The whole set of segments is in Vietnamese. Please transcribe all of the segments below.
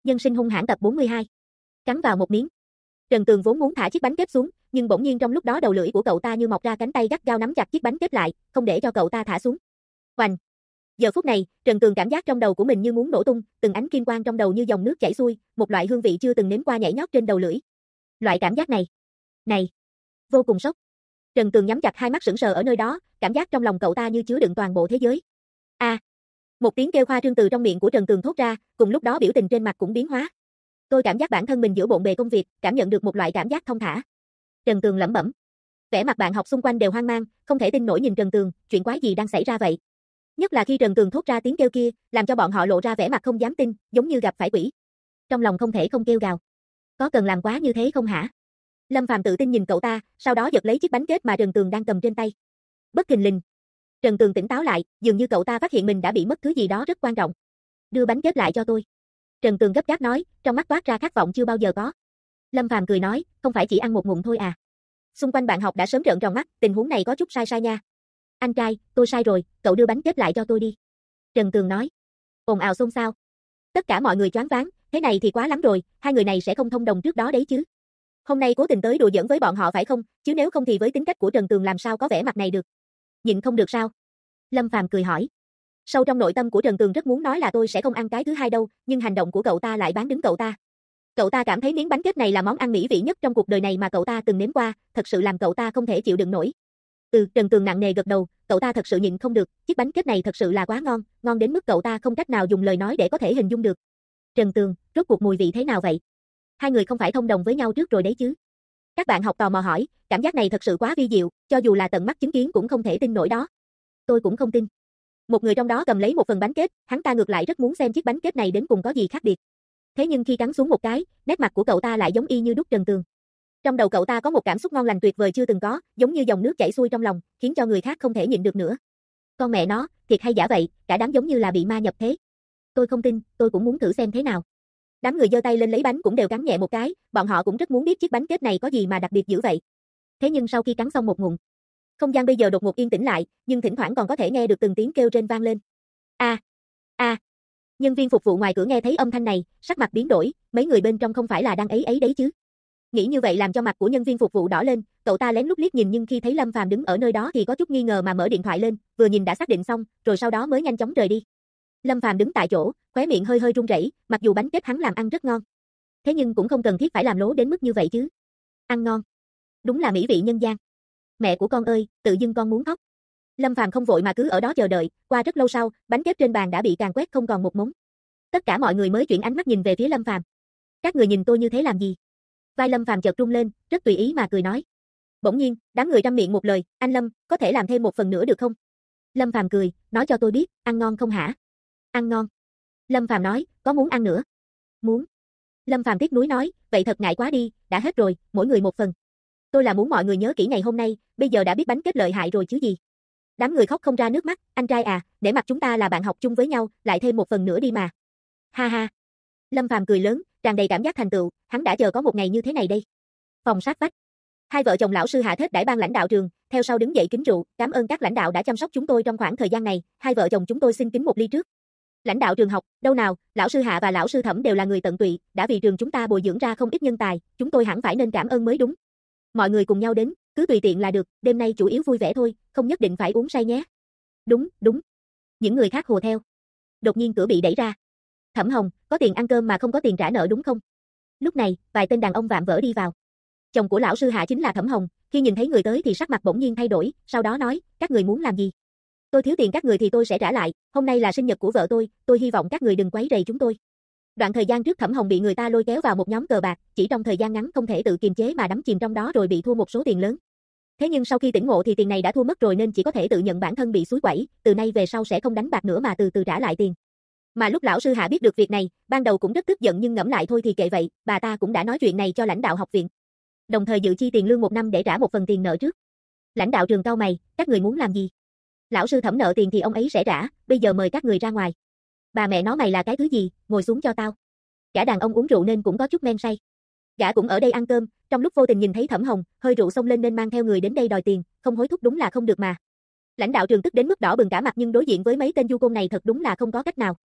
Nhân sinh hung hãn tập 42. Cắn vào một miếng. Trần Tường vốn muốn thả chiếc bánh kếp xuống, nhưng bỗng nhiên trong lúc đó đầu lưỡi của cậu ta như mọc ra cánh tay gắt gao nắm chặt chiếc bánh kếp lại, không để cho cậu ta thả xuống. Oành. Giờ phút này, Trần Tường cảm giác trong đầu của mình như muốn nổ tung, từng ánh kim quang trong đầu như dòng nước chảy xuôi, một loại hương vị chưa từng nếm qua nhảy nhót trên đầu lưỡi. Loại cảm giác này, vô cùng sốc. Trần Tường nhắm chặt hai mắt sững sờ ở nơi đó, cảm giác trong lòng cậu ta như chứa đựng toàn bộ thế giới. A! Một tiếng kêu khoa trương từ trong miệng của Trần Tường thốt ra, cùng lúc đó biểu tình trên mặt cũng biến hóa. Tôi cảm giác bản thân mình giữa bộn bề công việc, cảm nhận được một loại cảm giác thông thả. Trần Tường lẩm bẩm. Vẻ mặt bạn học xung quanh đều hoang mang, không thể tin nổi nhìn Trần Tường, chuyện quái gì đang xảy ra vậy? Nhất là khi Trần Tường thốt ra tiếng kêu kia, làm cho bọn họ lộ ra vẻ mặt không dám tin, giống như gặp phải quỷ. Trong lòng không thể không kêu gào. Có cần làm quá như thế không hả? Lâm Phàm tự tin nhìn cậu ta, sau đó giật lấy chiếc bánh kết mà Trần Tường đang cầm trên tay. Bất thình lình, Trần Tường tỉnh táo lại, dường như cậu ta phát hiện mình đã bị mất thứ gì đó rất quan trọng. Đưa bánh kết lại cho tôi. Trần Tường gấp gáp nói, trong mắt toát ra khát vọng chưa bao giờ có. Lâm Phàm cười nói, không phải chỉ ăn một ngụm thôi à? Xung quanh bạn học đã sớm trợn tròn mắt, tình huống này có chút sai nha. Anh trai, tôi sai rồi, cậu đưa bánh kết lại cho tôi đi. Trần Tường nói. Ồn ào xôn xao. Tất cả mọi người choáng váng, thế này thì quá lắm rồi, hai người này sẽ không thông đồng trước đó đấy chứ. Hôm nay cố tình tới đùa giỡn với bọn họ phải không, chứ nếu không thì với tính cách của Trần Tường làm sao có vẻ mặt này được. Nhịn không được sao? Lâm Phàm cười hỏi. Sâu trong nội tâm của Trần Tường rất muốn nói là tôi sẽ không ăn cái thứ hai đâu, nhưng hành động của cậu ta lại bán đứng cậu ta. Cậu ta cảm thấy miếng bánh kết này là món ăn mỹ vị nhất trong cuộc đời này mà cậu ta từng nếm qua, thật sự làm cậu ta không thể chịu đựng nổi. Trần Tường nặng nề gật đầu, cậu ta thật sự nhịn không được, chiếc bánh kết này thật sự là quá ngon, ngon đến mức cậu ta không cách nào dùng lời nói để có thể hình dung được. Trần Tường, rốt cuộc mùi vị thế nào vậy? Hai người không phải thông đồng với nhau trước rồi đấy chứ? Các bạn học tò mò hỏi, cảm giác này thật sự quá vi diệu, cho dù là tận mắt chứng kiến cũng không thể tin nổi đó. Tôi cũng không tin. Một người trong đó cầm lấy một phần bánh kết, hắn ta ngược lại rất muốn xem chiếc bánh kết này đến cùng có gì khác biệt. Thế nhưng khi cắn xuống một cái, nét mặt của cậu ta lại giống y như đúc Trần Tường. Trong đầu cậu ta có một cảm xúc ngon lành tuyệt vời chưa từng có, giống như dòng nước chảy xuôi trong lòng, khiến cho người khác không thể nhịn được nữa. Con mẹ nó, thiệt hay giả vậy, cả đám giống như là bị ma nhập thế. Tôi không tin, tôi cũng muốn thử xem thế nào. Đám người giơ tay lên lấy bánh cũng đều cắn nhẹ một cái, bọn họ cũng rất muốn biết chiếc bánh kết này có gì mà đặc biệt dữ vậy. Thế nhưng sau khi cắn xong một ngụm, không gian bây giờ đột ngột yên tĩnh lại, nhưng thỉnh thoảng còn có thể nghe được từng tiếng kêu trên vang lên. A, a. Nhân viên phục vụ ngoài cửa nghe thấy âm thanh này, sắc mặt biến đổi, mấy người bên trong không phải là đang ấy đấy chứ? Nghĩ như vậy làm cho mặt của nhân viên phục vụ đỏ lên, cậu ta lén lút liếc nhìn nhưng khi thấy Lâm Phàm đứng ở nơi đó thì có chút nghi ngờ mà mở điện thoại lên, vừa nhìn đã xác định xong, rồi sau đó mới nhanh chóng rời đi. Lâm Phàm đứng tại chỗ, khóe miệng hơi hơi run rẩy, mặc dù bánh kết hắn làm ăn rất ngon, thế nhưng cũng không cần thiết phải làm lố đến mức như vậy chứ. Ăn ngon, đúng là mỹ vị nhân gian. Mẹ của con ơi, tự dưng con muốn khóc. Lâm Phàm không vội mà cứ ở đó chờ đợi, qua rất lâu sau, bánh kết trên bàn đã bị càn quét không còn một mống. Tất cả mọi người mới chuyển ánh mắt nhìn về phía Lâm Phàm. Các người nhìn tôi như thế làm gì? Vai Lâm Phàm chợt rung lên, rất tùy ý mà cười nói. Bỗng nhiên, đám người trăm miệng một lời, anh Lâm, có thể làm thêm một phần nữa được không? Lâm Phàm cười, nói cho tôi biết, ăn ngon không hả? Ăn ngon. Lâm Phàm nói, có muốn ăn nữa? Muốn. Lâm Phàm tiếc nuối nói, vậy thật ngại quá đi, đã hết rồi, mỗi người một phần. Tôi là muốn mọi người nhớ kỹ ngày hôm nay, bây giờ đã biết bánh kết lợi hại rồi chứ gì. Đám người khóc không ra nước mắt, anh trai à, để mặt chúng ta là bạn học chung với nhau, lại thêm một phần nữa đi mà. Ha ha. Lâm Phàm cười lớn, tràn đầy cảm giác thành tựu, hắn đã chờ có một ngày như thế này đây. Phòng sát vách. Hai vợ chồng lão sư Hạ Thết đãi ban lãnh đạo trường, theo sau đứng dậy kính rượu, cảm ơn các lãnh đạo đã chăm sóc chúng tôi trong khoảng thời gian này, hai vợ chồng chúng tôi xin kính một ly trước. Lãnh đạo trường học, đâu nào, lão sư Hạ và lão sư Thẩm đều là người tận tụy, đã vì trường chúng ta bồi dưỡng ra không ít nhân tài, chúng tôi hẳn phải nên cảm ơn mới đúng. Mọi người cùng nhau đến, cứ tùy tiện là được, đêm nay chủ yếu vui vẻ thôi, không nhất định phải uống say nhé. Đúng, đúng. Những người khác hùa theo. Đột nhiên cửa bị đẩy ra. Thẩm Hồng, có tiền ăn cơm mà không có tiền trả nợ đúng không? Lúc này, vài tên đàn ông vạm vỡ đi vào. Chồng của lão sư Hạ chính là Thẩm Hồng, khi nhìn thấy người tới thì sắc mặt bỗng nhiên thay đổi, sau đó nói, các người muốn làm gì? Tôi thiếu tiền các người thì tôi sẽ trả lại, hôm nay là sinh nhật của vợ tôi hy vọng các người đừng quấy rầy chúng tôi. Đoạn thời gian trước Thẩm Hồng bị người ta lôi kéo vào một nhóm cờ bạc, chỉ trong thời gian ngắn không thể tự kiềm chế mà đắm chìm trong đó rồi bị thua một số tiền lớn. Thế nhưng sau khi tỉnh ngộ thì tiền này đã thua mất rồi nên chỉ có thể tự nhận bản thân bị xúi quẩy, từ nay về sau sẽ không đánh bạc nữa mà từ từ trả lại tiền. Mà lúc lão sư Hạ biết được việc này, ban đầu cũng rất tức giận nhưng ngẫm lại thôi thì kệ vậy, bà ta cũng đã nói chuyện này cho lãnh đạo học viện. Đồng thời dự chi tiền lương 1 năm để trả một phần tiền nợ trước. Lãnh đạo trường cau mày, các người muốn làm gì? Lão sư Thẩm nợ tiền thì ông ấy sẽ trả, bây giờ mời các người ra ngoài. Bà mẹ nó mày là cái thứ gì, ngồi xuống cho tao. Cả đàn ông uống rượu nên cũng có chút men say. Gã cũng ở đây ăn cơm, trong lúc vô tình nhìn thấy Thẩm Hồng, hơi rượu xông lên nên mang theo người đến đây đòi tiền, không hối thúc đúng là không được mà. Lãnh đạo trường tức đến mức đỏ bừng cả mặt nhưng đối diện với mấy tên du côn này thật đúng là không có cách nào.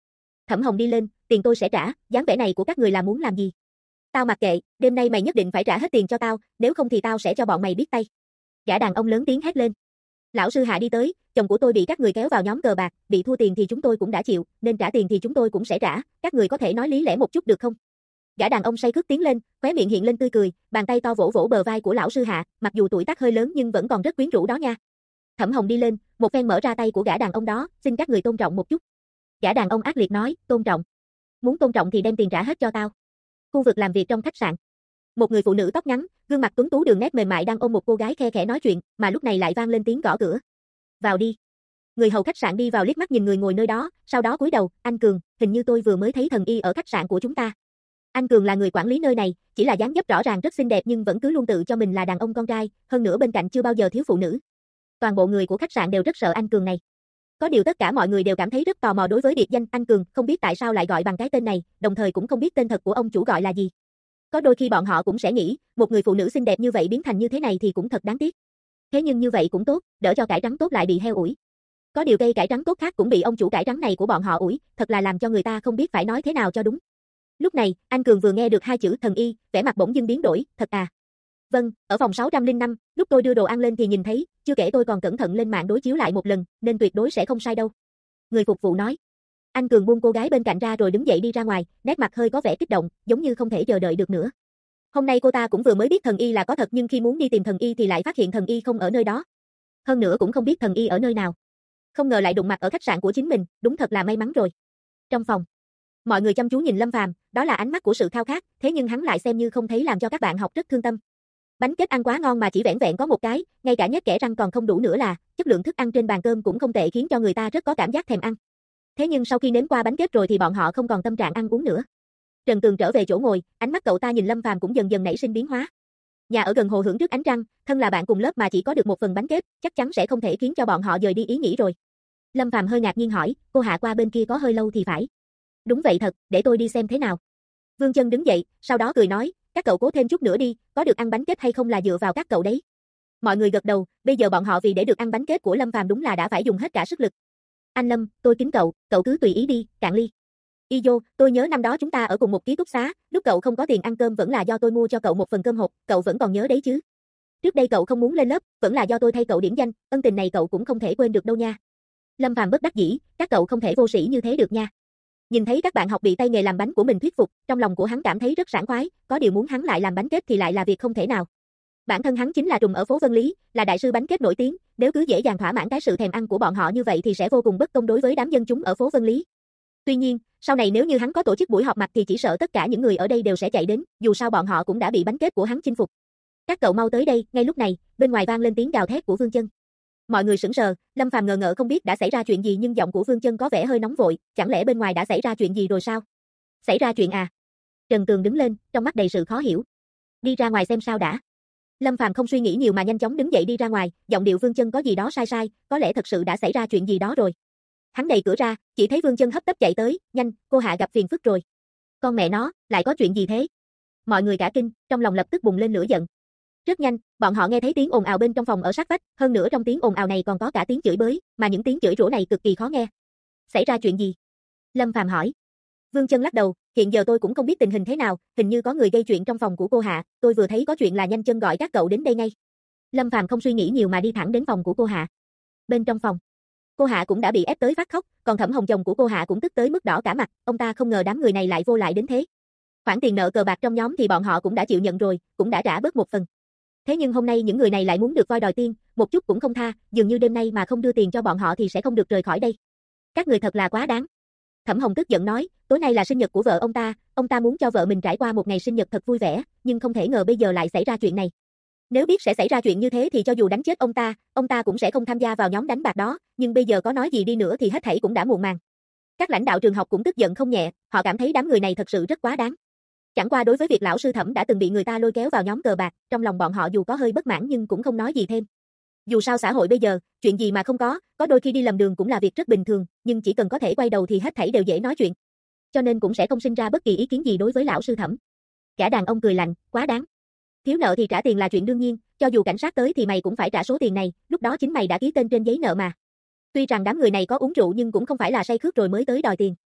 Thẩm Hồng đi lên, tiền tôi sẽ trả, dáng vẻ này của các người là muốn làm gì? Tao mặc kệ, đêm nay mày nhất định phải trả hết tiền cho tao, nếu không thì tao sẽ cho bọn mày biết tay. Gã đàn ông lớn tiếng hét lên. Lão sư Hạ đi tới, chồng của tôi bị các người kéo vào nhóm cờ bạc, bị thua tiền thì chúng tôi cũng đã chịu, nên trả tiền thì chúng tôi cũng sẽ trả, các người có thể nói lý lẽ một chút được không? Gã đàn ông say khướt tiến lên, khóe miệng hiện lên tươi cười, bàn tay to vỗ vỗ bờ vai của lão sư Hạ, mặc dù tuổi tác hơi lớn nhưng vẫn còn rất quyến rũ đó nha. Thẩm Hồng đi lên, một phen mở ra tay của gã đàn ông đó, xin các người tôn trọng một chút. Gã đàn ông ác liệt nói, tôn trọng. Muốn tôn trọng thì đem tiền trả hết cho tao. Khu vực làm việc trong khách sạn. Một người phụ nữ tóc ngắn, gương mặt tuấn tú đường nét mềm mại đang ôm một cô gái khe khẽ nói chuyện, mà lúc này lại vang lên tiếng gõ cửa. Vào đi. Người hầu khách sạn đi vào liếc mắt nhìn người ngồi nơi đó, sau đó cúi đầu, anh Cường, hình như tôi vừa mới thấy thần y ở khách sạn của chúng ta. Anh Cường là người quản lý nơi này, chỉ là dáng dấp rõ ràng rất xinh đẹp nhưng vẫn cứ luôn tự cho mình là đàn ông con trai, hơn nữa bên cạnh chưa bao giờ thiếu phụ nữ. Toàn bộ người của khách sạn đều rất sợ anh Cường này. Có điều tất cả mọi người đều cảm thấy rất tò mò đối với biệt danh anh Cường, không biết tại sao lại gọi bằng cái tên này, đồng thời cũng không biết tên thật của ông chủ gọi là gì. Có đôi khi bọn họ cũng sẽ nghĩ, một người phụ nữ xinh đẹp như vậy biến thành như thế này thì cũng thật đáng tiếc. Thế nhưng như vậy cũng tốt, đỡ cho cải trắng tốt lại bị heo ủi. Có điều cây cải trắng tốt khác cũng bị ông chủ cải trắng này của bọn họ ủi, thật là làm cho người ta không biết phải nói thế nào cho đúng. Lúc này, anh Cường vừa nghe được hai chữ thần y, vẻ mặt bỗng dưng biến đổi, thật à? Vâng, ở phòng 605, lúc tôi đưa đồ ăn lên thì nhìn thấy, chưa kể tôi còn cẩn thận lên mạng đối chiếu lại một lần, nên tuyệt đối sẽ không sai đâu. Người phục vụ nói. Anh Cường buông cô gái bên cạnh ra rồi đứng dậy đi ra ngoài, nét mặt hơi có vẻ kích động, giống như không thể chờ đợi được nữa. Hôm nay cô ta cũng vừa mới biết thần y là có thật nhưng khi muốn đi tìm thần y thì lại phát hiện thần y không ở nơi đó. Hơn nữa cũng không biết thần y ở nơi nào. Không ngờ lại đụng mặt ở khách sạn của chính mình, đúng thật là may mắn rồi. Trong phòng, mọi người chăm chú nhìn Lâm Phàm, đó là ánh mắt của sự khao khát, thế nhưng hắn lại xem như không thấy làm cho các bạn học rất thương tâm. Bánh kết ăn quá ngon mà chỉ vẻn vẹn có một cái, ngay cả nhét kẽ răng còn không đủ nữa là, chất lượng thức ăn trên bàn cơm cũng không tệ khiến cho người ta rất có cảm giác thèm ăn. Thế nhưng sau khi nếm qua bánh kết rồi thì bọn họ không còn tâm trạng ăn uống nữa. Trần Tường trở về chỗ ngồi, ánh mắt cậu ta nhìn Lâm Phàm cũng dần dần nảy sinh biến hóa. Nhà ở gần hồ hưởng trước ánh trăng, thân là bạn cùng lớp mà chỉ có được một phần bánh kết, chắc chắn sẽ không thể khiến cho bọn họ dời đi ý nghĩ rồi. Lâm Phàm hơi ngạc nhiên hỏi, cô Hạ qua bên kia có hơi lâu thì phải. Đúng vậy thật, để tôi đi xem thế nào. Vương Chân đứng dậy, sau đó cười nói, các cậu cố thêm chút nữa đi, có được ăn bánh kết hay không là dựa vào các cậu đấy. Mọi người gật đầu, bây giờ bọn họ vì để được ăn bánh kết của Lâm Phàm đúng là đã phải dùng hết cả sức lực. Anh Lâm, tôi kính cậu cứ tùy ý đi, cạn ly. Ido, tôi nhớ năm đó chúng ta ở cùng một ký túc xá, lúc cậu không có tiền ăn cơm vẫn là do tôi mua cho cậu một phần cơm hộp, cậu vẫn còn nhớ đấy chứ. Trước đây cậu không muốn lên lớp, vẫn là do tôi thay cậu điểm danh, ân tình này cậu cũng không thể quên được đâu nha. Lâm Phàm bất đắc dĩ, các cậu không thể vô sĩ như thế được nha. Nhìn thấy các bạn học bị tay nghề làm bánh của mình thuyết phục, trong lòng của hắn cảm thấy rất sảng khoái, có điều muốn hắn lại làm bánh kết thì lại là việc không thể nào. Bản thân hắn chính là trùm ở phố Vân Lý, là đại sư bánh kết nổi tiếng, nếu cứ dễ dàng thỏa mãn cái sự thèm ăn của bọn họ như vậy thì sẽ vô cùng bất công đối với đám dân chúng ở phố Vân Lý. Tuy nhiên, sau này nếu như hắn có tổ chức buổi họp mặt thì chỉ sợ tất cả những người ở đây đều sẽ chạy đến, dù sao bọn họ cũng đã bị bánh kết của hắn chinh phục. Các cậu mau tới đây, ngay lúc này, bên ngoài vang lên tiếng gào thét của Vương Chân. Mọi người sững sờ, Lâm Phàm ngờ ngợ không biết đã xảy ra chuyện gì nhưng giọng của Vương Chân có vẻ hơi nóng vội, chẳng lẽ bên ngoài đã xảy ra chuyện gì rồi sao? Xảy ra chuyện à? Trần Tường đứng lên, trong mắt đầy sự khó hiểu. Đi ra ngoài xem sao đã. Lâm Phàm không suy nghĩ nhiều mà nhanh chóng đứng dậy đi ra ngoài, giọng điệu Vương Chân có gì đó sai sai, có lẽ thật sự đã xảy ra chuyện gì đó rồi. Hắn đẩy cửa ra, chỉ thấy Vương Chân hấp tấp chạy tới, nhanh, cô Hạ gặp phiền phức rồi. Con mẹ nó, lại có chuyện gì thế? Mọi người cả kinh, trong lòng lập tức bùng lên lửa giận. Rất nhanh, bọn họ nghe thấy tiếng ồn ào bên trong phòng ở sát vách, hơn nữa trong tiếng ồn ào này còn có cả tiếng chửi bới, mà những tiếng chửi rủa này cực kỳ khó nghe. Xảy ra chuyện gì? Lâm Phàm hỏi. Vương Chân lắc đầu, hiện giờ tôi cũng không biết tình hình thế nào, hình như có người gây chuyện trong phòng của cô Hạ, tôi vừa thấy có chuyện là nhanh chân gọi các cậu đến đây ngay. Lâm Phàm không suy nghĩ nhiều mà đi thẳng đến phòng của cô Hạ. Bên trong phòng, cô Hạ cũng đã bị ép tới phát khóc, còn Thẩm Hồng chồng của cô Hạ cũng tức tới mức đỏ cả mặt, ông ta không ngờ đám người này lại vô lại đến thế. Khoản tiền nợ cờ bạc trong nhóm thì bọn họ cũng đã chịu nhận rồi, cũng đã trả bớt một phần. Thế nhưng hôm nay những người này lại muốn được voi đòi tiên, một chút cũng không tha, dường như đêm nay mà không đưa tiền cho bọn họ thì sẽ không được rời khỏi đây. Các người thật là quá đáng. Thẩm Hồng tức giận nói, tối nay là sinh nhật của vợ ông ta muốn cho vợ mình trải qua một ngày sinh nhật thật vui vẻ, nhưng không thể ngờ bây giờ lại xảy ra chuyện này. Nếu biết sẽ xảy ra chuyện như thế thì cho dù đánh chết ông ta cũng sẽ không tham gia vào nhóm đánh bạc đó, nhưng bây giờ có nói gì đi nữa thì hết thảy cũng đã muộn màng. Các lãnh đạo trường học cũng tức giận không nhẹ, họ cảm thấy đám người này thật sự rất quá đáng. Chẳng qua đối với việc lão sư Thẩm đã từng bị người ta lôi kéo vào nhóm cờ bạc, trong lòng bọn họ dù có hơi bất mãn nhưng cũng không nói gì thêm. Dù sao xã hội bây giờ, chuyện gì mà không có đôi khi đi lầm đường cũng là việc rất bình thường, nhưng chỉ cần có thể quay đầu thì hết thảy đều dễ nói chuyện. Cho nên cũng sẽ không sinh ra bất kỳ ý kiến gì đối với lão sư Thẩm. Gã đàn ông cười lạnh, quá đáng. Thiếu nợ thì trả tiền là chuyện đương nhiên, cho dù cảnh sát tới thì mày cũng phải trả số tiền này, lúc đó chính mày đã ký tên trên giấy nợ mà. Tuy rằng đám người này có uống rượu nhưng cũng không phải là say khướt rồi mới tới đòi tiền.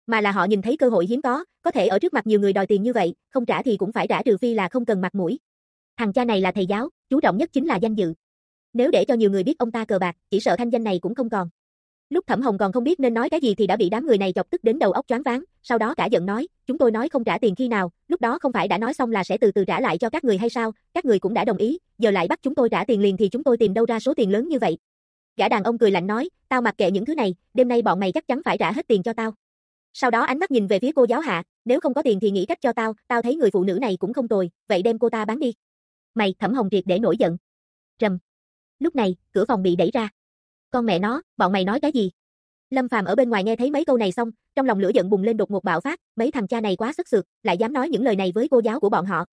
mà là họ nhìn thấy cơ hội hiếm có thể ở trước mặt nhiều người đòi tiền như vậy, không trả thì cũng phải trả trừ phi là không cần mặt mũi. Thằng cha này là thầy giáo, chú trọng nhất chính là danh dự. Nếu để cho nhiều người biết ông ta cờ bạc, chỉ sợ thanh danh này cũng không còn. Lúc Thẩm Hồng còn không biết nên nói cái gì thì đã bị đám người này chọc tức đến đầu óc choáng váng, sau đó cả giận nói, chúng tôi nói không trả tiền khi nào, lúc đó không phải đã nói xong là sẽ từ từ trả lại cho các người hay sao, các người cũng đã đồng ý, giờ lại bắt chúng tôi trả tiền liền thì chúng tôi tìm đâu ra số tiền lớn như vậy. Gã đàn ông cười lạnh nói, tao mặc kệ những thứ này, đêm nay bọn mày chắc chắn phải trả hết tiền cho tao. Sau đó ánh mắt nhìn về phía cô giáo Hạ, nếu không có tiền thì nghĩ cách cho tao thấy người phụ nữ này cũng không tồi, vậy đem cô ta bán đi. Mày, Thẩm Hồng triệt để nổi giận. Rầm. Lúc này, cửa phòng bị đẩy ra. Con mẹ nó, bọn mày nói cái gì? Lâm Phàm ở bên ngoài nghe thấy mấy câu này xong, trong lòng lửa giận bùng lên đột ngột bạo phát, mấy thằng cha này quá sức sượt, lại dám nói những lời này với cô giáo của bọn họ.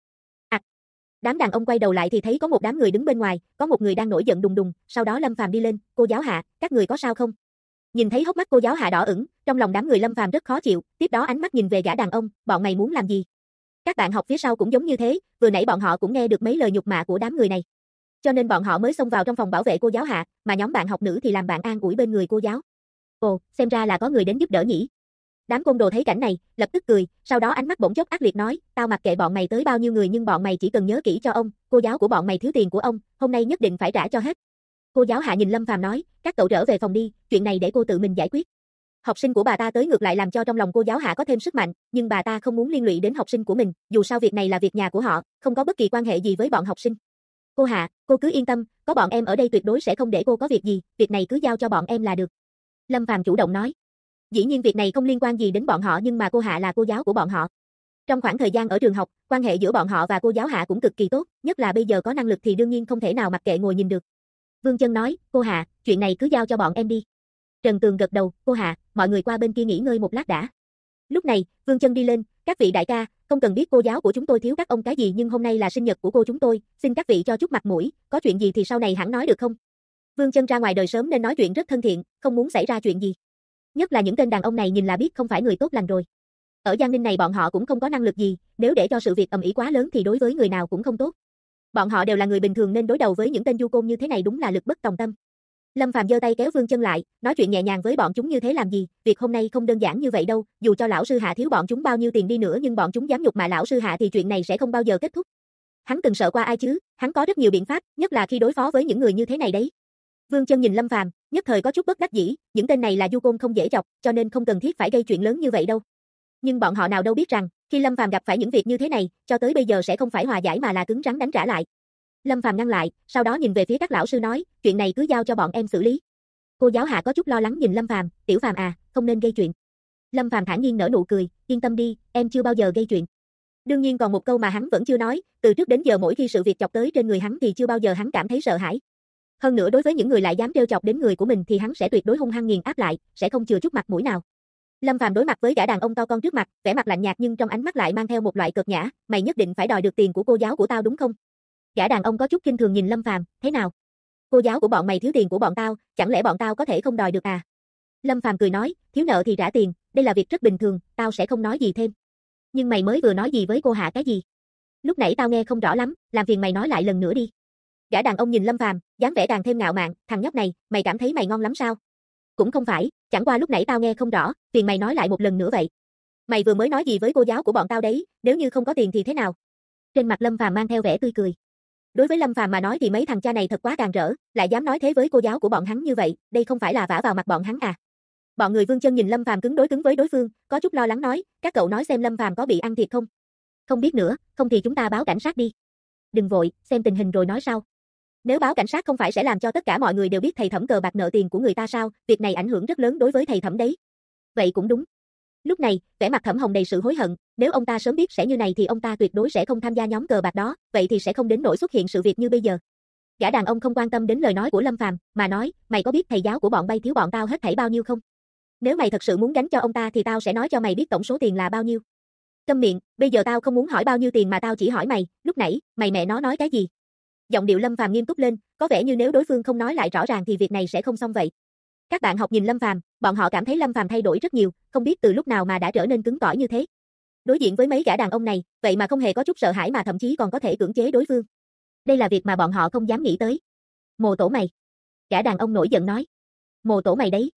Đám đàn ông quay đầu lại thì thấy có một đám người đứng bên ngoài, có một người đang nổi giận đùng đùng, sau đó Lâm Phàm đi lên, cô giáo Hạ, các người có sao không? Nhìn thấy hốc mắt cô giáo Hạ đỏ ửng, trong lòng đám người Lâm Phàm rất khó chịu, tiếp đó ánh mắt nhìn về gã đàn ông, bọn mày muốn làm gì? Các bạn học phía sau cũng giống như thế, vừa nãy bọn họ cũng nghe được mấy lời nhục mạ của đám người này. Cho nên bọn họ mới xông vào trong phòng bảo vệ cô giáo Hạ, mà nhóm bạn học nữ thì làm bạn an ủi bên người cô giáo. Ồ, xem ra là có người đến giúp đỡ nhỉ. Đám côn đồ thấy cảnh này, lập tức cười, sau đó ánh mắt bỗng chốc ác liệt nói, tao mặc kệ bọn mày tới bao nhiêu người nhưng bọn mày chỉ cần nhớ kỹ cho ông, cô giáo của bọn mày thiếu tiền của ông, hôm nay nhất định phải trả cho hết. Cô giáo Hạ nhìn Lâm Phàm nói, các cậu trở về phòng đi, chuyện này để cô tự mình giải quyết. Học sinh của bà ta tới ngược lại làm cho trong lòng cô giáo Hạ có thêm sức mạnh, nhưng bà ta không muốn liên lụy đến học sinh của mình, dù sao việc này là việc nhà của họ, không có bất kỳ quan hệ gì với bọn học sinh. Cô Hạ, cô cứ yên tâm, có bọn em ở đây tuyệt đối sẽ không để cô có việc gì, việc này cứ giao cho bọn em là được. Lâm Phàm chủ động nói. Dĩ nhiên việc này không liên quan gì đến bọn họ nhưng mà cô Hạ là cô giáo của bọn họ. Trong khoảng thời gian ở trường học, quan hệ giữa bọn họ và cô giáo Hạ cũng cực kỳ tốt, nhất là bây giờ có năng lực thì đương nhiên không thể nào mặc kệ ngồi nhìn được. Vương Chân nói, cô Hạ, chuyện này cứ giao cho bọn em đi. Trần Tường gật đầu, cô Hạ, mọi người qua bên kia nghỉ ngơi một lát đã. Lúc này, Vương Chân đi lên, các vị đại ca, không cần biết cô giáo của chúng tôi thiếu các ông cái gì nhưng hôm nay là sinh nhật của cô chúng tôi, xin các vị cho chút mặt mũi, có chuyện gì thì sau này hẳn nói được không? Vương Chân ra ngoài đời sớm nên nói chuyện rất thân thiện, không muốn xảy ra chuyện gì. Nhất là những tên đàn ông này nhìn là biết không phải người tốt lành rồi. Ở Giang Ninh này bọn họ cũng không có năng lực gì, nếu để cho sự việc ầm ĩ quá lớn thì đối với người nào cũng không tốt. Bọn họ đều là người bình thường nên đối đầu với những tên du côn như thế này đúng là lực bất tòng tâm. Lâm Phàm giơ tay kéo Vương Chân lại, nói chuyện nhẹ nhàng với bọn chúng như thế làm gì, việc hôm nay không đơn giản như vậy đâu, dù cho lão sư Hạ thiếu bọn chúng bao nhiêu tiền đi nữa nhưng bọn chúng dám nhục mạ lão sư Hạ thì chuyện này sẽ không bao giờ kết thúc. Hắn từng sợ qua ai chứ, hắn có rất nhiều biện pháp, nhất là khi đối phó với những người như thế này đấy. Vương Chân nhìn Lâm Phàm, nhất thời có chút bất đắc dĩ, những tên này là du côn không dễ chọc, cho nên không cần thiết phải gây chuyện lớn như vậy đâu. Nhưng bọn họ nào đâu biết rằng, khi Lâm Phàm gặp phải những việc như thế này, cho tới bây giờ sẽ không phải hòa giải mà là cứng rắn đánh trả lại. Lâm Phàm ngăn lại, sau đó nhìn về phía các lão sư nói, chuyện này cứ giao cho bọn em xử lý. Cô giáo Hạ có chút lo lắng nhìn Lâm Phàm, tiểu Phàm à, không nên gây chuyện. Lâm Phàm thản nhiên nở nụ cười, yên tâm đi, em chưa bao giờ gây chuyện. Đương nhiên còn một câu mà hắn vẫn chưa nói, từ trước đến giờ mỗi khi sự việc chọc tới trên người hắn thì chưa bao giờ hắn cảm thấy sợ hãi. Hơn nữa đối với những người lại dám trêu chọc đến người của mình thì hắn sẽ tuyệt đối hung hăng nghiền áp lại, sẽ không chừa chút mặt mũi nào. Lâm Phàm đối mặt với gã đàn ông to con trước mặt, vẻ mặt lạnh nhạt nhưng trong ánh mắt lại mang theo một loại cợt nhã, mày nhất định phải đòi được tiền của cô giáo của tao đúng không? Gã đàn ông có chút khinh thường nhìn Lâm Phàm, thế nào? Cô giáo của bọn mày thiếu tiền của bọn tao, chẳng lẽ bọn tao có thể không đòi được à? Lâm Phàm cười nói, thiếu nợ thì trả tiền, đây là việc rất bình thường, tao sẽ không nói gì thêm. Nhưng mày mới vừa nói gì với cô Hạ cái gì? Lúc nãy tao nghe không rõ lắm, làm phiền mày nói lại lần nữa đi. Gã đàn ông nhìn Lâm Phàm, dáng vẻ càng thêm ngạo mạn, thằng nhóc này, mày cảm thấy mày ngon lắm sao? Cũng không phải, chẳng qua lúc nãy tao nghe không rõ, phiền mày nói lại một lần nữa vậy. Mày vừa mới nói gì với cô giáo của bọn tao đấy, nếu như không có tiền thì thế nào? Trên mặt Lâm Phàm mang theo vẻ tươi cười. Đối với Lâm Phàm mà nói thì mấy thằng cha này thật quá càn rỡ, lại dám nói thế với cô giáo của bọn hắn như vậy, đây không phải là vả vào mặt bọn hắn à? Bọn người Vương Chân nhìn Lâm Phàm cứng với đối phương, có chút lo lắng nói, các cậu nói xem Lâm Phàm có bị ăn thiệt không? Không biết nữa, không thì chúng ta báo cảnh sát đi. Đừng vội, xem tình hình rồi nói sau. Nếu báo cảnh sát không phải sẽ làm cho tất cả mọi người đều biết thầy Thẩm cờ bạc nợ tiền của người ta sao, việc này ảnh hưởng rất lớn đối với thầy Thẩm đấy. Vậy cũng đúng. Lúc này, vẻ mặt Thẩm Hồng đầy sự hối hận, nếu ông ta sớm biết sẽ như này thì ông ta tuyệt đối sẽ không tham gia nhóm cờ bạc đó, vậy thì sẽ không đến nỗi xuất hiện sự việc như bây giờ. Gã đàn ông không quan tâm đến lời nói của Lâm Phàm, mà nói, mày có biết thầy giáo của bọn bay thiếu bọn tao hết thảy bao nhiêu không? Nếu mày thật sự muốn gánh cho ông ta thì tao sẽ nói cho mày biết tổng số tiền là bao nhiêu. Câm miệng, bây giờ tao không muốn hỏi bao nhiêu tiền mà tao chỉ hỏi mày, lúc nãy, mày mẹ nó nói cái gì? Giọng điệu Lâm Phàm nghiêm túc lên, có vẻ như nếu đối phương không nói lại rõ ràng thì việc này sẽ không xong vậy. Các bạn học nhìn Lâm Phàm, bọn họ cảm thấy Lâm Phàm thay đổi rất nhiều, không biết từ lúc nào mà đã trở nên cứng cỏi như thế. Đối diện với mấy gã đàn ông này, vậy mà không hề có chút sợ hãi mà thậm chí còn có thể cưỡng chế đối phương. Đây là việc mà bọn họ không dám nghĩ tới. Mồ tổ mày. Gã đàn ông nổi giận nói. Mồ tổ mày đấy.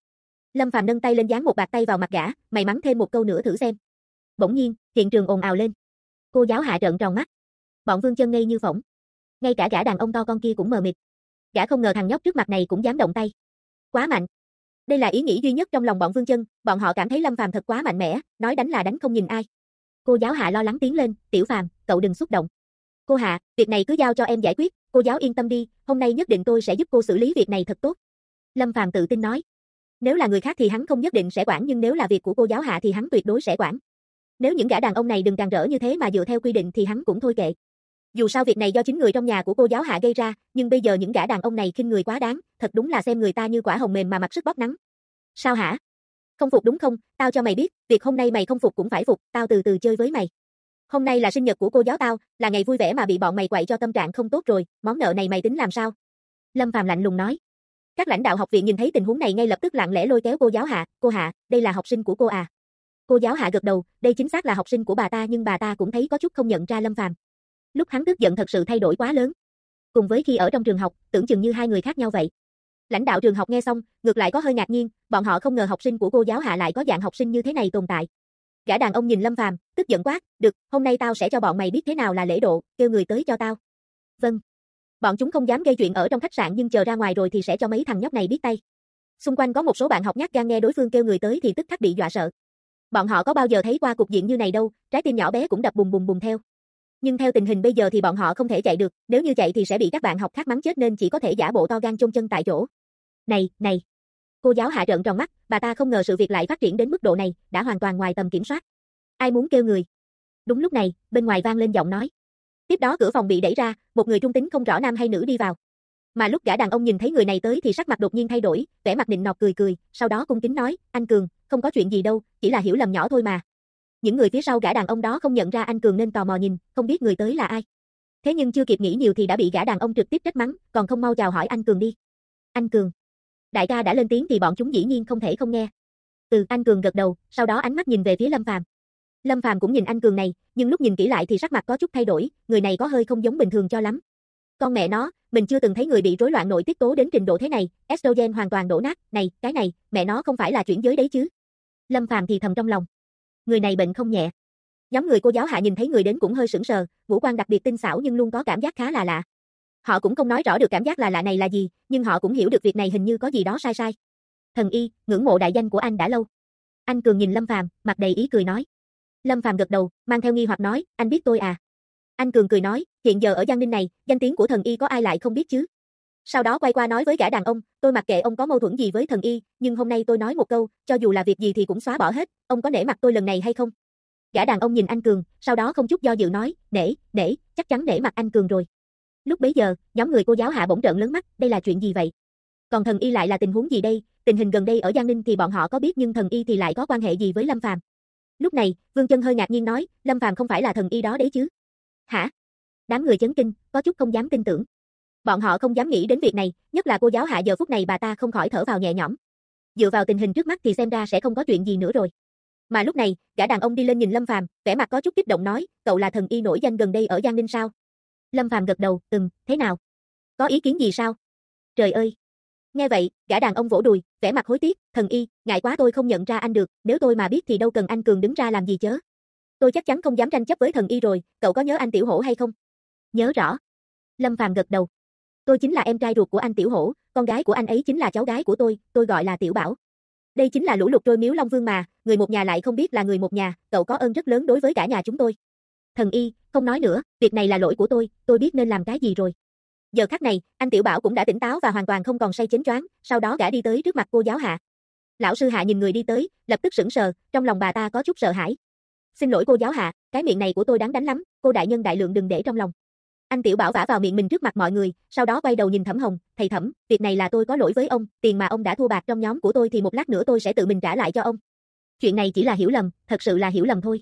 Lâm Phàm nâng tay lên giáng một bạt tay vào mặt gã, mày mắng thêm một câu nữa thử xem. Bỗng nhiên, hiện trường ồn ào lên. Cô giáo Hạ trợn tròn mắt. Bọn Vương Chân ngây như phỗng. Ngay cả gã đàn ông to con kia cũng mờ mịt. Gã không ngờ thằng nhóc trước mặt này cũng dám động tay. Quá mạnh. Đây là ý nghĩ duy nhất trong lòng bọn Vương Chân, bọn họ cảm thấy Lâm Phàm thật quá mạnh mẽ, nói đánh là đánh không nhìn ai. Cô giáo Hạ lo lắng tiến lên, "Tiểu Phàm, cậu đừng xúc động. Cô Hạ, việc này cứ giao cho em giải quyết, cô giáo yên tâm đi, hôm nay nhất định tôi sẽ giúp cô xử lý việc này thật tốt." Lâm Phàm tự tin nói. Nếu là người khác thì hắn không nhất định sẽ quản, nhưng nếu là việc của cô giáo Hạ thì hắn tuyệt đối sẽ quản. Nếu những gã đàn ông này đừng càng rỡ như thế mà dựa theo quy định thì hắn cũng thôi kệ. Dù sao việc này do chính người trong nhà của cô giáo Hạ gây ra, nhưng bây giờ những gã đàn ông này khinh người quá đáng, thật đúng là xem người ta như quả hồng mềm mà mặc sức bóp nắng. Sao hả? Không phục đúng không? Tao cho mày biết, việc hôm nay mày không phục cũng phải phục, tao từ từ chơi với mày. Hôm nay là sinh nhật của cô giáo tao, là ngày vui vẻ mà bị bọn mày quậy cho tâm trạng không tốt rồi, món nợ này mày tính làm sao? Lâm Phàm lạnh lùng nói. Các lãnh đạo học viện nhìn thấy tình huống này ngay lập tức lặng lẽ lôi kéo cô giáo Hạ, "Cô Hạ, đây là học sinh của cô à?" Cô giáo Hạ gật đầu, đây chính xác là học sinh của bà ta, nhưng bà ta cũng thấy có chút không nhận ra Lâm Phàm. Lúc hắn tức giận thật sự thay đổi quá lớn. Cùng với khi ở trong trường học, tưởng chừng như hai người khác nhau vậy. Lãnh đạo trường học nghe xong, ngược lại có hơi ngạc nhiên, bọn họ không ngờ học sinh của cô giáo Hạ lại có dạng học sinh như thế này tồn tại. Gã đàn ông nhìn Lâm Phàm, tức giận quát, "Được, hôm nay tao sẽ cho bọn mày biết thế nào là lễ độ, kêu người tới cho tao." Vâng. Bọn chúng không dám gây chuyện ở trong khách sạn nhưng chờ ra ngoài rồi thì sẽ cho mấy thằng nhóc này biết tay. Xung quanh có một số bạn học nhát gan nghe đối phương kêu người tới thì tức khắc bị dọa sợ. Bọn họ có bao giờ thấy qua cục diện như này đâu, trái tim nhỏ bé cũng đập bùm bùm bùm theo. Nhưng theo tình hình bây giờ thì bọn họ không thể chạy được, nếu như chạy thì sẽ bị các bạn học khác mắng chết nên chỉ có thể giả bộ to gan chôn chân tại chỗ. Này, này. Cô giáo Hạ trợn tròn mắt, bà ta không ngờ sự việc lại phát triển đến mức độ này, đã hoàn toàn ngoài tầm kiểm soát. Ai muốn kêu người? Đúng lúc này, bên ngoài vang lên giọng nói. Tiếp đó cửa phòng bị đẩy ra, một người trung tính không rõ nam hay nữ đi vào. Mà lúc gã đàn ông nhìn thấy người này tới thì sắc mặt đột nhiên thay đổi, vẻ mặt nịnh nọt cười cười, sau đó cung kính nói, "Anh Cường, không có chuyện gì đâu, chỉ là hiểu lầm nhỏ thôi mà." Những người phía sau gã đàn ông đó không nhận ra anh Cường nên tò mò nhìn, không biết người tới là ai. Thế nhưng chưa kịp nghĩ nhiều thì đã bị gã đàn ông trực tiếp trách mắng, còn không mau chào hỏi anh Cường đi. Anh Cường. Đại ca đã lên tiếng thì bọn chúng dĩ nhiên không thể không nghe. Anh Cường gật đầu, sau đó ánh mắt nhìn về phía Lâm Phàm. Lâm Phàm cũng nhìn anh Cường này, nhưng lúc nhìn kỹ lại thì sắc mặt có chút thay đổi, người này có hơi không giống bình thường cho lắm. Con mẹ nó, mình chưa từng thấy người bị rối loạn nội tiết tố đến trình độ thế này, estrogen hoàn toàn đổ nát, này, cái này, mẹ nó không phải là chuyển giới đấy chứ. Lâm Phàm thì thầm trong lòng. Người này bệnh không nhẹ. Nhóm người cô giáo Hạ nhìn thấy người đến cũng hơi sững sờ, ngũ quan đặc biệt tinh xảo nhưng luôn có cảm giác khá là lạ. Họ cũng không nói rõ được cảm giác là lạ này là gì, nhưng họ cũng hiểu được việc này hình như có gì đó sai sai. Thần Y, ngưỡng mộ đại danh của anh đã lâu. Anh Cường nhìn Lâm Phàm, mặt đầy ý cười nói. Lâm Phàm gật đầu, mang theo nghi hoặc nói, anh biết tôi à? Anh Cường cười nói, hiện giờ ở Giang Ninh này, danh tiếng của Thần Y có ai lại không biết chứ? Sau đó quay qua nói với gã đàn ông, tôi mặc kệ ông có mâu thuẫn gì với Thần Y, nhưng hôm nay tôi nói một câu, cho dù là việc gì thì cũng xóa bỏ hết, ông có nể mặt tôi lần này hay không? Gã đàn ông nhìn anh Cường, sau đó không chút do dự nói, nể, chắc chắn nể mặt anh Cường rồi. Lúc bấy giờ, nhóm người cô giáo Hạ bỗng trợn lớn mắt, đây là chuyện gì vậy? Còn Thần Y lại là tình huống gì đây? Tình hình gần đây ở Giang Ninh thì bọn họ có biết nhưng Thần Y thì lại có quan hệ gì với Lâm Phàm? Lúc này, Vương Chân hơi ngạc nhiên nói, Lâm Phàm không phải là Thần Y đó đấy chứ? Hả? Đám người chấn kinh, có chút không dám tin tưởng. Bọn họ không dám nghĩ đến việc này, nhất là cô giáo Hạ giờ phút này bà ta không khỏi thở vào nhẹ nhõm. Dựa vào tình hình trước mắt thì xem ra sẽ không có chuyện gì nữa rồi. Mà lúc này, gã đàn ông đi lên nhìn Lâm Phàm, vẻ mặt có chút kích động nói, cậu là Thần Y nổi danh gần đây ở Giang Ninh sao? Lâm Phàm gật đầu, thế nào? Có ý kiến gì sao? Trời ơi! Nghe vậy, gã đàn ông vỗ đùi, vẻ mặt hối tiếc, Thần Y, ngại quá tôi không nhận ra anh được, nếu tôi mà biết thì đâu cần anh Cường đứng ra làm gì chớ. Tôi chắc chắn không dám tranh chấp với Thần Y rồi, cậu có nhớ anh Tiểu Hổ hay không? Nhớ rõ. Lâm Phàm gật đầu. Tôi chính là em trai ruột của anh Tiểu Hổ, con gái của anh ấy chính là cháu gái của tôi gọi là Tiểu Bảo. Đây chính là lũ lụt trôi miếu Long Vương mà, người một nhà lại không biết là người một nhà, cậu có ơn rất lớn đối với cả nhà chúng tôi. Thần Y, không nói nữa, việc này là lỗi của tôi biết nên làm cái gì rồi. Giờ khắc này, anh Tiểu Bảo cũng đã tỉnh táo và hoàn toàn không còn say chến choáng, sau đó gã đi tới trước mặt cô giáo Hạ. Lão sư Hạ nhìn người đi tới, lập tức sững sờ, trong lòng bà ta có chút sợ hãi. Xin lỗi cô giáo Hạ, cái miệng này của tôi đáng đánh lắm, cô đại nhân đại lượng đừng để trong lòng. Anh Tiểu Bảo vả vào miệng mình trước mặt mọi người, sau đó quay đầu nhìn Thẩm Hồng, thầy Thẩm, việc này là tôi có lỗi với ông, tiền mà ông đã thua bạc trong nhóm của tôi thì một lát nữa tôi sẽ tự mình trả lại cho ông. Chuyện này chỉ là hiểu lầm, thật sự là hiểu lầm thôi.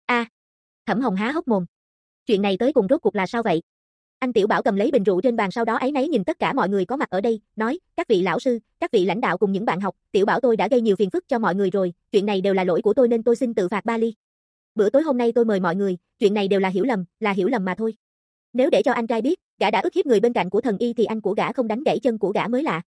Thẩm Hồng há hốc mồm. Chuyện này tới cùng rốt cuộc là sao vậy? Anh Tiểu Bảo cầm lấy bình rượu trên bàn sau đó áy náy nhìn tất cả mọi người có mặt ở đây, nói, các vị lão sư, các vị lãnh đạo cùng những bạn học, Tiểu Bảo tôi đã gây nhiều phiền phức cho mọi người rồi, chuyện này đều là lỗi của tôi nên tôi xin tự phạt 3 ly. Bữa tối hôm nay tôi mời mọi người, chuyện này đều là hiểu lầm mà thôi. Nếu để cho anh trai biết, gã đã ức hiếp người bên cạnh của Thần Y thì anh của gã không đánh gãy chân của gã mới lạ.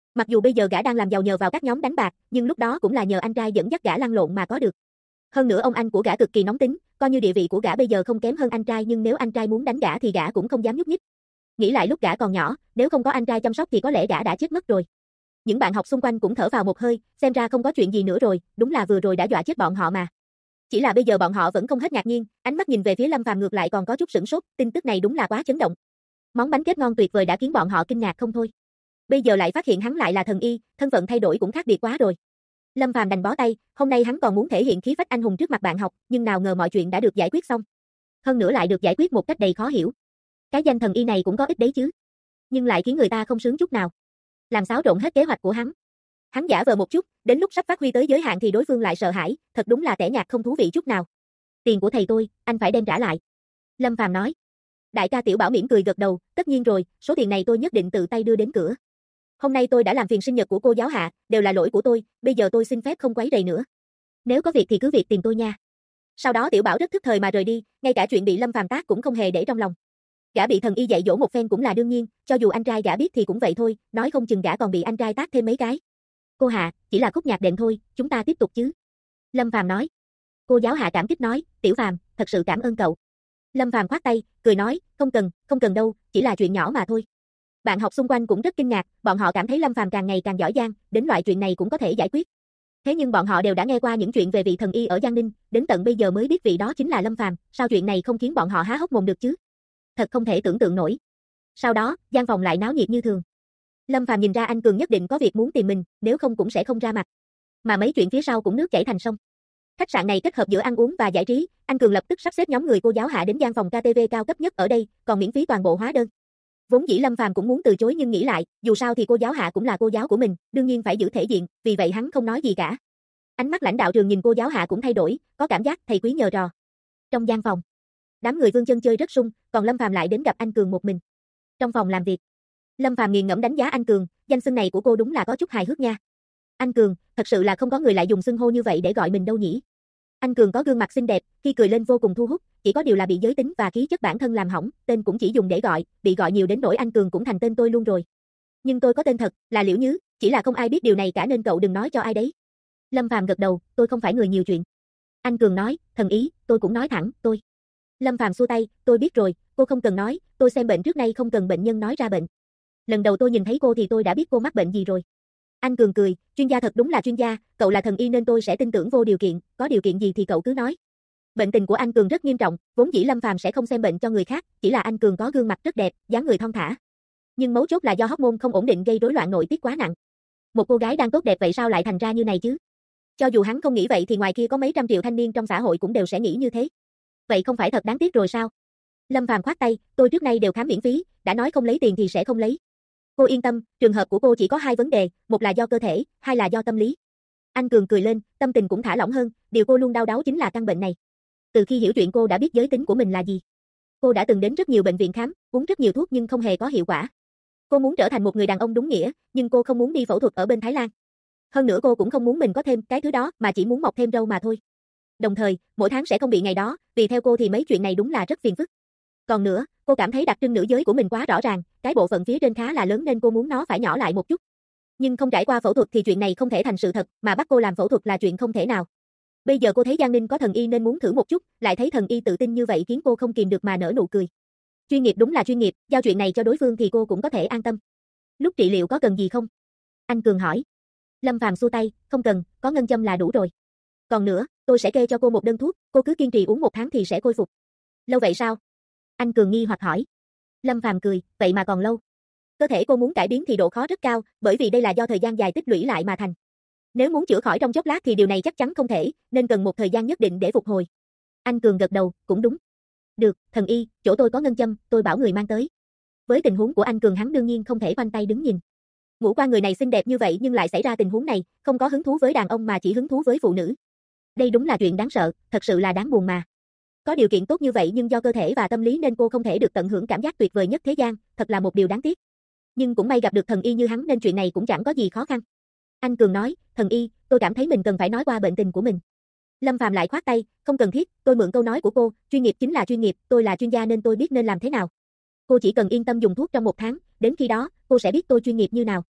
Mặc dù bây giờ gã đang làm giàu nhờ vào các nhóm đánh bạc, nhưng lúc đó cũng là nhờ anh trai dẫn dắt gã lăn lộn mà có được. Hơn nữa ông anh của gã cực kỳ nóng tính, coi như địa vị của gã bây giờ không kém hơn anh trai nhưng nếu anh trai muốn đánh gã thì gã cũng không dám nhúc nhích. Nghĩ lại lúc gã còn nhỏ, nếu không có anh trai chăm sóc thì có lẽ gã đã chết mất rồi. Những bạn học xung quanh cũng thở vào một hơi, xem ra không có chuyện gì nữa rồi, đúng là vừa rồi đã dọa chết bọn họ mà. Chỉ là bây giờ bọn họ vẫn không hết ngạc nhiên, ánh mắt nhìn về phía Lâm Phàm ngược lại còn có chút sửng sốt, tin tức này đúng là quá chấn động. Món bánh kết ngon tuyệt vời đã khiến bọn họ kinh ngạc không thôi. Bây giờ lại phát hiện hắn lại là thần y, thân phận thay đổi cũng khác biệt quá rồi. Lâm Phàm đành bó tay, hôm nay hắn còn muốn thể hiện khí phách anh hùng trước mặt bạn học, nhưng nào ngờ mọi chuyện đã được giải quyết xong. Hơn nữa lại được giải quyết một cách đầy khó hiểu. Cái danh thần y này cũng có ích đấy chứ, nhưng lại khiến người ta không sướng chút nào. Làm xáo trộn hết kế hoạch của hắn. Hắn giả vờ một chút, đến lúc sắp phát huy tới giới hạn thì đối phương lại sợ hãi, thật đúng là tẻ nhạt không thú vị chút nào. Tiền của thầy tôi, anh phải đem trả lại. Lâm Phàm nói. Đại ca Tiểu Bảo mỉm cười gật đầu, tất nhiên rồi, số tiền này tôi nhất định tự tay đưa đến cửa. Hôm nay tôi đã làm phiền sinh nhật của cô giáo Hạ, đều là lỗi của tôi, bây giờ tôi xin phép không quấy rầy nữa. Nếu có việc thì cứ việc tìm tôi nha. Sau đó Tiểu Bảo rất thức thời mà rời đi, ngay cả chuyện bị Lâm Phàm tát cũng không hề để trong lòng. Gã bị thần y dạy dỗ một phen cũng là đương nhiên, cho dù anh trai gã biết thì cũng vậy thôi, nói không chừng gã còn bị anh trai tát thêm mấy cái. Cô Hạ, chỉ là khúc nhạc đệm thôi, chúng ta tiếp tục chứ. Lâm Phàm nói. Cô giáo Hạ cảm kích nói, Tiểu Phàm, thật sự cảm ơn cậu. Lâm Phàm khoát tay, cười nói, không cần đâu, chỉ là chuyện nhỏ mà thôi. Bạn học xung quanh cũng rất kinh ngạc, bọn họ cảm thấy Lâm Phàm càng ngày càng giỏi giang, đến loại chuyện này cũng có thể giải quyết. Thế nhưng bọn họ đều đã nghe qua những chuyện về vị thần y ở Giang Ninh, đến tận bây giờ mới biết vị đó chính là Lâm Phàm, sao chuyện này không khiến bọn họ há hốc mồm được chứ? Thật không thể tưởng tượng nổi. Sau đó, gian phòng lại náo nhiệt như thường. Lâm Phàm nhìn ra anh Cường nhất định có việc muốn tìm mình, nếu không cũng sẽ không ra mặt. Mà mấy chuyện phía sau cũng nước chảy thành sông. Khách sạn này kết hợp giữa ăn uống và giải trí, anh Cường lập tức sắp xếp nhóm người cô giáo Hạ đến gian phòng KTV cao cấp nhất ở đây, còn miễn phí toàn bộ hóa đơn. Vốn dĩ Lâm Phàm cũng muốn từ chối nhưng nghĩ lại, dù sao thì cô giáo Hạ cũng là cô giáo của mình, đương nhiên phải giữ thể diện, vì vậy hắn không nói gì cả. Ánh mắt lãnh đạo trường nhìn cô giáo Hạ cũng thay đổi, có cảm giác thầy quý nhờ trò. Trong gian phòng, đám người Vương Chân chơi rất sung, còn Lâm Phàm lại đến gặp anh Cường một mình. Trong phòng làm việc, Lâm Phàm nghiền ngẫm đánh giá anh Cường, danh xưng này của cô đúng là có chút hài hước nha. Anh Cường, thật sự là không có người lại dùng xưng hô như vậy để gọi mình đâu nhỉ. Anh Cường có gương mặt xinh đẹp, khi cười lên vô cùng thu hút, chỉ có điều là bị giới tính và khí chất bản thân làm hỏng, tên cũng chỉ dùng để gọi, bị gọi nhiều đến nỗi anh Cường cũng thành tên tôi luôn rồi. Nhưng tôi có tên thật, là Liễu Nhứ, chỉ là không ai biết điều này cả nên cậu đừng nói cho ai đấy. Lâm Phàm gật đầu, tôi không phải người nhiều chuyện. Anh Cường nói, thần ý, tôi cũng nói thẳng, tôi. Lâm Phàm xua tay, tôi biết rồi, cô không cần nói, tôi xem bệnh trước nay không cần bệnh nhân nói ra bệnh. Lần đầu tôi nhìn thấy cô thì tôi đã biết cô mắc bệnh gì rồi. Anh Cường cười, chuyên gia thật đúng là chuyên gia, cậu là thần y nên tôi sẽ tin tưởng vô điều kiện, có điều kiện gì thì cậu cứ nói. Bệnh tình của anh Cường rất nghiêm trọng, vốn dĩ Lâm Phàm sẽ không xem bệnh cho người khác, chỉ là anh Cường có gương mặt rất đẹp, dáng người thon thả. Nhưng mấu chốt là do hormone không ổn định gây rối loạn nội tiết quá nặng. Một cô gái đang tốt đẹp vậy sao lại thành ra như này chứ? Cho dù hắn không nghĩ vậy thì ngoài kia có mấy trăm triệu thanh niên trong xã hội cũng đều sẽ nghĩ như thế. Vậy không phải thật đáng tiếc rồi sao? Lâm Phàm khoát tay, tôi trước nay đều khám miễn phí, đã nói không lấy tiền thì sẽ không lấy. Cô yên tâm, trường hợp của cô chỉ có hai vấn đề, một là do cơ thể, hai là do tâm lý. Anh Cường cười lên, tâm tình cũng thả lỏng hơn, điều cô luôn đau đáu chính là căn bệnh này. Từ khi hiểu chuyện cô đã biết giới tính của mình là gì. Cô đã từng đến rất nhiều bệnh viện khám, uống rất nhiều thuốc nhưng không hề có hiệu quả. Cô muốn trở thành một người đàn ông đúng nghĩa, nhưng cô không muốn đi phẫu thuật ở bên Thái Lan. Hơn nữa cô cũng không muốn mình có thêm cái thứ đó mà chỉ muốn mọc thêm râu mà thôi. Đồng thời, mỗi tháng sẽ không bị ngày đó, vì theo cô thì mấy chuyện này đúng là rất phiền phức. Còn nữa, cô cảm thấy đặc trưng nữ giới của mình quá rõ ràng, cái bộ phận phía trên khá là lớn nên cô muốn nó phải nhỏ lại một chút. Nhưng không trải qua phẫu thuật thì chuyện này không thể thành sự thật, mà bắt cô làm phẫu thuật là chuyện không thể nào. Bây giờ cô thấy Giang Ninh có thần y nên muốn thử một chút, lại thấy thần y tự tin như vậy khiến cô không kìm được mà nở nụ cười. Chuyên nghiệp đúng là chuyên nghiệp, giao chuyện này cho đối phương thì cô cũng có thể an tâm. Lúc trị liệu có cần gì không? Anh Cường hỏi. Lâm Phàm xua tay, không cần, có ngân châm là đủ rồi. Còn nữa, tôi sẽ kê cho cô một đơn thuốc, cô cứ kiên trì uống một tháng thì sẽ khôi phục. Lâu vậy sao? Anh Cường nghi hoặc hỏi. Lâm Phàm cười, vậy mà còn lâu. Cơ thể cô muốn cải biến thì độ khó rất cao, bởi vì đây là do thời gian dài tích lũy lại mà thành. Nếu muốn chữa khỏi trong chốc lát thì điều này chắc chắn không thể, nên cần một thời gian nhất định để phục hồi. Anh Cường gật đầu, cũng đúng. Được, thần y, chỗ tôi có ngân châm, tôi bảo người mang tới. Với tình huống của anh Cường hắn đương nhiên không thể khoanh tay đứng nhìn. Ngũ quan người này xinh đẹp như vậy nhưng lại xảy ra tình huống này, không có hứng thú với đàn ông mà chỉ hứng thú với phụ nữ. Đây đúng là chuyện đáng sợ, thật sự là đáng buồn mà. Có điều kiện tốt như vậy nhưng do cơ thể và tâm lý nên cô không thể được tận hưởng cảm giác tuyệt vời nhất thế gian, thật là một điều đáng tiếc. Nhưng cũng may gặp được thần y như hắn nên chuyện này cũng chẳng có gì khó khăn. Anh Cường nói, thần y, tôi cảm thấy mình cần phải nói qua bệnh tình của mình. Lâm Phàm lại khoát tay, không cần thiết, tôi mượn câu nói của cô, chuyên nghiệp chính là chuyên nghiệp, tôi là chuyên gia nên tôi biết nên làm thế nào. Cô chỉ cần yên tâm dùng thuốc trong một tháng, đến khi đó, cô sẽ biết tôi chuyên nghiệp như nào.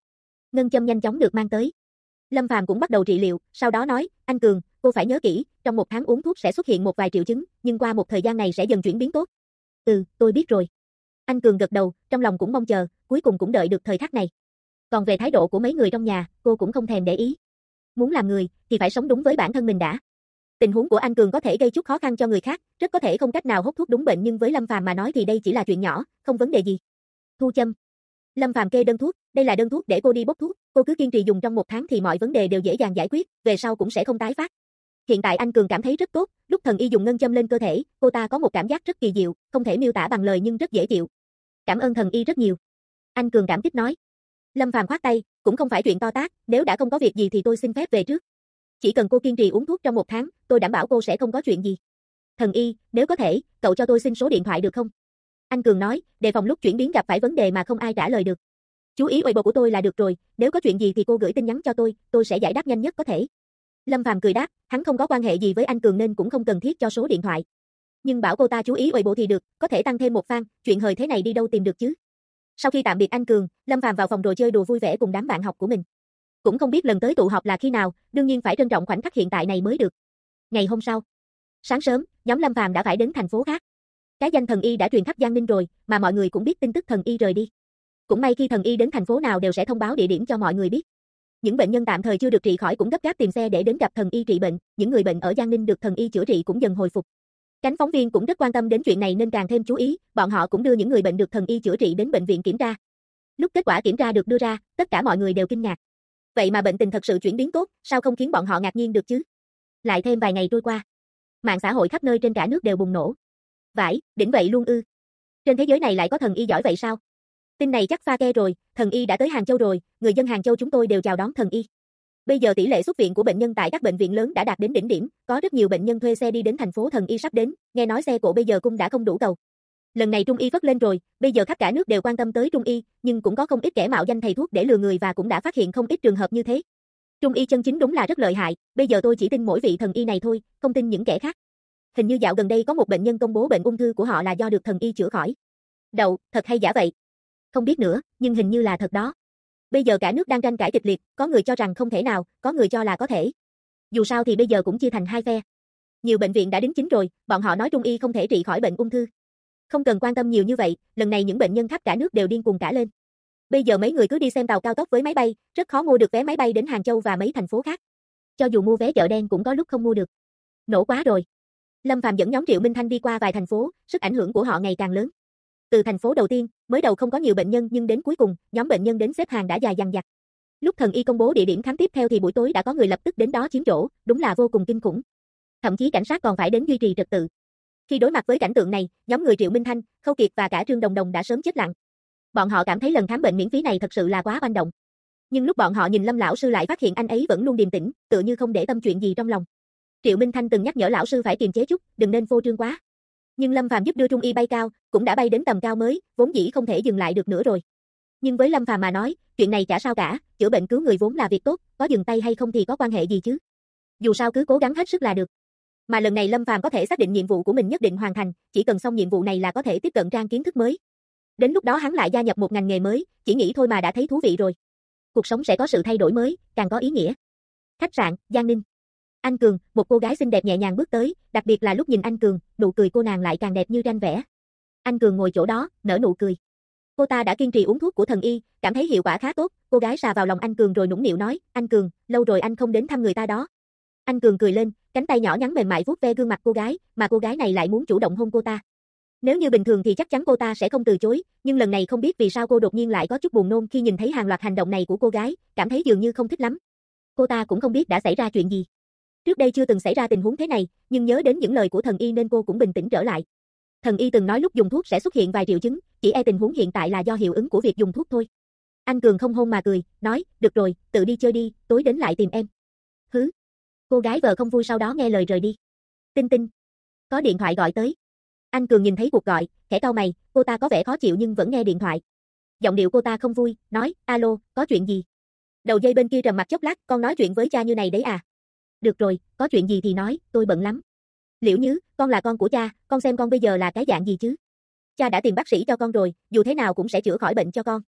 Ngân châm nhanh chóng được mang tới. Lâm Phàm cũng bắt đầu trị liệu, sau đó nói, anh Cường, cô phải nhớ kỹ, trong 1 tháng uống thuốc sẽ xuất hiện một vài triệu chứng, nhưng qua một thời gian này sẽ dần chuyển biến tốt. Tôi biết rồi. Anh Cường gật đầu, trong lòng cũng mong chờ, cuối cùng cũng đợi được thời khắc này. Còn về thái độ của mấy người trong nhà, cô cũng không thèm để ý. Muốn làm người, thì phải sống đúng với bản thân mình đã. Tình huống của anh Cường có thể gây chút khó khăn cho người khác, rất có thể không cách nào hút thuốc đúng bệnh nhưng với Lâm Phàm mà nói thì đây chỉ là chuyện nhỏ, không vấn đề gì. Thu châm. Lâm Phàm kê đơn thuốc, đây là đơn thuốc để cô đi bốc thuốc, cô cứ kiên trì dùng trong 1 tháng thì mọi vấn đề đều dễ dàng giải quyết, về sau cũng sẽ không tái phát. Hiện tại anh Cường cảm thấy rất tốt, lúc thần y dùng ngân châm lên cơ thể, cô ta có một cảm giác rất kỳ diệu, không thể miêu tả bằng lời nhưng rất dễ chịu. Cảm ơn thần y rất nhiều. Anh Cường cảm kích nói. Lâm Phàm khoát tay, cũng không phải chuyện to tát, nếu đã không có việc gì thì tôi xin phép về trước. Chỉ cần cô kiên trì uống thuốc trong 1 tháng, tôi đảm bảo cô sẽ không có chuyện gì. Thần y, nếu có thể, cậu cho tôi xin số điện thoại được không? Anh Cường nói, đề phòng lúc chuyển biến gặp phải vấn đề mà không ai trả lời được. Chú ý Weibo của tôi là được rồi, nếu có chuyện gì thì cô gửi tin nhắn cho tôi sẽ giải đáp nhanh nhất có thể. Lâm Phàm cười đáp, hắn không có quan hệ gì với anh Cường nên cũng không cần thiết cho số điện thoại. Nhưng bảo cô ta chú ý Weibo thì được, có thể tăng thêm một fan, chuyện hời thế này đi đâu tìm được chứ. Sau khi tạm biệt anh Cường, Lâm Phàm vào phòng rồi chơi đùa vui vẻ cùng đám bạn học của mình. Cũng không biết lần tới tụ họp là khi nào, đương nhiên phải trân trọng khoảnh khắc hiện tại này mới được. Ngày hôm sau, sáng sớm, nhóm Lâm Phàm đã phải đến thành phố khác. Cái danh thần y đã truyền khắp Giang Ninh rồi, mà mọi người cũng biết tin tức thần y rời đi. Cũng may khi thần y đến thành phố nào đều sẽ thông báo địa điểm cho mọi người biết. Những bệnh nhân tạm thời chưa được trị khỏi cũng gấp gáp tìm xe để đến gặp thần y trị bệnh, những người bệnh ở Giang Ninh được thần y chữa trị cũng dần hồi phục. Cánh phóng viên cũng rất quan tâm đến chuyện này nên càng thêm chú ý, bọn họ cũng đưa những người bệnh được thần y chữa trị đến bệnh viện kiểm tra. Lúc kết quả kiểm tra được đưa ra, tất cả mọi người đều kinh ngạc. Vậy mà bệnh tình thật sự chuyển biến tốt, sao không khiến bọn họ ngạc nhiên được chứ? Lại thêm vài ngày trôi qua, mạng xã hội khắp nơi trên cả nước đều bùng nổ. Vãi, đỉnh vậy luôn ư? Trên thế giới này lại có thần y giỏi vậy sao? Tin này chắc pha ke rồi, thần y đã tới Hàng Châu rồi, người dân Hàng Châu chúng tôi đều chào đón thần y. Bây giờ tỷ lệ xuất viện của bệnh nhân tại các bệnh viện lớn đã đạt đến đỉnh điểm, có rất nhiều bệnh nhân thuê xe đi đến thành phố thần y sắp đến, nghe nói xe cộ bây giờ cũng đã không đủ cầu. Lần này Trung y phất lên rồi, bây giờ khắp cả nước đều quan tâm tới Trung y, nhưng cũng có không ít kẻ mạo danh thầy thuốc để lừa người và cũng đã phát hiện không ít trường hợp như thế. Trung y chân chính đúng là rất lợi hại, bây giờ tôi chỉ tin mỗi vị thần y này thôi, không tin những kẻ khác. Hình như dạo gần đây có một bệnh nhân công bố bệnh ung thư của họ là do được thần y chữa khỏi. Đậu, thật hay giả vậy? Không biết nữa, nhưng hình như là thật đó. Bây giờ cả nước đang tranh cãi kịch liệt, có người cho rằng không thể nào, có người cho là có thể. Dù sao thì bây giờ cũng chia thành hai phe. Nhiều bệnh viện đã đính chính rồi, bọn họ nói Trung y không thể trị khỏi bệnh ung thư. Không cần quan tâm nhiều như vậy, lần này những bệnh nhân khắp cả nước đều điên cuồng cả lên. Bây giờ mấy người cứ đi xem tàu cao tốc với máy bay, rất khó mua được vé máy bay đến Hàng Châu và mấy thành phố khác. Cho dù mua vé chợ đen cũng có lúc không mua được. Nổ quá rồi. Lâm Phàm dẫn nhóm Triệu Minh Thanh đi qua vài thành phố, sức ảnh hưởng của họ ngày càng lớn. Từ thành phố đầu tiên, mới đầu không có nhiều bệnh nhân nhưng đến cuối cùng, nhóm bệnh nhân đến xếp hàng đã dài dằng dặc. Lúc thần y công bố địa điểm khám tiếp theo thì buổi tối đã có người lập tức đến đó chiếm chỗ, đúng là vô cùng kinh khủng. Thậm chí cảnh sát còn phải đến duy trì trật tự. Khi đối mặt với cảnh tượng này, nhóm người Triệu Minh Thanh, Khâu Kiệt và cả Trương Đồng Đồng đã sớm chết lặng. Bọn họ cảm thấy lần khám bệnh miễn phí này thật sự là quá oanh động. Nhưng lúc bọn họ nhìn Lâm lão sư lại phát hiện anh ấy vẫn luôn điềm tĩnh, tựa như không để tâm chuyện gì trong lòng. Triệu Minh Thanh từng nhắc nhở lão sư phải kiềm chế chút, đừng nên phô trương quá. Nhưng Lâm Phàm giúp đưa Trung y bay cao, cũng đã bay đến tầm cao mới, vốn dĩ không thể dừng lại được nữa rồi. Nhưng với Lâm Phàm mà nói, chuyện này chả sao cả, chữa bệnh cứu người vốn là việc tốt, có dừng tay hay không thì có quan hệ gì chứ. Dù sao cứ cố gắng hết sức là được. Mà lần này Lâm Phàm có thể xác định nhiệm vụ của mình nhất định hoàn thành, chỉ cần xong nhiệm vụ này là có thể tiếp cận trang kiến thức mới. Đến lúc đó hắn lại gia nhập một ngành nghề mới, chỉ nghĩ thôi mà đã thấy thú vị rồi. Cuộc sống sẽ có sự thay đổi mới, càng có ý nghĩa. Khách sạn, Giang Ninh. Anh Cường, một cô gái xinh đẹp nhẹ nhàng bước tới, đặc biệt là lúc nhìn anh Cường, nụ cười cô nàng lại càng đẹp như tranh vẽ. Anh Cường ngồi chỗ đó, nở nụ cười. Cô ta đã kiên trì uống thuốc của thần y, cảm thấy hiệu quả khá tốt, cô gái sà vào lòng anh Cường rồi nũng nịu nói, anh Cường, lâu rồi anh không đến thăm người ta đó. Anh Cường cười lên, cánh tay nhỏ nhắn mềm mại vuốt ve gương mặt cô gái, mà cô gái này lại muốn chủ động hôn cô ta. Nếu như bình thường thì chắc chắn cô ta sẽ không từ chối, nhưng lần này không biết vì sao cô đột nhiên lại có chút buồn nôn khi nhìn thấy hàng loạt hành động này của cô gái, cảm thấy dường như không thích lắm. Cô ta cũng không biết đã xảy ra chuyện gì. Trước đây chưa từng xảy ra tình huống thế này, nhưng nhớ đến những lời của thần y nên cô cũng bình tĩnh trở lại. Thần y từng nói lúc dùng thuốc sẽ xuất hiện vài triệu chứng, chỉ e tình huống hiện tại là do hiệu ứng của việc dùng thuốc thôi. Anh Cường không hôn mà cười, nói, được rồi, tự đi chơi đi, tối đến lại tìm em. Hứ. Cô gái vợ không vui sau đó nghe lời rời đi. Tinh Tinh. Có điện thoại gọi tới. Anh Cường nhìn thấy cuộc gọi, khẽ cau mày, cô ta có vẻ khó chịu nhưng vẫn nghe điện thoại. Giọng điệu cô ta không vui, nói, alo, có chuyện gì? Đầu dây bên kia trầm mặc chốc lát, con nói chuyện với cha như này đấy à? Được rồi, có chuyện gì thì nói, tôi bận lắm. Liễu Nhứ, con là con của cha, con xem con bây giờ là cái dạng gì chứ? Cha đã tìm bác sĩ cho con rồi, dù thế nào cũng sẽ chữa khỏi bệnh cho con.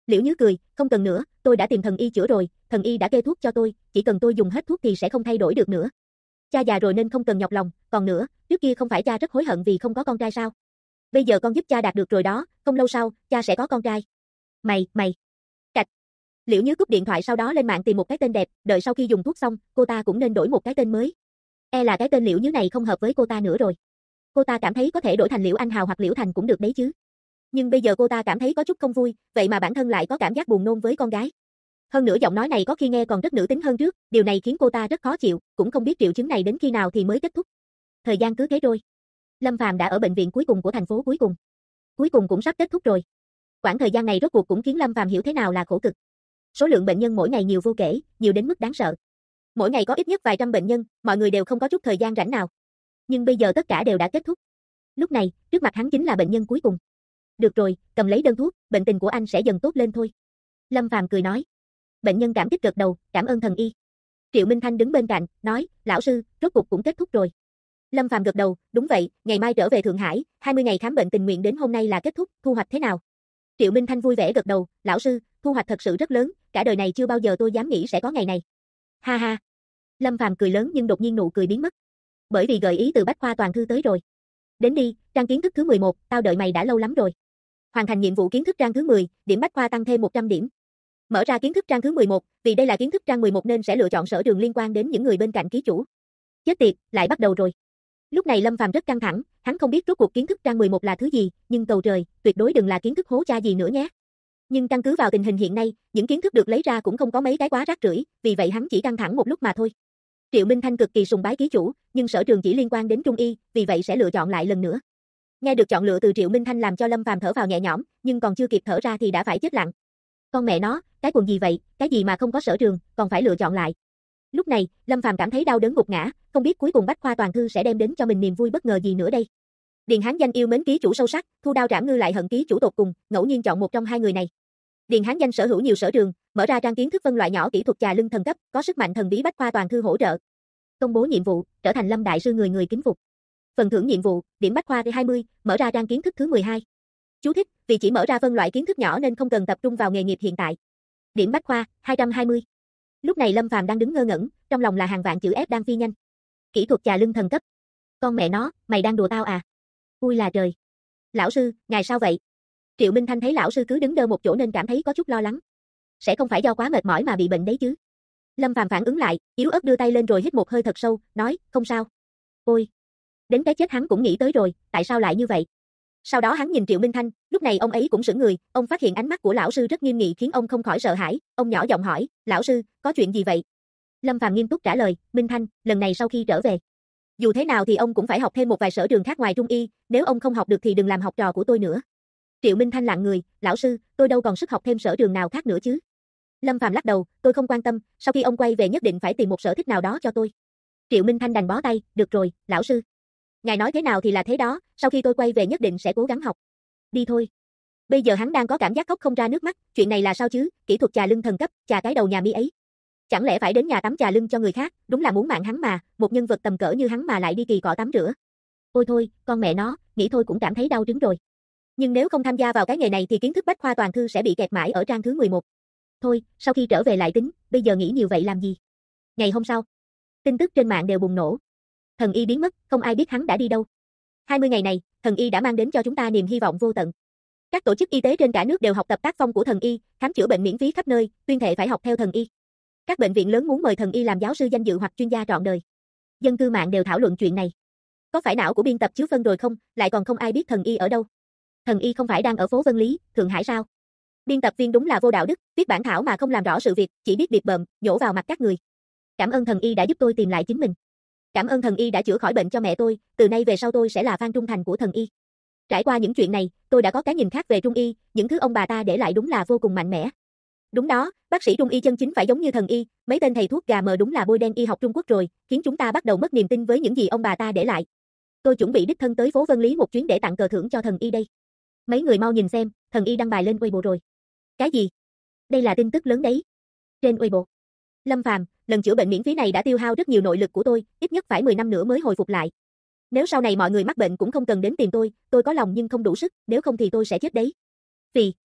Liễu Nhứ cười, không cần nữa, tôi đã tìm thần y chữa rồi, thần y đã kê thuốc cho tôi, chỉ cần tôi dùng hết thuốc thì sẽ không thay đổi được nữa. Cha già rồi nên không cần nhọc lòng, còn nữa, trước kia không phải cha rất hối hận vì không có con trai sao? Bây giờ con giúp cha đạt được rồi đó, không lâu sau, cha sẽ có con trai. Mày. Cạch. Liễu Nhứ cúp điện thoại sau đó lên mạng tìm một cái tên đẹp, đợi sau khi dùng thuốc xong, cô ta cũng nên đổi một cái tên mới. E là cái tên Liễu Nhứ này không hợp với cô ta nữa rồi. Cô ta cảm thấy có thể đổi thành Liễu Anh Hào hoặc Liễu Thành cũng được đấy chứ. Nhưng bây giờ cô ta cảm thấy có chút không vui, vậy mà bản thân lại có cảm giác buồn nôn với con gái. Hơn nữa giọng nói này có khi nghe còn rất nữ tính hơn trước, điều này khiến cô ta rất khó chịu, cũng không biết triệu chứng này đến khi nào thì mới kết thúc. Thời gian cứ thế trôi. Lâm Phàm đã ở bệnh viện cuối cùng của thành phố cuối cùng cũng sắp kết thúc rồi. Quãng thời gian này rốt cuộc cũng khiến Lâm Phàm hiểu thế nào là khổ cực. Số lượng bệnh nhân mỗi ngày nhiều vô kể, nhiều đến mức đáng sợ. Mỗi ngày có ít nhất vài trăm bệnh nhân, mọi người đều không có chút thời gian rảnh nào. Nhưng bây giờ tất cả đều đã kết thúc. Lúc này, trước mặt hắn chính là bệnh nhân cuối cùng. Được rồi, cầm lấy đơn thuốc, bệnh tình của anh sẽ dần tốt lên thôi. Lâm Phàm cười nói. Bệnh nhân cảm kích gật đầu, cảm ơn thần y. Triệu Minh Thanh đứng bên cạnh, nói, lão sư, rốt cuộc cũng kết thúc rồi. Lâm Phàm gật đầu, đúng vậy, ngày mai trở về Thượng Hải, 20 ngày khám bệnh tình nguyện đến hôm nay là kết thúc, thu hoạch thế nào? Triệu Minh Thanh vui vẻ gật đầu, lão sư, thu hoạch thật sự rất lớn, cả đời này chưa bao giờ tôi dám nghĩ sẽ có ngày này. Ha ha. Lâm Phàm cười lớn nhưng đột nhiên nụ cười biến mất. Bởi vì gợi ý từ Bách Khoa Toàn Thư tới rồi. Đến đi, trang kiến thức thứ 11, tao đợi mày đã lâu lắm rồi. Hoàn thành nhiệm vụ kiến thức trang thứ 10, điểm Bách Khoa tăng thêm 100 điểm. Mở ra kiến thức trang thứ 11, vì đây là kiến thức trang 11 nên sẽ lựa chọn sở trường liên quan đến những người bên cạnh ký chủ. Chết tiệt, lại bắt đầu rồi. Lúc này Lâm Phàm rất căng thẳng, hắn không biết rốt cuộc kiến thức trang 11 là thứ gì, nhưng cầu trời, tuyệt đối đừng là kiến thức hố cha gì nữa nhé. Nhưng căn cứ vào tình hình hiện nay, những kiến thức được lấy ra cũng không có mấy cái quá rác rưởi, vì vậy hắn chỉ căng thẳng một lúc mà thôi. Triệu Minh Thanh cực kỳ sùng bái ký chủ, nhưng sở trường chỉ liên quan đến trung y, vì vậy sẽ lựa chọn lại lần nữa. Nghe được chọn lựa từ Triệu Minh Thanh làm cho Lâm Phàm thở vào nhẹ nhõm, nhưng còn chưa kịp thở ra thì đã phải chết lặng. Con mẹ nó, cái quần gì vậy, cái gì mà không có sở trường, còn phải lựa chọn lại. Lúc này, Lâm Phàm cảm thấy đau đớn gục ngã, không biết cuối cùng Bách Khoa Toàn Thư sẽ đem đến cho mình niềm vui bất ngờ gì nữa đây. Điền Hán Danh yêu mến ký chủ sâu sắc, Thu Đao Trảm Ngư lại hận ký chủ tột cùng, ngẫu nhiên chọn một trong hai người này. Điền Hán Danh sở hữu nhiều sở trường, mở ra trang kiến thức phân loại nhỏ kỹ thuật trà lưng thần cấp, có sức mạnh thần bí Bách Khoa Toàn Thư hỗ trợ. Công bố nhiệm vụ, trở thành Lâm đại sư người người kính phục. Phần thưởng nhiệm vụ, điểm Bách Khoa 20, mở ra trang kiến thức thứ 12. Chú thích, vì chỉ mở ra phân loại kiến thức nhỏ nên không cần tập trung vào nghề nghiệp hiện tại. Điểm Bách Khoa 220. Lúc này Lâm Phàm đang đứng ngơ ngẩn, trong lòng là hàng vạn chữ F đang phi nhanh. Kỹ thuật trà lưng thần cấp. Con mẹ nó, mày đang đùa tao à? Ui là trời. Lão sư, ngài sao vậy? Triệu Minh Thanh thấy lão sư cứ đứng đơ một chỗ nên cảm thấy có chút lo lắng. Sẽ không phải do quá mệt mỏi mà bị bệnh đấy chứ? Lâm Phàm phản ứng lại, yếu ớt đưa tay lên rồi hít một hơi thật sâu, nói, không sao. Ôi, đến cái chết hắn cũng nghĩ tới rồi, tại sao lại như vậy? Sau đó hắn nhìn Triệu Minh Thanh, lúc này ông ấy cũng sững người, ông phát hiện ánh mắt của lão sư rất nghiêm nghị khiến ông không khỏi sợ hãi, ông nhỏ giọng hỏi, lão sư, có chuyện gì vậy? Lâm Phàm nghiêm túc trả lời, Minh Thanh, lần này sau khi trở về, dù thế nào thì ông cũng phải học thêm một vài sở trường khác ngoài trung y, nếu ông không học được thì đừng làm học trò của tôi nữa. Triệu Minh Thanh lặng người, lão sư, tôi đâu còn sức học thêm sở trường nào khác nữa chứ. Lâm Phàm lắc đầu, tôi không quan tâm, sau khi ông quay về nhất định phải tìm một sở thích nào đó cho tôi. Triệu Minh Thanh đành bó tay, được rồi, lão sư. Ngài nói thế nào thì là thế đó, sau khi tôi quay về nhất định sẽ cố gắng học. Đi thôi. Bây giờ hắn đang có cảm giác khóc không ra nước mắt, chuyện này là sao chứ, kỹ thuật trà lưng thần cấp, trà cái đầu nhà mi ấy. Chẳng lẽ phải đến nhà tắm trà lưng cho người khác, đúng là muốn mạng hắn mà, một nhân vật tầm cỡ như hắn mà lại đi kỳ cọ tắm rửa. Ôi thôi, con mẹ nó, nghĩ thôi cũng cảm thấy đau trứng rồi. Nhưng nếu không tham gia vào cái nghề này thì kiến thức Bách Khoa Toàn Thư sẽ bị kẹt mãi ở trang thứ 11. Thôi, sau khi trở về lại tính, bây giờ nghĩ nhiều vậy làm gì? Ngày hôm sau, tin tức trên mạng đều bùng nổ. Thần y biến mất, không ai biết hắn đã đi đâu. 20 ngày này, thần y đã mang đến cho chúng ta niềm hy vọng vô tận. Các tổ chức y tế trên cả nước đều học tập tác phong của thần y, khám chữa bệnh miễn phí khắp nơi, tuyên thệ phải học theo thần y. Các bệnh viện lớn muốn mời thần y làm giáo sư danh dự hoặc chuyên gia trọn đời. Dân cư mạng đều thảo luận chuyện này. Có phải não của biên tập chiếu phân rồi không, lại còn không ai biết thần y ở đâu. Thần y không phải đang ở phố Vân Lý, Thượng Hải sao? Biên tập viên đúng là vô đạo đức, viết bản thảo mà không làm rõ sự việc, chỉ biết bịp bợm, nhổ vào mặt các người. Cảm ơn thần y đã giúp tôi tìm lại chính mình. Cảm ơn thần y đã chữa khỏi bệnh cho mẹ tôi, từ nay về sau tôi sẽ là fan trung thành của thần y. Trải qua những chuyện này, tôi đã có cái nhìn khác về trung y, những thứ ông bà ta để lại đúng là vô cùng mạnh mẽ. Đúng đó, bác sĩ trung y chân chính phải giống như thần y, mấy tên thầy thuốc gà mờ đúng là bôi đen y học Trung Quốc rồi, khiến chúng ta bắt đầu mất niềm tin với những gì ông bà ta để lại. Tôi chuẩn bị đích thân tới phố Vân Lý một chuyến để tặng cờ thưởng cho thần y đây. Mấy người mau nhìn xem, thần y đăng bài lên Weibo rồi. Cái gì? Đây là tin tức lớn đấy. Trên Weibo. Lâm Phàm, lần chữa bệnh miễn phí này đã tiêu hao rất nhiều nội lực của tôi, ít nhất phải 10 năm nữa mới hồi phục lại. Nếu sau này mọi người mắc bệnh cũng không cần đến tìm tôi có lòng nhưng không đủ sức, nếu không thì tôi sẽ chết đấy. Vì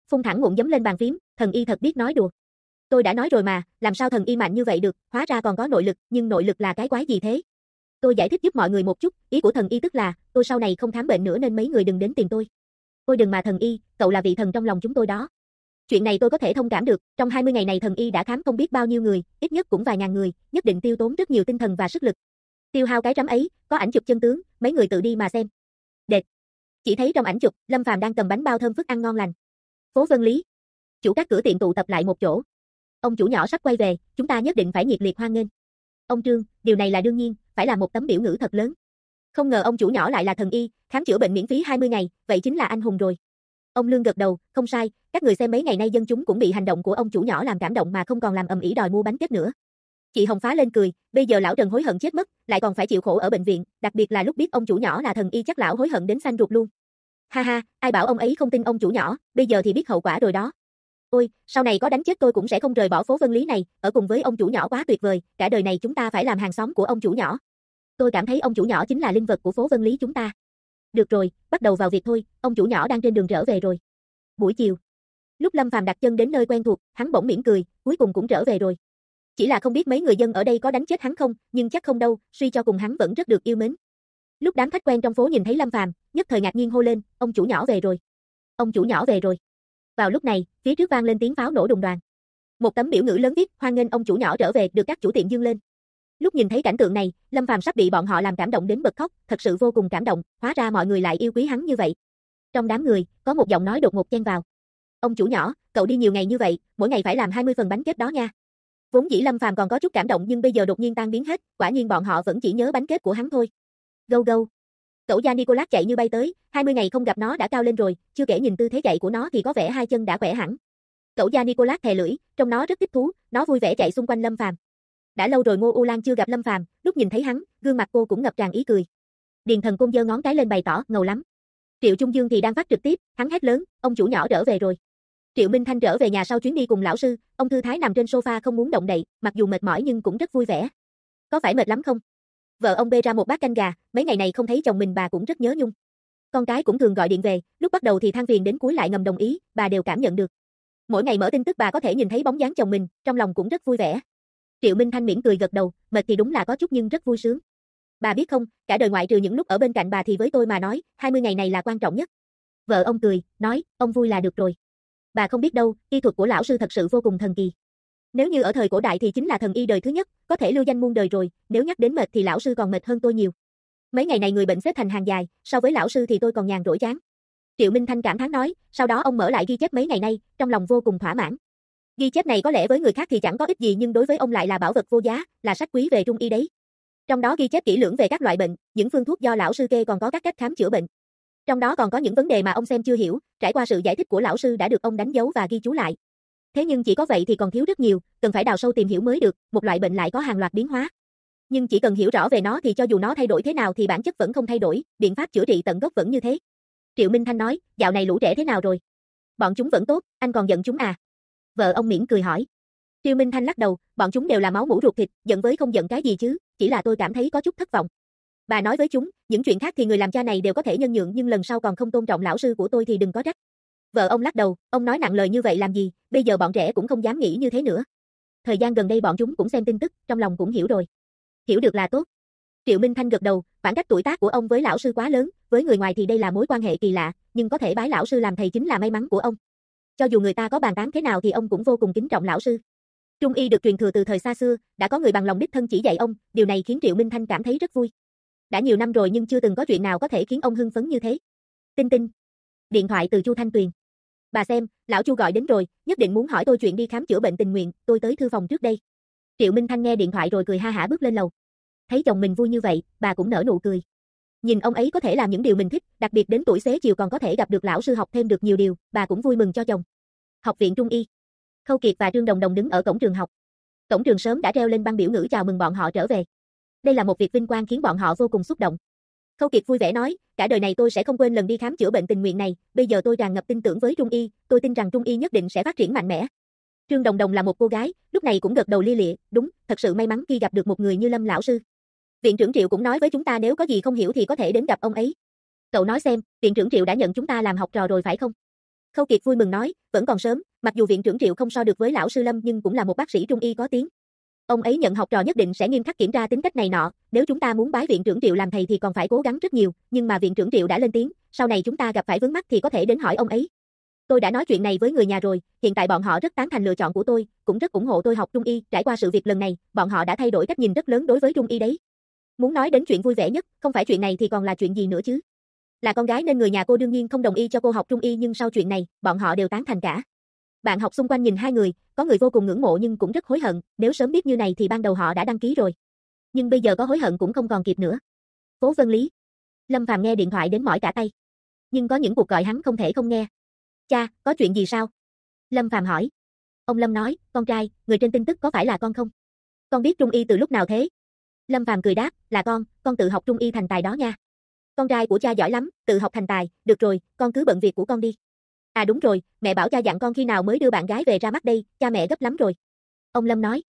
Phung thẳng muộn giấm lên bàn phím, thần y thật biết nói đùa. Tôi đã nói rồi mà, làm sao thần y mạnh như vậy được, hóa ra còn có nội lực, nhưng nội lực là cái quái gì thế? Tôi giải thích giúp mọi người một chút, ý của thần y tức là, tôi sau này không khám bệnh nữa nên mấy người đừng đến tìm tôi. Ôi đừng mà thần y, cậu là vị thần trong lòng chúng tôi đó. Chuyện này tôi có thể thông cảm được, trong 20 ngày này thần y đã khám không biết bao nhiêu người, ít nhất cũng vài ngàn người, nhất định tiêu tốn rất nhiều tinh thần và sức lực. Tiêu hao cái rắm ấy, có ảnh chụp chân tướng, mấy người tự đi mà xem. Đệt. Chỉ thấy trong ảnh chụp, Lâm Phàm đang cầm bánh bao thơm phức ăn ngon lành. Phố Vân Lý. Chủ các cửa tiệm tụ tập lại một chỗ. Ông chủ nhỏ sắp quay về, chúng ta nhất định phải nhiệt liệt hoan nghênh. Ông Trương, điều này là đương nhiên, phải là một tấm biểu ngữ thật lớn. Không ngờ ông chủ nhỏ lại là thần y, khám chữa bệnh miễn phí 20 ngày, vậy chính là anh hùng rồi. Ông Lương gật đầu, không sai, các người xem mấy ngày nay dân chúng cũng bị hành động của ông chủ nhỏ làm cảm động mà không còn làm ầm ĩ đòi mua bánh kết nữa. Chị Hồng phá lên cười, bây giờ lão Trần hối hận chết mất, lại còn phải chịu khổ ở bệnh viện, đặc biệt là lúc biết ông chủ nhỏ là thần y chắc lão hối hận đến xanh ruột luôn. Ha ha, ai bảo ông ấy không tin ông chủ nhỏ, bây giờ thì biết hậu quả rồi đó. Ôi, sau này có đánh chết tôi cũng sẽ không rời bỏ phố Vân Lý này, ở cùng với ông chủ nhỏ quá tuyệt vời, cả đời này chúng ta phải làm hàng xóm của ông chủ nhỏ. Tôi cảm thấy ông chủ nhỏ chính là linh vật của phố Vân Lý chúng ta. Được rồi, bắt đầu vào việc thôi, ông chủ nhỏ đang trên đường trở về rồi. Buổi chiều, lúc Lâm Phàm đặt chân đến nơi quen thuộc, hắn bỗng mỉm cười, cuối cùng cũng trở về rồi. Chỉ là không biết mấy người dân ở đây có đánh chết hắn không, nhưng chắc không đâu, suy cho cùng hắn vẫn rất được yêu mến. Lúc đám khách quen trong phố nhìn thấy Lâm Phàm, nhất thời ngạc nhiên hô lên, ông chủ nhỏ về rồi. Ông chủ nhỏ về rồi. Vào lúc này, phía trước vang lên tiếng pháo nổ đùng đoàng. Một tấm biểu ngữ lớn viết, hoan nghênh ông chủ nhỏ trở về, được các chủ tiệm dương lên. Lúc nhìn thấy cảnh tượng này, Lâm Phàm sắp bị bọn họ làm cảm động đến bật khóc, thật sự vô cùng cảm động, hóa ra mọi người lại yêu quý hắn như vậy. Trong đám người, có một giọng nói đột ngột chen vào. Ông chủ nhỏ, cậu đi nhiều ngày như vậy, mỗi ngày phải làm 20 phần bánh kết đó nha. Vốn dĩ Lâm Phàm còn có chút cảm động nhưng bây giờ đột nhiên tan biến hết, quả nhiên bọn họ vẫn chỉ nhớ bánh kết của hắn thôi. Gâu gâu. Cậu gia Nicolas chạy như bay tới, 20 ngày không gặp nó đã cao lên rồi, chưa kể nhìn tư thế chạy của nó thì có vẻ hai chân đã khỏe hẳn. Cậu gia Nicolas thè lưỡi, trông nó rất thích thú, nó vui vẻ chạy xung quanh Lâm Phàm. Đã lâu rồi Ngô U Lan chưa gặp Lâm Phàm, lúc nhìn thấy hắn, gương mặt cô cũng ngập tràn ý cười. Điền Thần Côn giơ ngón cái lên bày tỏ, ngầu lắm. Triệu Trung Dương thì đang phát trực tiếp, hắn hét lớn, ông chủ nhỏ trở về rồi. Triệu Minh Thanh trở về nhà sau chuyến đi cùng lão sư, ông thư thái nằm trên sofa không muốn động đậy, mặc dù mệt mỏi nhưng cũng rất vui vẻ. Có phải mệt lắm không? Vợ ông bê ra một bát canh gà, mấy ngày này không thấy chồng mình bà cũng rất nhớ nhung. Con cái cũng thường gọi điện về, lúc bắt đầu thì than phiền đến cuối lại ngầm đồng ý, bà đều cảm nhận được. Mỗi ngày mở tin tức bà có thể nhìn thấy bóng dáng chồng mình, trong lòng cũng rất vui vẻ. Triệu Minh Thanh mỉm cười gật đầu, mệt thì đúng là có chút nhưng rất vui sướng. Bà biết không, cả đời ngoại trừ những lúc ở bên cạnh bà thì với tôi mà nói, 20 ngày này là quan trọng nhất. Vợ ông cười, nói, ông vui là được rồi. Bà không biết đâu, y thuật của lão sư thật sự vô cùng thần kỳ. Nếu như ở thời cổ đại thì chính là thần y đời thứ nhất, có thể lưu danh muôn đời rồi, nếu nhắc đến mệt thì lão sư còn mệt hơn tôi nhiều. Mấy ngày này người bệnh xếp thành hàng dài, so với lão sư thì tôi còn nhàn rỗi chán. Triệu Minh Thanh cảm thán nói, sau đó ông mở lại ghi chép mấy ngày nay, trong lòng vô cùng thỏa mãn. Ghi chép này có lẽ với người khác thì chẳng có ích gì nhưng đối với ông lại là bảo vật vô giá, là sách quý về trung y đấy. Trong đó ghi chép kỹ lưỡng về các loại bệnh, những phương thuốc do lão sư kê còn có các cách khám chữa bệnh. Trong đó còn có những vấn đề mà ông xem chưa hiểu, trải qua sự giải thích của lão sư đã được ông đánh dấu và ghi chú lại. Thế nhưng chỉ có vậy thì còn thiếu rất nhiều, cần phải đào sâu tìm hiểu mới được, một loại bệnh lại có hàng loạt biến hóa. Nhưng chỉ cần hiểu rõ về nó thì cho dù nó thay đổi thế nào thì bản chất vẫn không thay đổi, biện pháp chữa trị tận gốc vẫn như thế. Triệu Minh Thanh nói, dạo này lũ trẻ thế nào rồi? Bọn chúng vẫn tốt, anh còn giận chúng à? Vợ ông mỉm cười hỏi. Triệu Minh Thanh lắc đầu, bọn chúng đều là máu mủ ruột thịt, giận với không giận cái gì chứ, chỉ là tôi cảm thấy có chút thất vọng. Bà nói với chúng, những chuyện khác thì người làm cha này đều có thể nhân nhượng nhưng lần sau còn không tôn trọng lão sư của tôi thì đừng có trách. Vợ ông lắc đầu, ông nói nặng lời như vậy làm gì, bây giờ bọn trẻ cũng không dám nghĩ như thế nữa. Thời gian gần đây bọn chúng cũng xem tin tức, trong lòng cũng hiểu rồi. Hiểu được là tốt. Triệu Minh Thanh gật đầu, khoảng cách tuổi tác của ông với lão sư quá lớn, với người ngoài thì đây là mối quan hệ kỳ lạ, nhưng có thể bái lão sư làm thầy chính là may mắn của ông. Cho dù người ta có bàn tán thế nào thì ông cũng vô cùng kính trọng lão sư. Trung y được truyền thừa từ thời xa xưa, đã có người bằng lòng đích thân chỉ dạy ông, điều này khiến Triệu Minh Thanh cảm thấy rất vui. Đã nhiều năm rồi nhưng chưa từng có chuyện nào có thể khiến ông hưng phấn như thế. Tinh tinh. Điện thoại từ Chu Thanh Tuyền. Bà xem, lão Chu gọi đến rồi, nhất định muốn hỏi tôi chuyện đi khám chữa bệnh tình nguyện, tôi tới thư phòng trước đây. Triệu Minh Thanh nghe điện thoại rồi cười ha hả bước lên lầu. Thấy chồng mình vui như vậy, bà cũng nở nụ cười. Nhìn ông ấy có thể làm những điều mình thích, đặc biệt đến tuổi xế chiều còn có thể gặp được lão sư học thêm được nhiều điều, bà cũng vui mừng cho chồng. Học viện Trung y. Khâu Kiệt và Trương Đồng Đồng đứng ở cổng trường học. Cổng trường sớm đã treo lên băng biểu ngữ chào mừng bọn họ trở về. Đây là một việc vinh quang khiến bọn họ vô cùng xúc động. Khâu Kiệt vui vẻ nói, cả đời này tôi sẽ không quên lần đi khám chữa bệnh tình nguyện này, bây giờ tôi tràn ngập tin tưởng với Trung y, tôi tin rằng Trung y nhất định sẽ phát triển mạnh mẽ. Trương Đồng Đồng là một cô gái, lúc này cũng gật đầu lia lịa, đúng, thật sự may mắn khi gặp được một người như Lâm lão sư. Viện trưởng Triệu cũng nói với chúng ta nếu có gì không hiểu thì có thể đến gặp ông ấy. Cậu nói xem, viện trưởng Triệu đã nhận chúng ta làm học trò rồi phải không? Khâu Kiệt vui mừng nói, vẫn còn sớm, mặc dù viện trưởng Triệu không so được với lão sư Lâm nhưng cũng là một bác sĩ trung y có tiếng. Ông ấy nhận học trò nhất định sẽ nghiêm khắc kiểm tra tính cách này nọ, nếu chúng ta muốn bái viện trưởng Triệu làm thầy thì còn phải cố gắng rất nhiều, nhưng mà viện trưởng Triệu đã lên tiếng, sau này chúng ta gặp phải vướng mắc thì có thể đến hỏi ông ấy. Tôi đã nói chuyện này với người nhà rồi, hiện tại bọn họ rất tán thành lựa chọn của tôi, cũng rất ủng hộ tôi học trung y, trải qua sự việc lần này, bọn họ đã thay đổi cách nhìn rất lớn đối với trung y đấy. Muốn nói đến chuyện vui vẻ nhất, không phải chuyện này thì còn là chuyện gì nữa chứ? Là con gái nên người nhà cô đương nhiên không đồng ý cho cô học trung y nhưng sau chuyện này, bọn họ đều tán thành cả. Bạn học xung quanh nhìn hai người, có người vô cùng ngưỡng mộ nhưng cũng rất hối hận, nếu sớm biết như này thì ban đầu họ đã đăng ký rồi. Nhưng bây giờ có hối hận cũng không còn kịp nữa. Phố Vân Lý. Lâm Phàm nghe điện thoại đến mỏi cả tay. Nhưng có những cuộc gọi hắn không thể không nghe. Cha, có chuyện gì sao? Lâm Phàm hỏi. Ông Lâm nói, con trai, người trên tin tức có phải là con không? Con biết trung y từ lúc nào thế? Lâm Phàm cười đáp, là con tự học trung y thành tài đó nha. Con trai của cha giỏi lắm, tự học thành tài, được rồi, con cứ bận việc của con đi. À đúng rồi, mẹ bảo cha dặn con khi nào mới đưa bạn gái về ra mắt đây, cha mẹ gấp lắm rồi. Ông Lâm nói.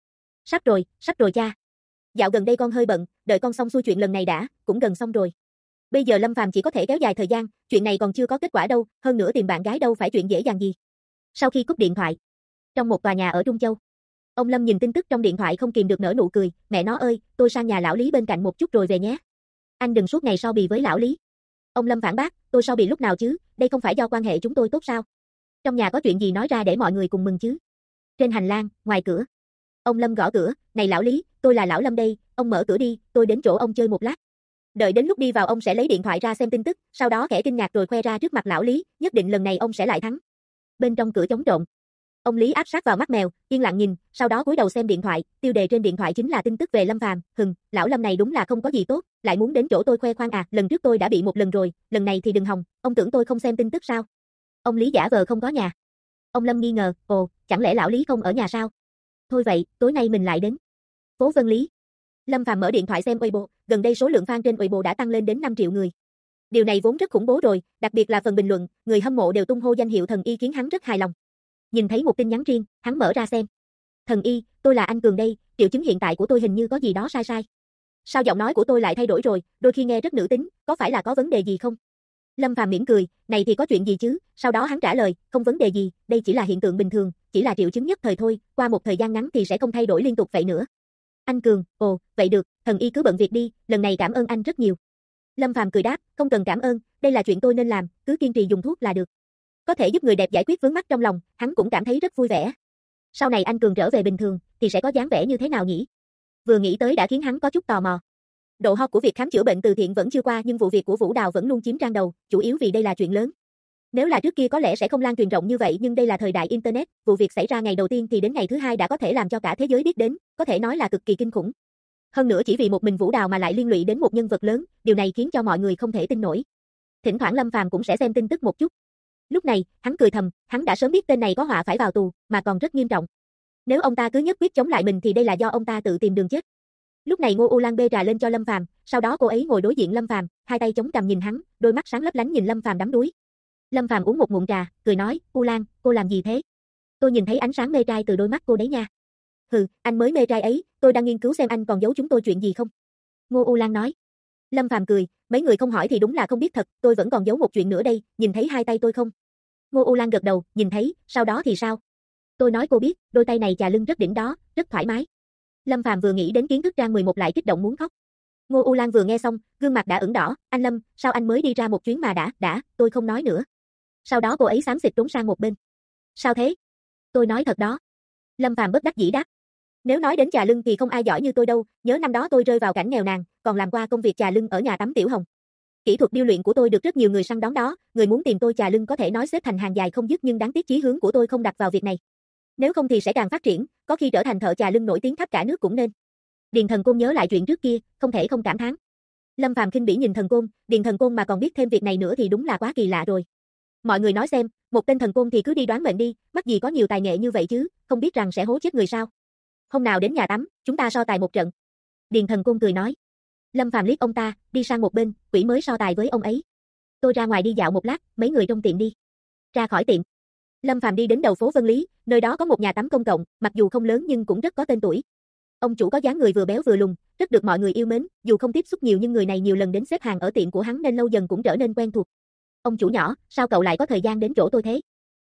Sắp rồi cha. Dạo gần đây con hơi bận, đợi con xong xuôi chuyện lần này đã, cũng gần xong rồi. Bây giờ Lâm Phàm chỉ có thể kéo dài thời gian, chuyện này còn chưa có kết quả đâu, hơn nữa tìm bạn gái đâu phải chuyện dễ dàng gì. Sau khi cúp điện thoại, trong một tòa nhà ở Trung Châu, ông Lâm nhìn tin tức trong điện thoại không kìm được nở nụ cười, mẹ nó ơi, tôi sang nhà lão Lý bên cạnh một chút rồi về nhé. Anh đừng suốt ngày so bì với lão Lý. Ông Lâm phản bác, tôi so bì lúc nào chứ, đây không phải do quan hệ chúng tôi tốt sao? Trong nhà có chuyện gì nói ra để mọi người cùng mừng chứ. Trên hành lang, ngoài cửa. Ông Lâm gõ cửa, này lão Lý, tôi là lão Lâm đây, ông mở cửa đi, tôi đến chỗ ông chơi một lát. Đợi đến lúc đi vào ông sẽ lấy điện thoại ra xem tin tức, sau đó khẽ kinh ngạc rồi khoe ra trước mặt lão Lý, nhất định lần này ông sẽ lại thắng. Bên trong cửa trống trộn. Ông Lý áp sát vào mắt mèo, yên lặng nhìn, sau đó cúi đầu xem điện thoại, tiêu đề trên điện thoại chính là tin tức về Lâm Phàm, lão Lâm này đúng là không có gì tốt, lại muốn đến chỗ tôi khoe khoang à, lần trước tôi đã bị một lần rồi, lần này thì đừng hòng, ông tưởng tôi không xem tin tức sao? Ông Lý giả vờ không có nhà. Ông Lâm nghi ngờ, ồ, chẳng lẽ lão Lý không ở nhà sao? Thôi vậy, tối nay mình lại đến. Phố Vân Lý. Lâm Phàm mở điện thoại xem Weibo, gần đây số lượng fan trên Weibo đã tăng lên đến 5 triệu người. Điều này vốn rất khủng bố rồi, đặc biệt là phần bình luận, người hâm mộ đều tung hô danh hiệu thần y khiến hắn rất hài lòng. Nhìn thấy một tin nhắn riêng, hắn mở ra xem. Thần y, tôi là anh Cường đây, triệu chứng hiện tại của tôi hình như có gì đó sai sai. Sao giọng nói của tôi lại thay đổi rồi, đôi khi nghe rất nữ tính, có phải là có vấn đề gì không? Lâm Phàm mỉm cười, này thì có chuyện gì chứ, sau đó hắn trả lời, không vấn đề gì, đây chỉ là hiện tượng bình thường, chỉ là triệu chứng nhất thời thôi, qua một thời gian ngắn thì sẽ không thay đổi liên tục vậy nữa. Anh Cường, ồ, vậy được, thần y cứ bận việc đi, lần này cảm ơn anh rất nhiều. Lâm Phàm cười đáp, không cần cảm ơn, đây là chuyện tôi nên làm, cứ kiên trì dùng thuốc là được. Có thể giúp người đẹp giải quyết vướng mắc trong lòng, hắn cũng cảm thấy rất vui vẻ. Sau này anh Cường trở về bình thường, thì sẽ có dáng vẻ như thế nào nhỉ? Vừa nghĩ tới đã khiến hắn có chút tò mò. Độ hot của việc khám chữa bệnh từ thiện vẫn chưa qua nhưng vụ việc của Vũ Đào vẫn luôn chiếm trang đầu, chủ yếu vì đây là chuyện lớn. Nếu là trước kia có lẽ sẽ không lan truyền rộng như vậy nhưng đây là thời đại Internet, vụ việc xảy ra ngày đầu tiên thì đến ngày thứ hai đã có thể làm cho cả thế giới biết đến, có thể nói là cực kỳ kinh khủng. Hơn nữa chỉ vì một mình Vũ Đào mà lại liên lụy đến một nhân vật lớn, điều này khiến cho mọi người không thể tin nổi. Thỉnh thoảng Lâm Phàm cũng sẽ xem tin tức một chút. Lúc này, hắn cười thầm, hắn đã sớm biết tên này có họa phải vào tù, mà còn rất nghiêm trọng. Nếu ông ta cứ nhất quyết chống lại mình thì đây là do ông ta tự tìm đường chết. Lúc này Ngô U Lan bê trà lên cho Lâm Phàm, sau đó cô ấy ngồi đối diện Lâm Phàm, hai tay chống cằm nhìn hắn, đôi mắt sáng lấp lánh nhìn Lâm Phàm đắm đuối. Lâm Phàm uống một ngụm trà, cười nói, U Lan, cô làm gì thế? Tôi nhìn thấy ánh sáng mê trai từ đôi mắt cô đấy nha. Hừ, anh mới mê trai ấy, tôi đang nghiên cứu xem anh còn giấu chúng tôi chuyện gì không. Ngô U Lan nói. Lâm Phàm cười, mấy người không hỏi thì đúng là không biết thật, tôi vẫn còn giấu một chuyện nữa đây, nhìn thấy hai tay tôi không? Ngô U Lan gật đầu, nhìn thấy, sau đó thì sao? Tôi nói cô biết, đôi tay này chà lưng rất đỉnh đó, rất thoải mái. Lâm Phàm vừa nghĩ đến kiến thức trang 11 lại kích động muốn khóc. Ngô U Lan vừa nghe xong, gương mặt đã ửng đỏ, anh Lâm, sao anh mới đi ra một chuyến mà đã, tôi không nói nữa. Sau đó cô ấy xám xịt trốn sang một bên. Sao thế? Tôi nói thật đó. Lâm Phàm bất đắc dĩ đáp. Nếu nói đến chà lưng thì không ai giỏi như tôi đâu, nhớ năm đó tôi rơi vào cảnh nghèo nàn, còn làm qua công việc chà lưng ở nhà tắm Tiểu Hồng. Kỹ thuật điêu luyện của tôi được rất nhiều người săn đón đó, người muốn tìm tôi chà lưng có thể nói xếp thành hàng dài không dứt nhưng đáng tiếc chí hướng của tôi không đặt vào việc này. Nếu không thì sẽ càng phát triển, có khi trở thành thợ chà lưng nổi tiếng khắp cả nước cũng nên. Điền Thần Côn nhớ lại chuyện trước kia, không thể không cảm thán. Lâm Phàm khinh bỉ nhìn Thần Côn, Điền Thần Côn mà còn biết thêm việc này nữa thì đúng là quá kỳ lạ rồi. Mọi người nói xem, một tên thần côn thì cứ đi đoán mệnh đi, mắc gì có nhiều tài nghệ như vậy chứ, không biết rằng sẽ hố chết người sao? Hôm nào đến nhà tắm, chúng ta so tài một trận. Điền Thần Côn cười nói. Lâm Phàm liếc ông ta, đi sang một bên, quỷ mới so tài với ông ấy. Tôi ra ngoài đi dạo một lát, mấy người trong tiệm đi. Ra khỏi tiệm. Lâm Phàm đi đến đầu phố Vân Lý, nơi đó có một nhà tắm công cộng, mặc dù không lớn nhưng cũng rất có tên tuổi. Ông chủ có dáng người vừa béo vừa lùn, rất được mọi người yêu mến, dù không tiếp xúc nhiều nhưng người này nhiều lần đến xếp hàng ở tiệm của hắn nên lâu dần cũng trở nên quen thuộc. Ông chủ nhỏ, sao cậu lại có thời gian đến chỗ tôi thế?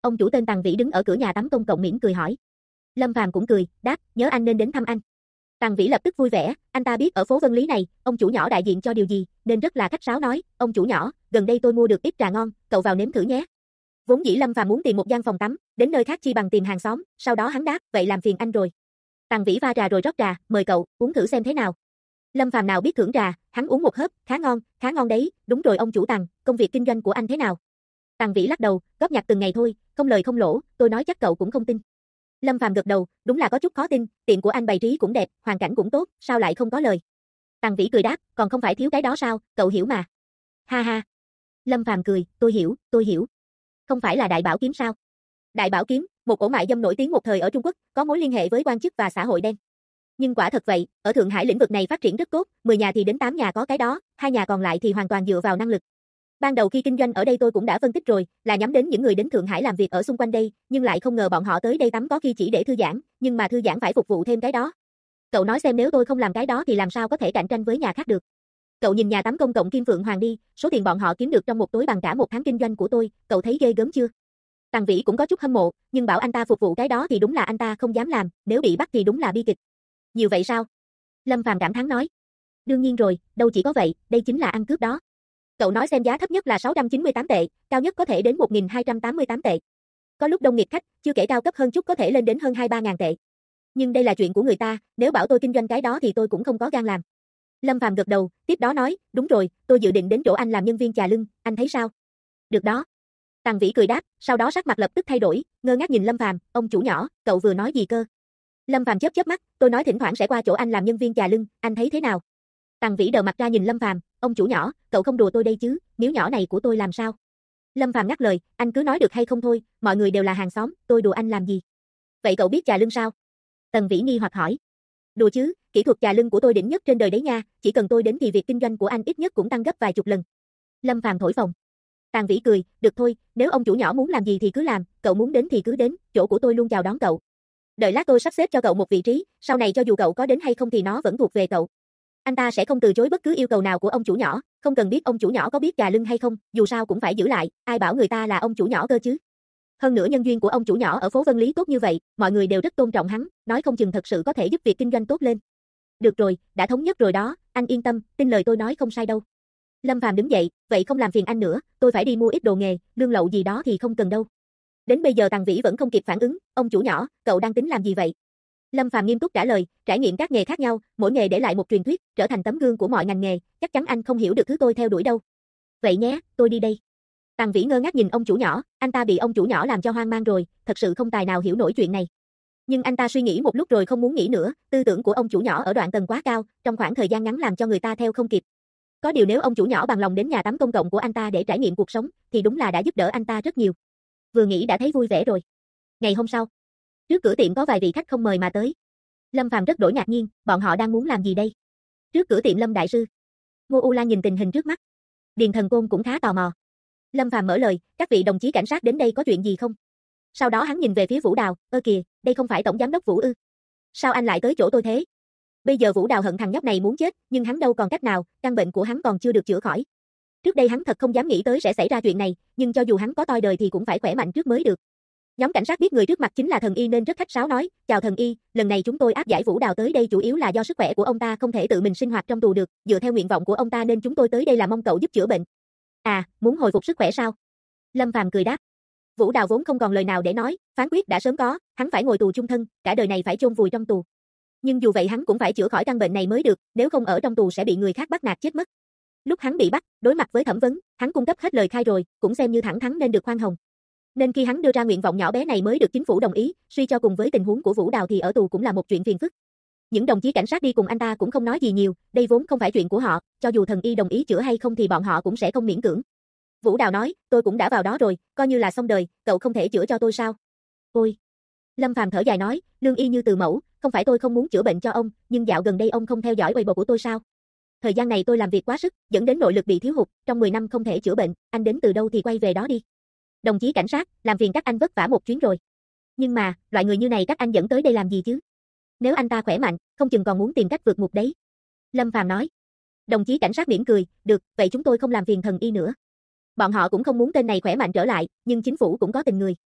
Ông chủ tên Tằng Vĩ đứng ở cửa nhà tắm công cộng mỉm cười hỏi. Lâm Phàm cũng cười, đáp, nhớ anh nên đến thăm anh. Tằng Vĩ lập tức vui vẻ, anh ta biết ở phố Vân Lý này, ông chủ nhỏ đại diện cho điều gì, nên rất là khách sáo nói, ông chủ nhỏ, gần đây tôi mua được ít trà ngon, cậu vào nếm thử nhé. Vốn dĩ Lâm Phàm muốn tìm một gian phòng tắm, đến nơi khác chi bằng tìm hàng xóm, sau đó hắn đáp, vậy làm phiền anh rồi. Tằng Vĩ pha trà rồi rót trà, mời cậu, uống thử xem thế nào. Lâm Phàm nào biết thưởng trà, hắn uống một hớp, khá ngon đấy, đúng rồi ông chủ Tằng, công việc kinh doanh của anh thế nào? Tằng Vĩ lắc đầu, góp nhặt từng ngày thôi, không lời không lỗ, tôi nói chắc cậu cũng không tin. Lâm Phàm gật đầu, đúng là có chút khó tin, tiệm của anh bày trí cũng đẹp, hoàn cảnh cũng tốt, sao lại không có lời? Tằng Vĩ cười đáp, còn không phải thiếu cái đó sao, cậu hiểu mà. Ha ha. Lâm Phàm cười, tôi hiểu. Không phải là Đại Bảo Kiếm sao? Đại Bảo Kiếm, một ổ mại dâm nổi tiếng một thời ở Trung Quốc, có mối liên hệ với quan chức và xã hội đen. Nhưng quả thật vậy, ở Thượng Hải lĩnh vực này phát triển rất tốt, 10 nhà thì đến 8 nhà có cái đó, 2 nhà còn lại thì hoàn toàn dựa vào năng lực. Ban đầu khi kinh doanh ở đây tôi cũng đã phân tích rồi, là nhắm đến những người đến Thượng Hải làm việc ở xung quanh đây, nhưng lại không ngờ bọn họ tới đây tắm có khi chỉ để thư giãn, nhưng mà thư giãn phải phục vụ thêm cái đó. Cậu nói xem nếu tôi không làm cái đó thì làm sao có thể cạnh tranh với nhà khác được. Cậu nhìn nhà tắm công cộng Kim Phượng Hoàng đi, số tiền bọn họ kiếm được trong một tối bằng cả một tháng kinh doanh của tôi, cậu thấy ghê gớm chưa? Tằng Vĩ cũng có chút hâm mộ, nhưng bảo anh ta phục vụ cái đó thì đúng là anh ta không dám làm, nếu bị bắt thì đúng là bi kịch. Nhiều vậy sao? Lâm Phàm cảm thán nói. Đương nhiên rồi, đâu chỉ có vậy, đây chính là ăn cướp đó. Cậu nói xem giá thấp nhất là 698 tệ, cao nhất có thể đến 1288 tệ. Có lúc đông nghịt khách, chưa kể cao cấp hơn chút có thể lên đến hơn 2-3 ngàn tệ. Nhưng đây là chuyện của người ta, nếu bảo tôi kinh doanh cái đó thì tôi cũng không có gan làm. Lâm Phàm gật đầu, tiếp đó nói, đúng rồi, tôi dự định đến chỗ anh làm nhân viên trà lưng, anh thấy sao? Được đó. Tằng Vĩ cười đáp, sau đó sắc mặt lập tức thay đổi, ngơ ngác nhìn Lâm Phàm, ông chủ nhỏ, cậu vừa nói gì cơ? Lâm Phàm chớp mắt, tôi nói thỉnh thoảng sẽ qua chỗ anh làm nhân viên trà lưng, anh thấy thế nào? Tằng Vĩ đờ mặt ra nhìn Lâm Phàm, ông chủ nhỏ, cậu không đùa tôi đây chứ, miếu nhỏ này của tôi làm sao? Lâm Phàm ngắt lời, anh cứ nói được hay không thôi, mọi người đều là hàng xóm, tôi đùa anh làm gì? Vậy cậu biết trà lưng sao? Tần Vĩ nghi hoặc hỏi. Đùa chứ, kỹ thuật trà lưng của tôi đỉnh nhất trên đời đấy nha, chỉ cần tôi đến thì việc kinh doanh của anh ít nhất cũng tăng gấp vài chục lần. Lâm Phàm thổi phồng. Tằng Vĩ cười, được thôi, nếu ông chủ nhỏ muốn làm gì thì cứ làm, cậu muốn đến thì cứ đến, chỗ của tôi luôn chào đón cậu. Đợi lát tôi sắp xếp cho cậu một vị trí, sau này cho dù cậu có đến hay không thì nó vẫn thuộc về cậu. Anh ta sẽ không từ chối bất cứ yêu cầu nào của ông chủ nhỏ, không cần biết ông chủ nhỏ có biết trà lưng hay không, dù sao cũng phải giữ lại, ai bảo người ta là ông chủ nhỏ cơ chứ. Hơn nữa nhân duyên của ông chủ nhỏ ở phố Vân Lý tốt như vậy, mọi người đều rất tôn trọng hắn, nói không chừng thật sự có thể giúp việc kinh doanh tốt lên. Được rồi, đã thống nhất rồi đó, anh yên tâm, tin lời tôi nói không sai đâu. Lâm Phàm đứng dậy, vậy không làm phiền anh nữa, tôi phải đi mua ít đồ nghề, lương lậu gì đó thì không cần đâu. Đến bây giờ Tằng Vĩ vẫn không kịp phản ứng, ông chủ nhỏ, cậu đang tính làm gì vậy? Lâm Phàm nghiêm túc trả lời, trải nghiệm các nghề khác nhau, mỗi nghề để lại một truyền thuyết, trở thành tấm gương của mọi ngành nghề, chắc chắn anh không hiểu được thứ tôi theo đuổi đâu. Vậy nhé, tôi đi đây. Tằng Vĩ ngơ ngác nhìn ông chủ nhỏ, anh ta bị ông chủ nhỏ làm cho hoang mang rồi, thật sự không tài nào hiểu nổi chuyện này. Nhưng anh ta suy nghĩ một lúc rồi không muốn nghĩ nữa, tư tưởng của ông chủ nhỏ ở đoạn tầng quá cao, trong khoảng thời gian ngắn làm cho người ta theo không kịp. Có điều nếu ông chủ nhỏ bằng lòng đến nhà tắm công cộng của anh ta để trải nghiệm cuộc sống, thì đúng là đã giúp đỡ anh ta rất nhiều. Vừa nghĩ đã thấy vui vẻ rồi. Ngày hôm sau, trước cửa tiệm có vài vị khách không mời mà tới. Lâm Phàm rất đổi ngạc nhiên, bọn họ đang muốn làm gì đây? Trước cửa tiệm Lâm đại sư. Ngô U Lan nhìn tình hình trước mắt. Điền Thần Côn cũng khá tò mò. Lâm Phàm mở lời, các vị đồng chí cảnh sát đến đây có chuyện gì không? Sau đó hắn nhìn về phía Vũ Đào, ơ kìa, đây không phải tổng giám đốc Vũ ư? Sao anh lại tới chỗ tôi thế? Bây giờ Vũ Đào hận thằng nhóc này muốn chết, nhưng hắn đâu còn cách nào, căn bệnh của hắn còn chưa được chữa khỏi. Trước đây hắn thật không dám nghĩ tới sẽ xảy ra chuyện này, nhưng cho dù hắn có toi đời thì cũng phải khỏe mạnh trước mới được. Nhóm cảnh sát biết người trước mặt chính là thần y nên rất khách sáo nói, chào thần y, lần này chúng tôi áp giải Vũ Đào tới đây chủ yếu là do sức khỏe của ông ta không thể tự mình sinh hoạt trong tù được, dựa theo nguyện vọng của ông ta nên chúng tôi tới đây là mong cậu giúp chữa bệnh. À, muốn hồi phục sức khỏe sao? Lâm Phàm cười đáp. Vũ Đào vốn không còn lời nào để nói, phán quyết đã sớm có, hắn phải ngồi tù chung thân, cả đời này phải chôn vùi trong tù. Nhưng dù vậy hắn cũng phải chữa khỏi căn bệnh này mới được, nếu không ở trong tù sẽ bị người khác bắt nạt chết mất. Lúc hắn bị bắt, đối mặt với thẩm vấn, hắn cung cấp hết lời khai rồi, cũng xem như thẳng thắn nên được khoan hồng. Nên khi hắn đưa ra nguyện vọng nhỏ bé này mới được chính phủ đồng ý, suy cho cùng với tình huống của Vũ Đào thì ở tù cũng là một chuyện phiền phức. Những đồng chí cảnh sát đi cùng anh ta cũng không nói gì nhiều, đây vốn không phải chuyện của họ, cho dù thần y đồng ý chữa hay không thì bọn họ cũng sẽ không miễn cưỡng. Vũ Đào nói, tôi cũng đã vào đó rồi, coi như là xong đời, cậu không thể chữa cho tôi sao? Ôi! Lâm Phàm thở dài nói, lương y như từ mẫu, không phải tôi không muốn chữa bệnh cho ông, nhưng dạo gần đây ông không theo dõi Weibo của tôi sao? Thời gian này tôi làm việc quá sức, dẫn đến nội lực bị thiếu hụt, trong 10 năm không thể chữa bệnh, anh đến từ đâu thì quay về đó đi. Đồng chí cảnh sát, làm phiền các anh vất vả một chuyến rồi. Nhưng mà, loại người như này các anh dẫn tới đây làm gì chứ? Nếu anh ta khỏe mạnh, không chừng còn muốn tìm cách vượt ngục đấy. Lâm Phàm nói. Đồng chí cảnh sát mỉm cười, được, vậy chúng tôi không làm phiền thần y nữa. Bọn họ cũng không muốn tên này khỏe mạnh trở lại, nhưng chính phủ cũng có tình người.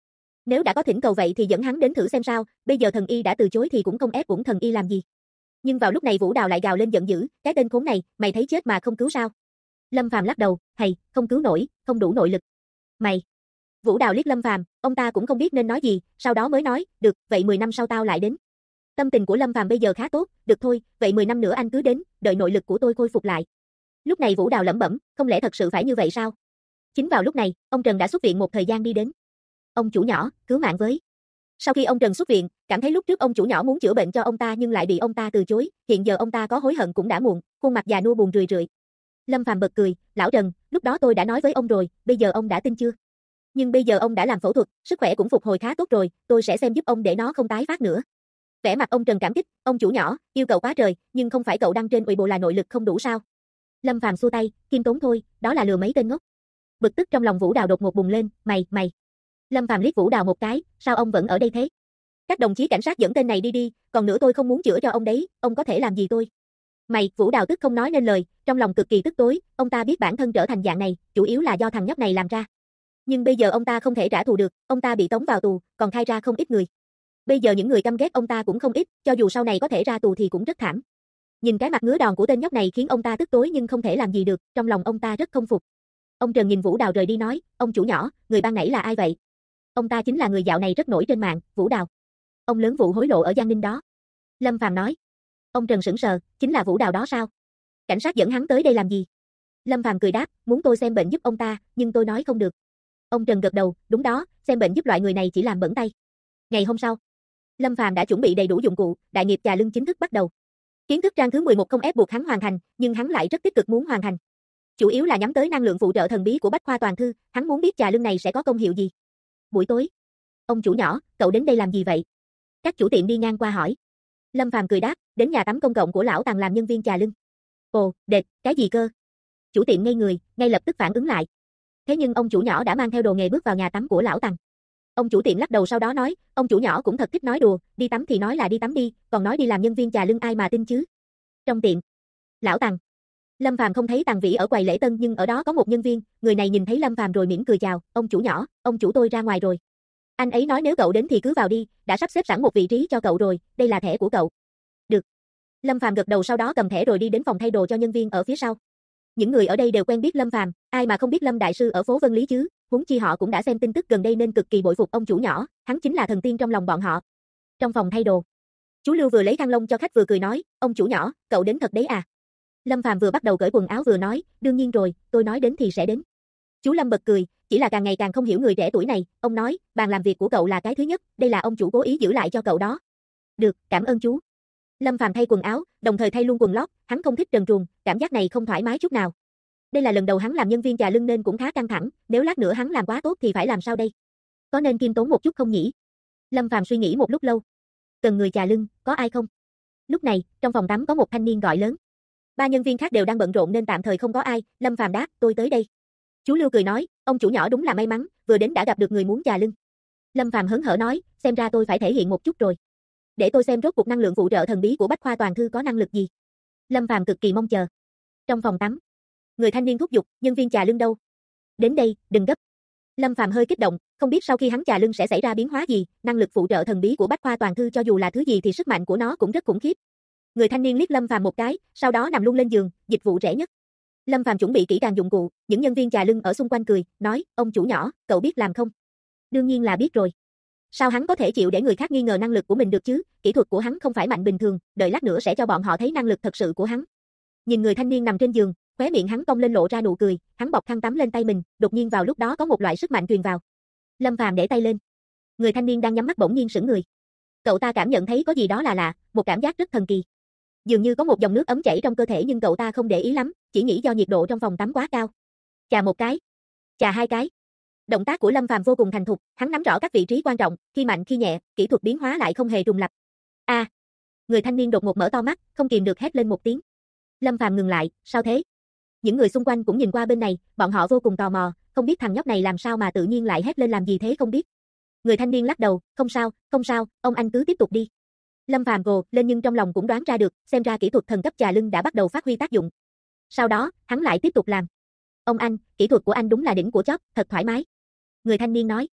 Nếu đã có thỉnh cầu vậy thì dẫn hắn đến thử xem sao, bây giờ thần y đã từ chối thì cũng không ép uổng thần y làm gì. Nhưng vào lúc này Vũ Đào lại gào lên giận dữ, cái tên khốn này, mày thấy chết mà không cứu sao? Lâm Phàm lắc đầu, hay, không cứu nổi, không đủ nội lực. Mày. Vũ Đào liếc Lâm Phàm, ông ta cũng không biết nên nói gì, sau đó mới nói, được, vậy 10 năm sau tao lại đến. Tâm tình của Lâm Phàm bây giờ khá tốt, được thôi, vậy 10 năm nữa anh cứ đến, đợi nội lực của tôi khôi phục lại. Lúc này Vũ Đào lẩm bẩm, không lẽ thật sự phải như vậy sao? Chính vào lúc này, ông Trần đã xuất viện một thời gian đi đến. Ông chủ nhỏ, cứu mạng với. Sau khi ông Trần xuất viện, cảm thấy lúc trước ông chủ nhỏ muốn chữa bệnh cho ông ta nhưng lại bị ông ta từ chối, hiện giờ ông ta có hối hận cũng đã muộn, khuôn mặt già nua buồn rười rượi. Lâm Phàm bật cười, lão Trần, lúc đó tôi đã nói với ông rồi, bây giờ ông đã tin chưa? Nhưng bây giờ ông đã làm phẫu thuật, sức khỏe cũng phục hồi khá tốt rồi, tôi sẽ xem giúp ông để nó không tái phát nữa. Vẻ mặt ông Trần cảm kích, ông chủ nhỏ, yêu cầu quá trời, nhưng không phải cậu đăng trên Weibo là nội lực không đủ sao? Lâm Phàm xua tay, khiêm tốn thôi, đó là lừa mấy tên ngốc. Bực tức trong lòng Vũ Đào đột ngột bùng lên, mày. Lâm Phàm liếc Vũ Đào một cái, sao ông vẫn ở đây thế? Các đồng chí cảnh sát dẫn tên này đi, còn nữa tôi không muốn chữa cho ông đấy, ông có thể làm gì tôi? Mày, Vũ Đào tức không nói nên lời, trong lòng cực kỳ tức tối, ông ta biết bản thân trở thành dạng này, chủ yếu là do thằng nhóc này làm ra. Nhưng bây giờ ông ta không thể trả thù được, ông ta bị tống vào tù, còn khai ra không ít người. Bây giờ những người căm ghét ông ta cũng không ít, cho dù sau này có thể ra tù thì cũng rất thảm. Nhìn cái mặt ngứa đòn của tên nhóc này khiến ông ta tức tối nhưng không thể làm gì được, trong lòng ông ta rất không phục. Ông Trần nhìn Vũ Đào rời đi nói, ông chủ nhỏ, người ban nãy là ai vậy? Ông ta chính là người dạo này rất nổi trên mạng, Vũ Đào. Ông lớn vụ hối lộ ở Giang Ninh đó. Lâm Phàm nói. Ông Trần sững sờ, chính là Vũ Đào đó sao? Cảnh sát dẫn hắn tới đây làm gì? Lâm Phàm cười đáp, muốn tôi xem bệnh giúp ông ta, nhưng tôi nói không được. Ông Trần gật đầu, đúng đó, xem bệnh giúp loại người này chỉ làm bẩn tay. Ngày hôm sau, Lâm Phàm đã chuẩn bị đầy đủ dụng cụ, đại nghiệp trà lưng chính thức bắt đầu. Kiến thức trang thứ 11 không ép buộc hắn hoàn thành, nhưng hắn lại rất tích cực muốn hoàn thành. Chủ yếu là nhắm tới năng lượng phụ trợ thần bí của Bách Khoa Toàn Thư, hắn muốn biết trà lưng này sẽ có công hiệu gì. Buổi tối, ông chủ nhỏ, cậu đến đây làm gì vậy? Các chủ tiệm đi ngang qua hỏi. Lâm Phàm cười đáp, đến nhà tắm công cộng của lão Tằng làm nhân viên trà lưng. Ồ, đệt, cái gì cơ? Chủ tiệm ngây người, ngay lập tức phản ứng lại. Thế nhưng ông chủ nhỏ đã mang theo đồ nghề bước vào nhà tắm của lão Tằng. Ông chủ tiệm lắc đầu sau đó nói, ông chủ nhỏ cũng thật thích nói đùa, đi tắm thì nói là đi tắm đi, còn nói đi làm nhân viên trà lưng ai mà tin chứ. Trong tiệm, lão Tằng. Lâm Phàm không thấy Tằng Vĩ ở quầy lễ tân nhưng ở đó có một nhân viên, người này nhìn thấy Lâm Phàm rồi mỉm cười chào, ông chủ nhỏ, ông chủ tôi ra ngoài rồi. Anh ấy nói nếu cậu đến thì cứ vào đi, đã sắp xếp sẵn một vị trí cho cậu rồi, đây là thẻ của cậu. Được. Lâm Phàm gật đầu sau đó cầm thẻ rồi đi đến phòng thay đồ cho nhân viên ở phía sau. Những người ở đây đều quen biết Lâm Phàm, ai mà không biết Lâm đại sư ở phố Vân Lý chứ, huống chi họ cũng đã xem tin tức gần đây nên cực kỳ bội phục ông chủ nhỏ, hắn chính là thần tiên trong lòng bọn họ. Trong phòng thay đồ, chú Lưu vừa lấy khăn lông cho khách vừa cười nói, ông chủ nhỏ, cậu đến thật đấy à? Lâm Phàm vừa bắt đầu cởi quần áo vừa nói, đương nhiên rồi, tôi nói đến thì sẽ đến. Chú Lâm bật cười, chỉ là càng ngày càng không hiểu người trẻ tuổi này, ông nói, bàn làm việc của cậu là cái thứ nhất, đây là ông chủ cố ý giữ lại cho cậu đó. Được, cảm ơn chú. Lâm Phàm thay quần áo, đồng thời thay luôn quần lót, hắn không thích trần truồng, cảm giác này không thoải mái chút nào. Đây là lần đầu hắn làm nhân viên trà lưng nên cũng khá căng thẳng, nếu lát nữa hắn làm quá tốt thì phải làm sao đây? Có nên kiêm tốn một chút không nhỉ? Lâm Phàm suy nghĩ một lúc lâu. Cần người trà lưng, có ai không? Lúc này, trong phòng tắm có một thanh niên gọi lớn. Ba nhân viên khác đều đang bận rộn nên tạm thời không có ai, Lâm Phàm đáp, tôi tới đây. Chú Lưu cười nói, ông chủ nhỏ đúng là may mắn, vừa đến đã gặp được người muốn trà lưng. Lâm Phàm hớn hở nói, xem ra tôi phải thể hiện một chút rồi. Để tôi xem rốt cuộc năng lượng phụ trợ thần bí của Bách Khoa Toàn Thư có năng lực gì. Lâm Phàm cực kỳ mong chờ. Trong phòng tắm, người thanh niên thúc giục, nhân viên trà lưng đâu? Đến đây, đừng gấp. Lâm Phàm hơi kích động, không biết sau khi hắn trà lưng sẽ xảy ra biến hóa gì, năng lực phụ trợ thần bí của Bách Khoa Toàn Thư cho dù là thứ gì thì sức mạnh của nó cũng rất khủng khiếp. Người thanh niên liếc Lâm Phàm một cái, sau đó nằm luôn lên giường, dịch vụ rẻ nhất. Lâm Phàm chuẩn bị kỹ càng dụng cụ, những nhân viên trà lưng ở xung quanh cười, nói, ông chủ nhỏ, cậu biết làm không? Đương nhiên là biết rồi. Sao hắn có thể chịu để người khác nghi ngờ năng lực của mình được chứ, kỹ thuật của hắn không phải mạnh bình thường, đợi lát nữa sẽ cho bọn họ thấy năng lực thật sự của hắn. Nhìn người thanh niên nằm trên giường, khóe miệng hắn cong lên lộ ra nụ cười, hắn bọc khăn tắm lên tay mình, đột nhiên vào lúc đó có một loại sức mạnh truyền vào. Lâm Phàm để tay lên. Người thanh niên đang nhắm mắt bỗng nhiên sững người. Cậu ta cảm nhận thấy có gì đó là lạ, một cảm giác rất thần kỳ. Dường như có một dòng nước ấm chảy trong cơ thể nhưng cậu ta không để ý lắm, chỉ nghĩ do nhiệt độ trong phòng tắm quá cao. Chà một cái, chà hai cái. Động tác của Lâm Phàm vô cùng thành thục, hắn nắm rõ các vị trí quan trọng, khi mạnh khi nhẹ, kỹ thuật biến hóa lại không hề trùng lặp. A! Người thanh niên đột ngột mở to mắt, không kìm được hét lên một tiếng. Lâm Phàm ngừng lại, sao thế? Những người xung quanh cũng nhìn qua bên này, bọn họ vô cùng tò mò, không biết thằng nhóc này làm sao mà tự nhiên lại hét lên làm gì thế không biết. Người thanh niên lắc đầu, không sao, ông anh cứ tiếp tục đi. Lâm Phàm gồ lên nhưng trong lòng cũng đoán ra được, xem ra kỹ thuật thần cấp trà lưng đã bắt đầu phát huy tác dụng. Sau đó, hắn lại tiếp tục làm. Ông anh, kỹ thuật của anh đúng là đỉnh của chóp, thật thoải mái. Người thanh niên nói.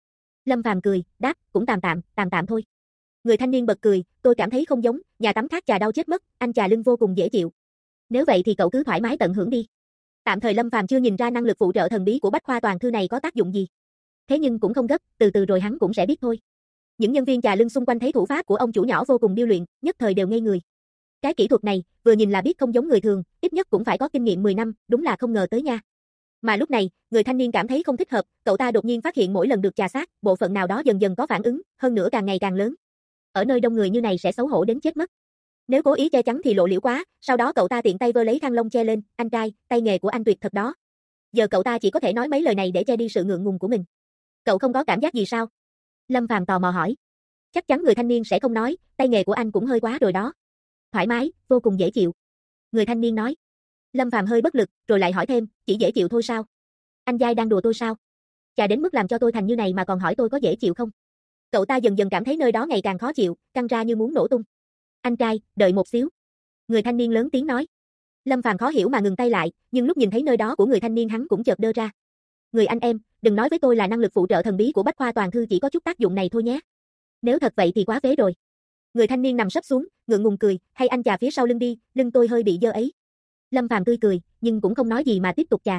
Lâm Phàm cười, đáp, cũng tạm tạm thôi. Người thanh niên bật cười, tôi cảm thấy không giống, nhà tắm khác chà đau chết mất, anh chà lưng vô cùng dễ chịu. Nếu vậy thì cậu cứ thoải mái tận hưởng đi. Tạm thời Lâm Phàm chưa nhìn ra năng lực phụ trợ thần bí của bách khoa toàn thư này có tác dụng gì. Thế nhưng cũng không gấp, từ từ rồi hắn cũng sẽ biết thôi. Những nhân viên chà lưng xung quanh thấy thủ pháp của ông chủ nhỏ vô cùng điêu luyện, nhất thời đều ngây người. Cái kỹ thuật này, vừa nhìn là biết không giống người thường, ít nhất cũng phải có kinh nghiệm 10 năm, đúng là không ngờ tới nha. Mà lúc này, người thanh niên cảm thấy không thích hợp, cậu ta đột nhiên phát hiện mỗi lần được chà sát, bộ phận nào đó dần dần có phản ứng, hơn nữa càng ngày càng lớn. Ở nơi đông người như này sẽ xấu hổ đến chết mất. Nếu cố ý che chắn thì lộ liễu quá, sau đó cậu ta tiện tay vơ lấy khăn lông che lên, anh trai, tay nghề của anh tuyệt thật đó. Giờ cậu ta chỉ có thể nói mấy lời này để che đi sự ngượng ngùng của mình. Cậu không có cảm giác gì sao? Lâm Phàm tò mò hỏi. Chắc chắn người thanh niên sẽ không nói, tay nghề của anh cũng hơi quá rồi đó. Thoải mái, vô cùng dễ chịu. Người thanh niên nói. Lâm Phàm hơi bất lực, rồi lại hỏi thêm, chỉ dễ chịu thôi sao? Anh giai đang đùa tôi sao? Chà đến mức làm cho tôi thành như này mà còn hỏi tôi có dễ chịu không? Cậu ta dần dần cảm thấy nơi đó ngày càng khó chịu, căng ra như muốn nổ tung. Anh trai, đợi một xíu. Người thanh niên lớn tiếng nói. Lâm Phàm khó hiểu mà ngừng tay lại, nhưng lúc nhìn thấy nơi đó của người thanh niên hắn cũng chợt đơ ra. Người anh em, đừng nói với tôi là năng lực phụ trợ thần bí của bách khoa toàn thư chỉ có chút tác dụng này thôi nhé. Nếu thật vậy thì quá phế rồi. Người thanh niên nằm sấp xuống, ngượng ngùng cười, hay anh chà phía sau lưng đi, lưng tôi hơi bị dơ ấy. Lâm Phàm tươi cười, nhưng cũng không nói gì mà tiếp tục chà.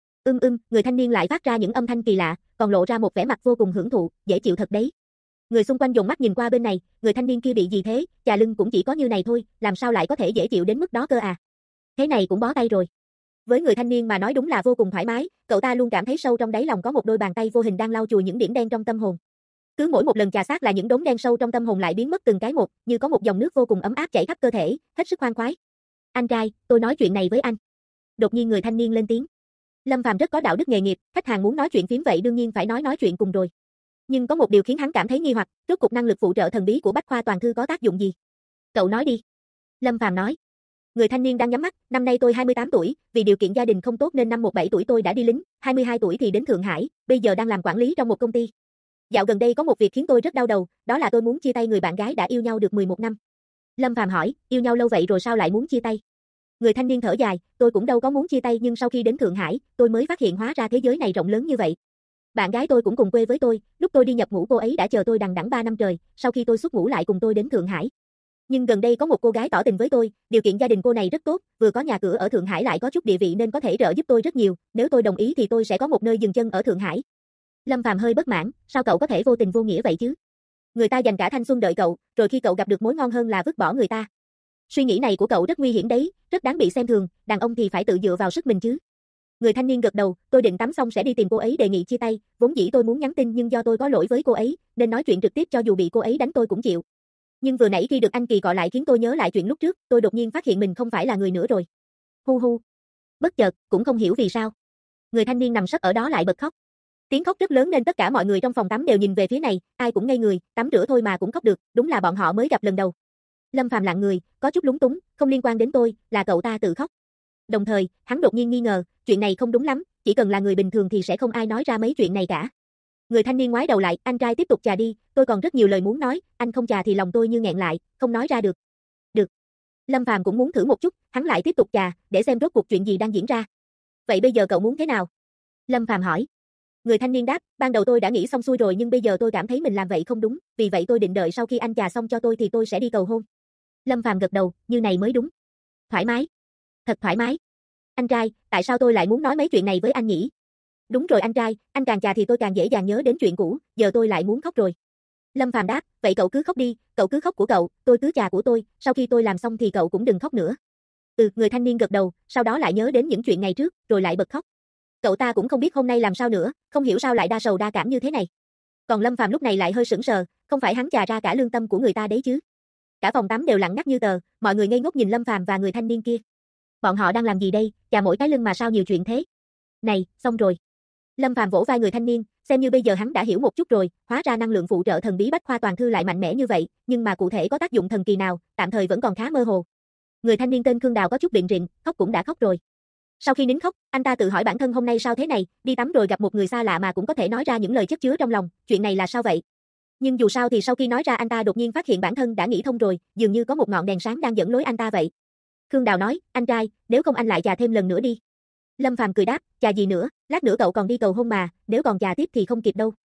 Người thanh niên lại phát ra những âm thanh kỳ lạ, còn lộ ra một vẻ mặt vô cùng hưởng thụ, dễ chịu thật đấy. Người xung quanh dồn mắt nhìn qua bên này, người thanh niên kia bị gì thế, chà lưng cũng chỉ có như này thôi, làm sao lại có thể dễ chịu đến mức đó cơ à? Thế này cũng bó tay rồi. Với người thanh niên mà nói đúng là vô cùng thoải mái, cậu ta luôn cảm thấy sâu trong đáy lòng có một đôi bàn tay vô hình đang lau chùi những điểm đen trong tâm hồn. Cứ mỗi một lần chà sát là những đốm đen sâu trong tâm hồn lại biến mất từng cái một, như có một dòng nước vô cùng ấm áp chảy khắp cơ thể, hết sức khoan khoái. Anh trai, tôi nói chuyện này với anh. Đột nhiên người thanh niên lên tiếng. Lâm Phàm rất có đạo đức nghề nghiệp, khách hàng muốn nói chuyện phím vậy đương nhiên phải nói chuyện cùng rồi. Nhưng có một điều khiến hắn cảm thấy nghi hoặc, rốt cuộc năng lực phụ trợ thần bí của bách khoa toàn thư có tác dụng gì? Cậu nói đi. Lâm Phàm nói. Người thanh niên đang nhắm mắt, năm nay tôi 28 tuổi, vì điều kiện gia đình không tốt nên năm 17 tuổi tôi đã đi lính, 22 tuổi thì đến Thượng Hải, bây giờ đang làm quản lý trong một công ty. Dạo gần đây có một việc khiến tôi rất đau đầu, đó là tôi muốn chia tay người bạn gái đã yêu nhau được 11 năm. Lâm Phàm hỏi, yêu nhau lâu vậy rồi sao lại muốn chia tay? Người thanh niên thở dài, tôi cũng đâu có muốn chia tay nhưng sau khi đến Thượng Hải, tôi mới phát hiện hóa ra thế giới này rộng lớn như vậy. Bạn gái tôi cũng cùng quê với tôi, lúc tôi đi nhập ngũ cô ấy đã chờ tôi đằng đẵng 3 năm trời, sau khi tôi xuất ngũ lại cùng tôi đến Thượng Hải. Nhưng gần đây có một cô gái tỏ tình với tôi, điều kiện gia đình cô này rất tốt, vừa có nhà cửa ở Thượng Hải lại có chút địa vị nên có thể trợ giúp tôi rất nhiều, nếu tôi đồng ý thì tôi sẽ có một nơi dừng chân ở Thượng Hải. Lâm Phàm hơi bất mãn, sao cậu có thể vô tình vô nghĩa vậy chứ? Người ta dành cả thanh xuân đợi cậu, rồi khi cậu gặp được mối ngon hơn là vứt bỏ người ta. Suy nghĩ này của cậu rất nguy hiểm đấy, rất đáng bị xem thường, đàn ông thì phải tự dựa vào sức mình chứ. Người thanh niên gật đầu, tôi định tắm xong sẽ đi tìm cô ấy đề nghị chia tay, vốn dĩ tôi muốn nhắn tin nhưng do tôi có lỗi với cô ấy, nên nói chuyện trực tiếp cho dù bị cô ấy đánh tôi cũng chịu. Nhưng vừa nãy khi được anh Kỳ gọi lại khiến tôi nhớ lại chuyện lúc trước, tôi đột nhiên phát hiện mình không phải là người nữa rồi. Hu hu. Bất chợt, cũng không hiểu vì sao. Người thanh niên nằm sấp ở đó lại bật khóc. Tiếng khóc rất lớn nên tất cả mọi người trong phòng tắm đều nhìn về phía này, ai cũng ngây người, tắm rửa thôi mà cũng khóc được, đúng là bọn họ mới gặp lần đầu. Lâm Phàm lặng người, có chút lúng túng, không liên quan đến tôi, là cậu ta tự khóc. Đồng thời, hắn đột nhiên nghi ngờ, chuyện này không đúng lắm, chỉ cần là người bình thường thì sẽ không ai nói ra mấy chuyện này cả. Người thanh niên ngoái đầu lại, anh trai tiếp tục chà đi, tôi còn rất nhiều lời muốn nói, anh không chà thì lòng tôi như nghẹn lại, không nói ra được. Được. Lâm Phàm cũng muốn thử một chút, hắn lại tiếp tục chà, để xem rốt cuộc chuyện gì đang diễn ra. Vậy bây giờ cậu muốn thế nào? Lâm Phàm hỏi. Người thanh niên đáp, ban đầu tôi đã nghĩ xong xuôi rồi nhưng bây giờ tôi cảm thấy mình làm vậy không đúng, vì vậy tôi định đợi sau khi anh chà xong cho tôi thì tôi sẽ đi cầu hôn. Lâm Phàm gật đầu, như này mới đúng. Thoải mái. Thật thoải mái. Anh trai, tại sao tôi lại muốn nói mấy chuyện này với anh nhỉ? Đúng rồi anh trai, anh càng chà thì tôi càng dễ dàng nhớ đến chuyện cũ, giờ tôi lại muốn khóc rồi. Lâm Phàm đáp, vậy cậu cứ khóc đi, cậu cứ khóc của cậu, tôi cứ chà của tôi, sau khi tôi làm xong thì cậu cũng đừng khóc nữa. Người thanh niên gật đầu, sau đó lại nhớ đến những chuyện ngày trước, rồi lại bật khóc. Cậu ta cũng không biết hôm nay làm sao nữa, không hiểu sao lại đa sầu đa cảm như thế này. Còn Lâm Phàm lúc này lại hơi sững sờ, không phải hắn chà ra cả lương tâm của người ta đấy chứ. Cả phòng tắm đều lặng ngắt như tờ, mọi người ngây ngốc nhìn Lâm Phàm và người thanh niên kia. Bọn họ đang làm gì đây, chà mỗi cái lưng mà sao nhiều chuyện thế? Này, xong rồi. Lâm Phàm vỗ vai người thanh niên, xem như bây giờ hắn đã hiểu một chút rồi, hóa ra năng lượng phụ trợ thần bí bách khoa toàn thư lại mạnh mẽ như vậy, nhưng mà cụ thể có tác dụng thần kỳ nào, tạm thời vẫn còn khá mơ hồ. Người thanh niên tên Khương Đào có chút biện rịn, khóc cũng đã khóc rồi. Sau khi nín khóc, anh ta tự hỏi bản thân hôm nay sao thế này, đi tắm rồi gặp một người xa lạ mà cũng có thể nói ra những lời chất chứa trong lòng, chuyện này là sao vậy? Nhưng dù sao thì sau khi nói ra anh ta đột nhiên phát hiện bản thân đã nghĩ thông rồi, dường như có một ngọn đèn sáng đang dẫn lối anh ta vậy. Khương Đào nói, anh trai, nếu không anh lại chà thêm lần nữa đi. Lâm Phàm cười đáp, chà gì nữa, lát nữa cậu còn đi cầu hôn mà, nếu còn chà tiếp thì không kịp đâu.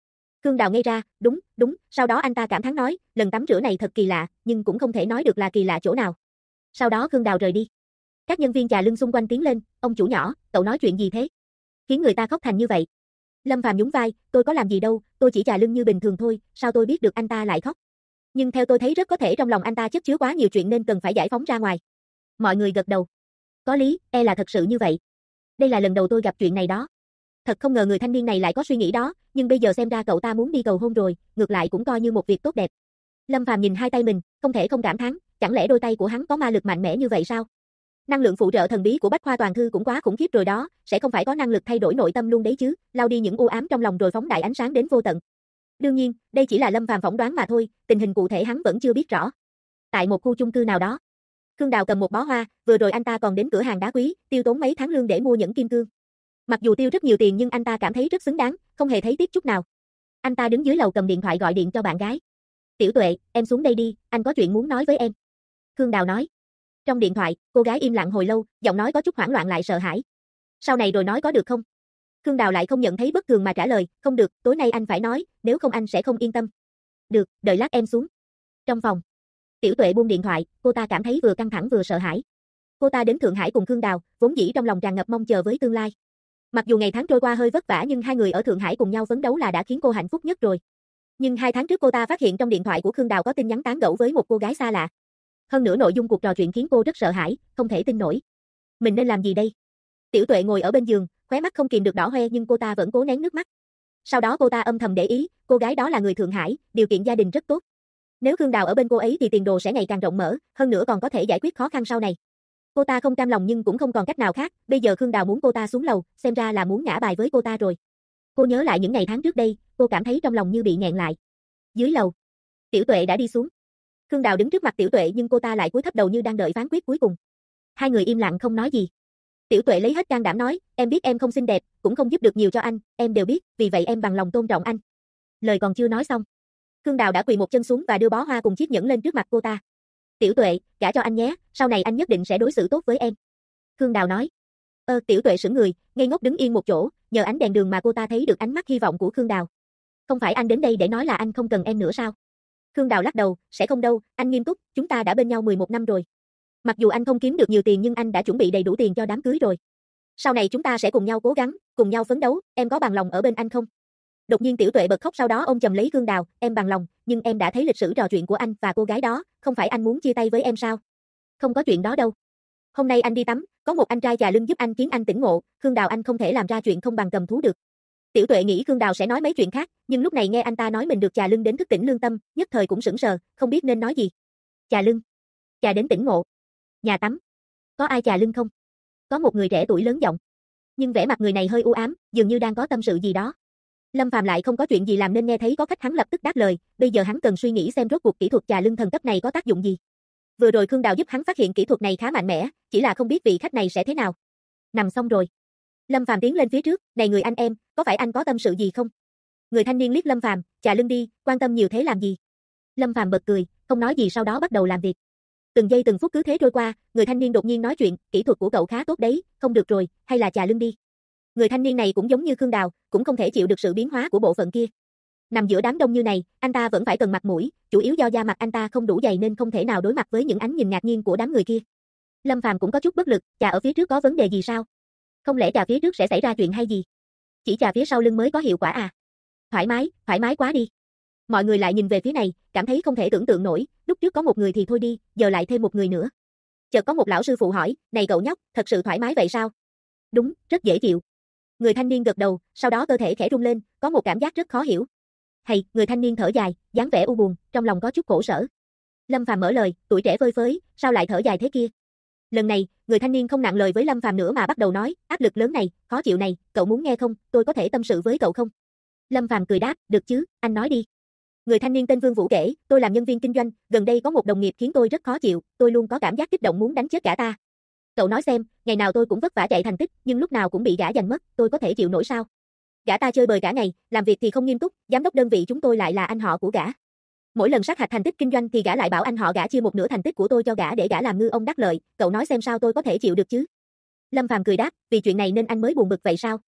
Khương Đào ngây ra, đúng, đúng, sau đó anh ta cảm thán nói, lần tắm rửa này thật kỳ lạ, nhưng cũng không thể nói được là kỳ lạ chỗ nào. Sau đó Khương Đào rời đi. Các nhân viên trà lưng xung quanh tiến lên, ông chủ nhỏ, cậu nói chuyện gì thế? Khiến người ta khóc thành như vậy. Lâm Phàm nhún vai, tôi có làm gì đâu, tôi chỉ trà lưng như bình thường thôi, sao tôi biết được anh ta lại khóc. Nhưng theo tôi thấy rất có thể trong lòng anh ta chất chứa quá nhiều chuyện nên cần phải giải phóng ra ngoài. Mọi người gật đầu. Có lý, là thật sự như vậy. Đây là lần đầu tôi gặp chuyện này đó. Thật không ngờ người thanh niên này lại có suy nghĩ đó, nhưng bây giờ xem ra cậu ta muốn đi cầu hôn rồi, ngược lại cũng coi như một việc tốt đẹp. Lâm Phàm nhìn hai tay mình, không thể không cảm thán, chẳng lẽ đôi tay của hắn có ma lực mạnh mẽ như vậy sao? Năng lượng phụ trợ thần bí của Bách Khoa Toàn Thư cũng quá khủng khiếp rồi đó, sẽ không phải có năng lực thay đổi nội tâm luôn đấy chứ, lau đi những u ám trong lòng rồi phóng đại ánh sáng đến vô tận. Đương nhiên, đây chỉ là Lâm Phàm phỏng đoán mà thôi, tình hình cụ thể hắn vẫn chưa biết rõ. Tại một khu chung cư nào đó, Khương Đào cầm một bó hoa, vừa rồi anh ta còn đến cửa hàng đá quý, tiêu tốn mấy tháng lương để mua nhẫn kim cương. Mặc dù tiêu rất nhiều tiền nhưng anh ta cảm thấy rất xứng đáng, không hề thấy tiếc chút nào. Anh ta đứng dưới lầu cầm điện thoại gọi điện cho bạn gái. Tiểu Tuệ, em xuống đây đi, anh có chuyện muốn nói với em. Khương Đào nói. Trong điện thoại, cô gái im lặng hồi lâu, giọng nói có chút hoảng loạn lại sợ hãi. Sau này rồi nói có được không? Khương Đào lại không nhận thấy bất thường mà trả lời, không được, tối nay anh phải nói, nếu không anh sẽ không yên tâm. Được, đợi lát em xuống. Trong phòng, Tiểu Tuệ buông điện thoại, cô ta cảm thấy vừa căng thẳng vừa sợ hãi. Cô ta đến Thượng Hải cùng Khương Đào, vốn dĩ trong lòng tràn ngập mong chờ với tương lai. Mặc dù ngày tháng trôi qua hơi vất vả nhưng hai người ở Thượng Hải cùng nhau phấn đấu là đã khiến cô hạnh phúc nhất rồi. Nhưng 2 tháng trước cô ta phát hiện trong điện thoại của Khương Đào có tin nhắn tán gẫu với một cô gái xa lạ. Hơn nữa nội dung cuộc trò chuyện khiến cô rất sợ hãi, không thể tin nổi. Mình nên làm gì đây? Tiểu Tuệ ngồi ở bên giường, khóe mắt không kìm được đỏ hoe nhưng cô ta vẫn cố nén nước mắt. Sau đó cô ta âm thầm để ý, cô gái đó là người Thượng Hải, điều kiện gia đình rất tốt. Nếu Khương Đào ở bên cô ấy thì tiền đồ sẽ ngày càng rộng mở, hơn nữa còn có thể giải quyết khó khăn sau này. Cô ta không cam lòng nhưng cũng không còn cách nào khác, bây giờ Khương Đào muốn cô ta xuống lầu, xem ra là muốn ngã bài với cô ta rồi. Cô nhớ lại những ngày tháng trước đây, cô cảm thấy trong lòng như bị nghẹn lại. Dưới lầu, Tiểu Tuệ đã đi xuống. Khương Đào đứng trước mặt Tiểu Tuệ nhưng cô ta lại cúi thấp đầu như đang đợi phán quyết cuối cùng. Hai người im lặng không nói gì. Tiểu Tuệ lấy hết can đảm nói, em biết em không xinh đẹp, cũng không giúp được nhiều cho anh, em đều biết, vì vậy em bằng lòng tôn trọng anh. Lời còn chưa nói xong, Khương Đào đã quỳ một chân xuống và đưa bó hoa cùng chiếc nhẫn lên trước mặt cô ta. Tiểu Tuệ, gả cho anh nhé, sau này anh nhất định sẽ đối xử tốt với em. Khương Đào nói. Tiểu Tuệ sững người, ngây ngốc đứng yên một chỗ, nhờ ánh đèn đường mà cô ta thấy được ánh mắt hy vọng của Khương Đào. Không phải anh đến đây để nói là anh không cần em nữa sao? Khương Đào lắc đầu, sẽ không đâu, anh nghiêm túc, chúng ta đã bên nhau 11 năm rồi. Mặc dù anh không kiếm được nhiều tiền nhưng anh đã chuẩn bị đầy đủ tiền cho đám cưới rồi. Sau này chúng ta sẽ cùng nhau cố gắng, cùng nhau phấn đấu, em có bằng lòng ở bên anh không? Đột nhiên Tiểu Tuệ bật khóc sau đó ôm chầm lấy Khương Đào, em bằng lòng, nhưng em đã thấy lịch sử trò chuyện của anh và cô gái đó, không phải anh muốn chia tay với em sao? Không có chuyện đó đâu. Hôm nay anh đi tắm, có một anh trai chà lưng giúp anh khiến anh tỉnh ngộ, Khương Đào anh không thể làm ra chuyện không bằng cầm thú được. Tiểu Tuệ nghĩ Khương Đào sẽ nói mấy chuyện khác, nhưng lúc này nghe anh ta nói mình được chà lưng đến thức tỉnh lương tâm, nhất thời cũng sững sờ, không biết nên nói gì. Chà lưng, chà đến tỉnh ngộ. Nhà tắm, có ai chà lưng không? Có một người trẻ tuổi lớn giọng. Nhưng vẻ mặt người này hơi u ám, dường như đang có tâm sự gì đó. Lâm Phàm lại không có chuyện gì làm nên nghe thấy có khách hắn lập tức đáp lời, bây giờ hắn cần suy nghĩ xem rốt cuộc kỹ thuật chà lưng thần cấp này có tác dụng gì. Vừa rồi Khương Đào giúp hắn phát hiện kỹ thuật này khá mạnh mẽ, chỉ là không biết vị khách này sẽ thế nào. Nằm xong rồi. Lâm Phàm tiến lên phía trước, này người anh em, có phải anh có tâm sự gì không? Người thanh niên liếc Lâm Phàm, chà lưng đi, quan tâm nhiều thế làm gì? Lâm Phàm bật cười, không nói gì sau đó bắt đầu làm việc. Từng giây từng phút cứ thế trôi qua, người thanh niên đột nhiên nói chuyện, kỹ thuật của cậu khá tốt đấy, không được rồi, hay là chà lưng đi. Người thanh niên này cũng giống như Khương Đào, cũng không thể chịu được sự biến hóa của bộ phận kia. Nằm giữa đám đông như này, anh ta vẫn phải cần mặt mũi, chủ yếu do da mặt anh ta không đủ dày nên không thể nào đối mặt với những ánh nhìn ngạc nhiên của đám người kia. Lâm Phàm cũng có chút bất lực, chà ở phía trước có vấn đề gì sao? Không lẽ chà phía trước sẽ xảy ra chuyện hay gì? Chỉ chà phía sau lưng mới có hiệu quả à? Thoải mái quá đi. Mọi người lại nhìn về phía này, cảm thấy không thể tưởng tượng nổi, lúc trước có một người thì thôi đi, giờ lại thêm một người nữa. Chợt có một lão sư phụ hỏi, này cậu nhóc, thật sự thoải mái vậy sao? Đúng, rất dễ chịu. Người thanh niên gật đầu, sau đó cơ thể khẽ rung lên, có một cảm giác rất khó hiểu. Hay, người thanh niên thở dài, dáng vẻ u buồn, trong lòng có chút khổ sở. Lâm Phàm mở lời, tuổi trẻ phơi phới, sao lại thở dài thế kia? Lần này, người thanh niên không nặng lời với Lâm Phàm nữa mà bắt đầu nói, áp lực lớn này, khó chịu này, cậu muốn nghe không, tôi có thể tâm sự với cậu không? Lâm Phàm cười đáp, được chứ, anh nói đi. Người thanh niên tên Vương Vũ kể, tôi làm nhân viên kinh doanh, gần đây có một đồng nghiệp khiến tôi rất khó chịu, tôi luôn có cảm giác kích động muốn đánh chết cả ta. Cậu nói xem, ngày nào tôi cũng vất vả chạy thành tích, nhưng lúc nào cũng bị gã giành mất, tôi có thể chịu nổi sao? Gã ta chơi bời cả ngày, làm việc thì không nghiêm túc, giám đốc đơn vị chúng tôi lại là anh họ của gã. Mỗi lần sát hạch thành tích kinh doanh thì gã lại bảo anh họ gã chia một nửa thành tích của tôi cho gã để gã làm ngư ông đắc lợi, cậu nói xem sao tôi có thể chịu được chứ? Lâm Phàm cười đáp, vì chuyện này nên anh mới buồn bực vậy sao?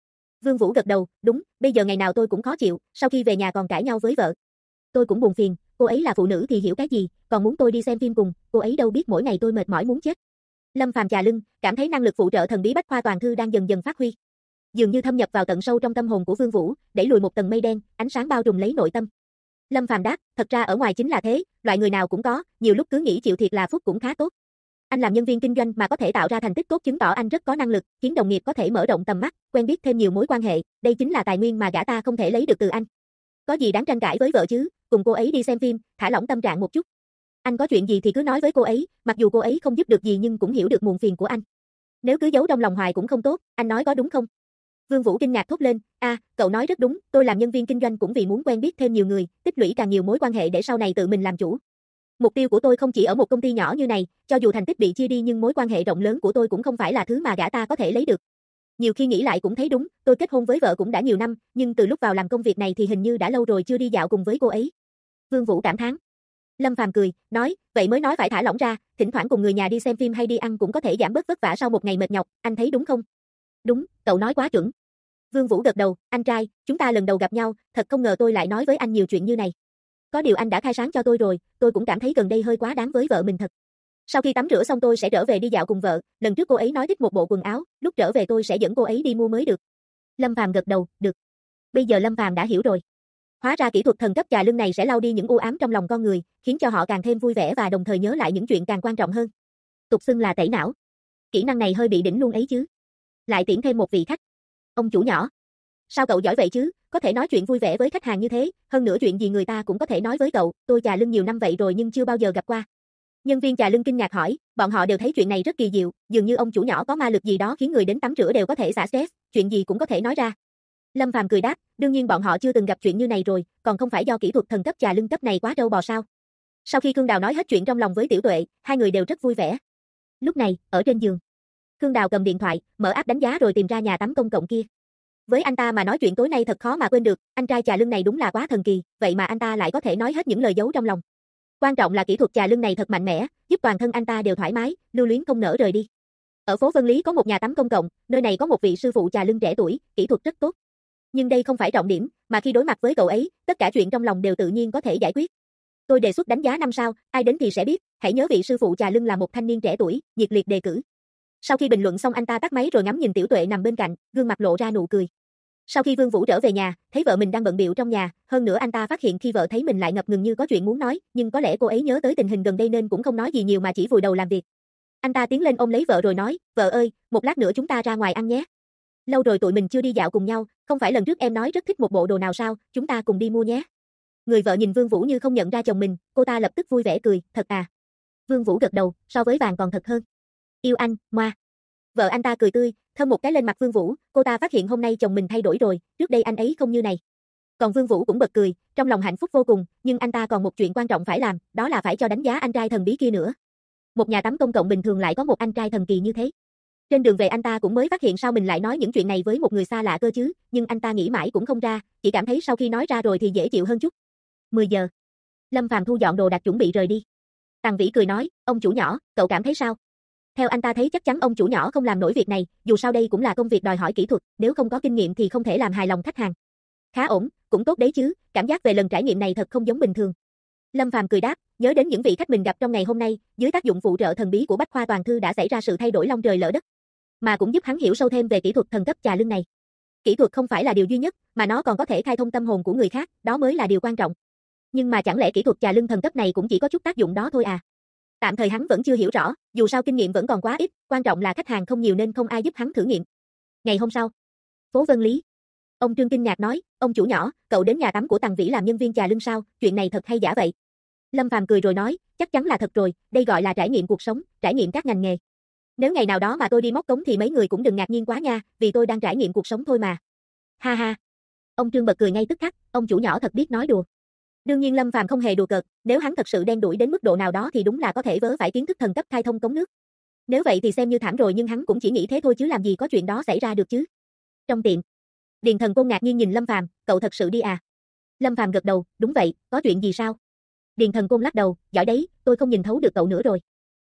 Vương Vũ gật đầu, đúng, bây giờ ngày nào tôi cũng khó chịu, sau khi về nhà còn cãi nhau với vợ. Tôi cũng buồn phiền, cô ấy là phụ nữ thì hiểu cái gì, còn muốn tôi đi xem phim cùng, cô ấy đâu biết mỗi ngày tôi mệt mỏi muốn chết. Lâm Phàm chà lưng, cảm thấy năng lực phụ trợ thần bí Bách Khoa Toàn Thư đang dần dần phát huy. Dường như thâm nhập vào tận sâu trong tâm hồn của Vương Vũ, đẩy lùi một tầng mây đen, ánh sáng bao trùm lấy nội tâm. Lâm Phàm đáp, thật ra ở ngoài chính là thế, loại người nào cũng có, nhiều lúc cứ nghĩ chịu thiệt là phúc cũng khá tốt. Anh làm nhân viên kinh doanh mà có thể tạo ra thành tích tốt chứng tỏ anh rất có năng lực, khiến đồng nghiệp có thể mở rộng tầm mắt, quen biết thêm nhiều mối quan hệ, đây chính là tài nguyên mà gã ta không thể lấy được từ anh. Có gì đáng tranh cãi với vợ chứ, cùng cô ấy đi xem phim, thả lỏng tâm trạng một chút. Anh có chuyện gì thì cứ nói với cô ấy, mặc dù cô ấy không giúp được gì nhưng cũng hiểu được muộn phiền của anh. Nếu cứ giấu trong lòng hoài cũng không tốt, anh nói có đúng không? Vương Vũ kinh ngạc thốt lên, cậu nói rất đúng, tôi làm nhân viên kinh doanh cũng vì muốn quen biết thêm nhiều người, tích lũy càng nhiều mối quan hệ để sau này tự mình làm chủ. Mục tiêu của tôi không chỉ ở một công ty nhỏ như này, cho dù thành tích bị chia đi nhưng mối quan hệ rộng lớn của tôi cũng không phải là thứ mà gã ta có thể lấy được. Nhiều khi nghĩ lại cũng thấy đúng, tôi kết hôn với vợ cũng đã nhiều năm, nhưng từ lúc vào làm công việc này thì hình như đã lâu rồi chưa đi dạo cùng với cô ấy. Vương Vũ cảm thán. Lâm Phàm cười, nói, vậy mới nói phải thả lỏng ra, thỉnh thoảng cùng người nhà đi xem phim hay đi ăn cũng có thể giảm bớt vất vả sau một ngày mệt nhọc, anh thấy đúng không? Đúng, cậu nói quá chuẩn. Vương Vũ gật đầu, anh trai, chúng ta lần đầu gặp nhau, thật không ngờ tôi lại nói với anh nhiều chuyện như này. Có điều anh đã khai sáng cho tôi rồi, tôi cũng cảm thấy gần đây hơi quá đáng với vợ mình thật. Sau khi tắm rửa xong tôi sẽ trở về đi dạo cùng vợ, lần trước cô ấy nói thích một bộ quần áo, lúc trở về tôi sẽ dẫn cô ấy đi mua mới được. Lâm Phàm gật đầu, được. Bây giờ Lâm Phàm đã hiểu rồi. Hóa ra kỹ thuật thần cấp chà lưng này sẽ lau đi những u ám trong lòng con người, khiến cho họ càng thêm vui vẻ và đồng thời nhớ lại những chuyện càng quan trọng hơn. Tục xưng là tẩy não. Kỹ năng này hơi bị đỉnh luôn ấy chứ. Lại tiễn thêm một vị khách. Ông chủ nhỏ. Sao cậu giỏi vậy chứ, có thể nói chuyện vui vẻ với khách hàng như thế, hơn nữa chuyện gì người ta cũng có thể nói với cậu, tôi chà lưng nhiều năm vậy rồi nhưng chưa bao giờ gặp qua. Nhân viên chà lưng kinh ngạc hỏi, bọn họ đều thấy chuyện này rất kỳ diệu, dường như ông chủ nhỏ có ma lực gì đó khiến người đến tắm rửa đều có thể xả stress, chuyện gì cũng có thể nói ra. Lâm Phàm cười đáp, đương nhiên bọn họ chưa từng gặp chuyện như này rồi, còn không phải do kỹ thuật thần cấp chà lưng cấp này quá trâu bò sao. Sau khi Khương Đào nói hết chuyện trong lòng với Tiểu Tuệ, hai người đều rất vui vẻ. Lúc này, ở trên giường, Khương Đào cầm điện thoại, mở app đánh giá rồi tìm ra nhà tắm công cộng kia. Với anh ta mà nói chuyện tối nay thật khó mà quên được, anh trai chà lưng này đúng là quá thần kỳ, vậy mà anh ta lại có thể nói hết những lời giấu trong lòng. Quan trọng là kỹ thuật chà lưng này thật mạnh mẽ, giúp toàn thân anh ta đều thoải mái, lưu luyến không nỡ rời đi. Ở phố Vân Lý có một nhà tắm công cộng, nơi này có một vị sư phụ chà lưng trẻ tuổi, kỹ thuật rất tốt. Nhưng đây không phải trọng điểm, mà khi đối mặt với cậu ấy, tất cả chuyện trong lòng đều tự nhiên có thể giải quyết. Tôi đề xuất đánh giá 5 sao, ai đến thì sẽ biết, hãy nhớ vị sư phụ chà lưng là một thanh niên trẻ tuổi, nhiệt liệt đề cử. Sau khi bình luận xong anh ta tắt máy rồi ngắm nhìn Tiểu Tuệ nằm bên cạnh, gương mặt lộ ra nụ cười. Sau khi Vương Vũ trở về nhà, thấy vợ mình đang bận bịu trong nhà, hơn nữa anh ta phát hiện khi vợ thấy mình lại ngập ngừng như có chuyện muốn nói, nhưng có lẽ cô ấy nhớ tới tình hình gần đây nên cũng không nói gì nhiều mà chỉ vùi đầu làm việc. Anh ta tiến lên ôm lấy vợ rồi nói, vợ ơi, một lát nữa chúng ta ra ngoài ăn nhé. Lâu rồi tụi mình chưa đi dạo cùng nhau, không phải lần trước em nói rất thích một bộ đồ nào sao, chúng ta cùng đi mua nhé. Người vợ nhìn Vương Vũ như không nhận ra chồng mình, cô ta lập tức vui vẻ cười, thật à. Vương Vũ gật đầu, so với vàng còn thật hơn. Yêu anh, moa. Vợ anh ta cười tươi, thơm một cái lên mặt Vương Vũ, cô ta phát hiện hôm nay chồng mình thay đổi rồi, trước đây anh ấy không như này. Còn Vương Vũ cũng bật cười, trong lòng hạnh phúc vô cùng, nhưng anh ta còn một chuyện quan trọng phải làm, đó là phải cho đánh giá anh trai thần bí kia nữa. Một nhà tắm công cộng bình thường lại có một anh trai thần kỳ như thế. Trên đường về anh ta cũng mới phát hiện sao mình lại nói những chuyện này với một người xa lạ cơ chứ, nhưng anh ta nghĩ mãi cũng không ra, chỉ cảm thấy sau khi nói ra rồi thì dễ chịu hơn chút. 10 giờ. Lâm Phàm thu dọn đồ đạc chuẩn bị rời đi. Tằng Vĩ cười nói, ông chủ nhỏ, cậu cảm thấy sao? Theo anh ta thấy chắc chắn ông chủ nhỏ không làm nổi việc này, dù sao đây cũng là công việc đòi hỏi kỹ thuật, nếu không có kinh nghiệm thì không thể làm hài lòng khách hàng. Khá ổn, cũng tốt đấy chứ, cảm giác về lần trải nghiệm này thật không giống bình thường. Lâm Phàm cười đáp, nhớ đến những vị khách mình gặp trong ngày hôm nay, dưới tác dụng phụ trợ thần bí của Bách Khoa Toàn Thư đã xảy ra sự thay đổi long trời lỡ đất, mà cũng giúp hắn hiểu sâu thêm về kỹ thuật thần cấp chà lưng này. Kỹ thuật không phải là điều duy nhất, mà nó còn có thể khai thông tâm hồn của người khác, đó mới là điều quan trọng. Nhưng mà chẳng lẽ kỹ thuật chà lưng thần cấp này cũng chỉ có chút tác dụng đó thôi à? Tạm thời hắn vẫn chưa hiểu rõ, dù sao kinh nghiệm vẫn còn quá ít, quan trọng là khách hàng không nhiều nên không ai giúp hắn thử nghiệm. Ngày hôm sau, phố Vân Lý. Ông Trương kinh ngạc nói, ông chủ nhỏ, cậu đến nhà tắm của Tằng Vĩ làm nhân viên chà lưng sao, chuyện này thật hay giả vậy? Lâm Phàm cười rồi nói, chắc chắn là thật rồi, đây gọi là trải nghiệm cuộc sống, trải nghiệm các ngành nghề. Nếu ngày nào đó mà tôi đi móc cống thì mấy người cũng đừng ngạc nhiên quá nha, vì tôi đang trải nghiệm cuộc sống thôi mà. Ha ha. Ông Trương bật cười ngay tức khắc, ông chủ nhỏ thật biết nói đùa. Đương nhiên Lâm Phàm không hề đùa cợt, nếu hắn thật sự đen đủi đến mức độ nào đó thì đúng là có thể vớ phải kiến thức thần cấp khai thông cống nước. Nếu vậy thì xem như thảm rồi nhưng hắn cũng chỉ nghĩ thế thôi chứ làm gì có chuyện đó xảy ra được chứ. Trong tiệm, Điền Thần Côn ngạc nhiên nhìn Lâm Phàm, cậu thật sự đi à? Lâm Phàm gật đầu, đúng vậy, có chuyện gì sao? Điền Thần Côn lắc đầu, giỏi đấy, tôi không nhìn thấu được cậu nữa rồi.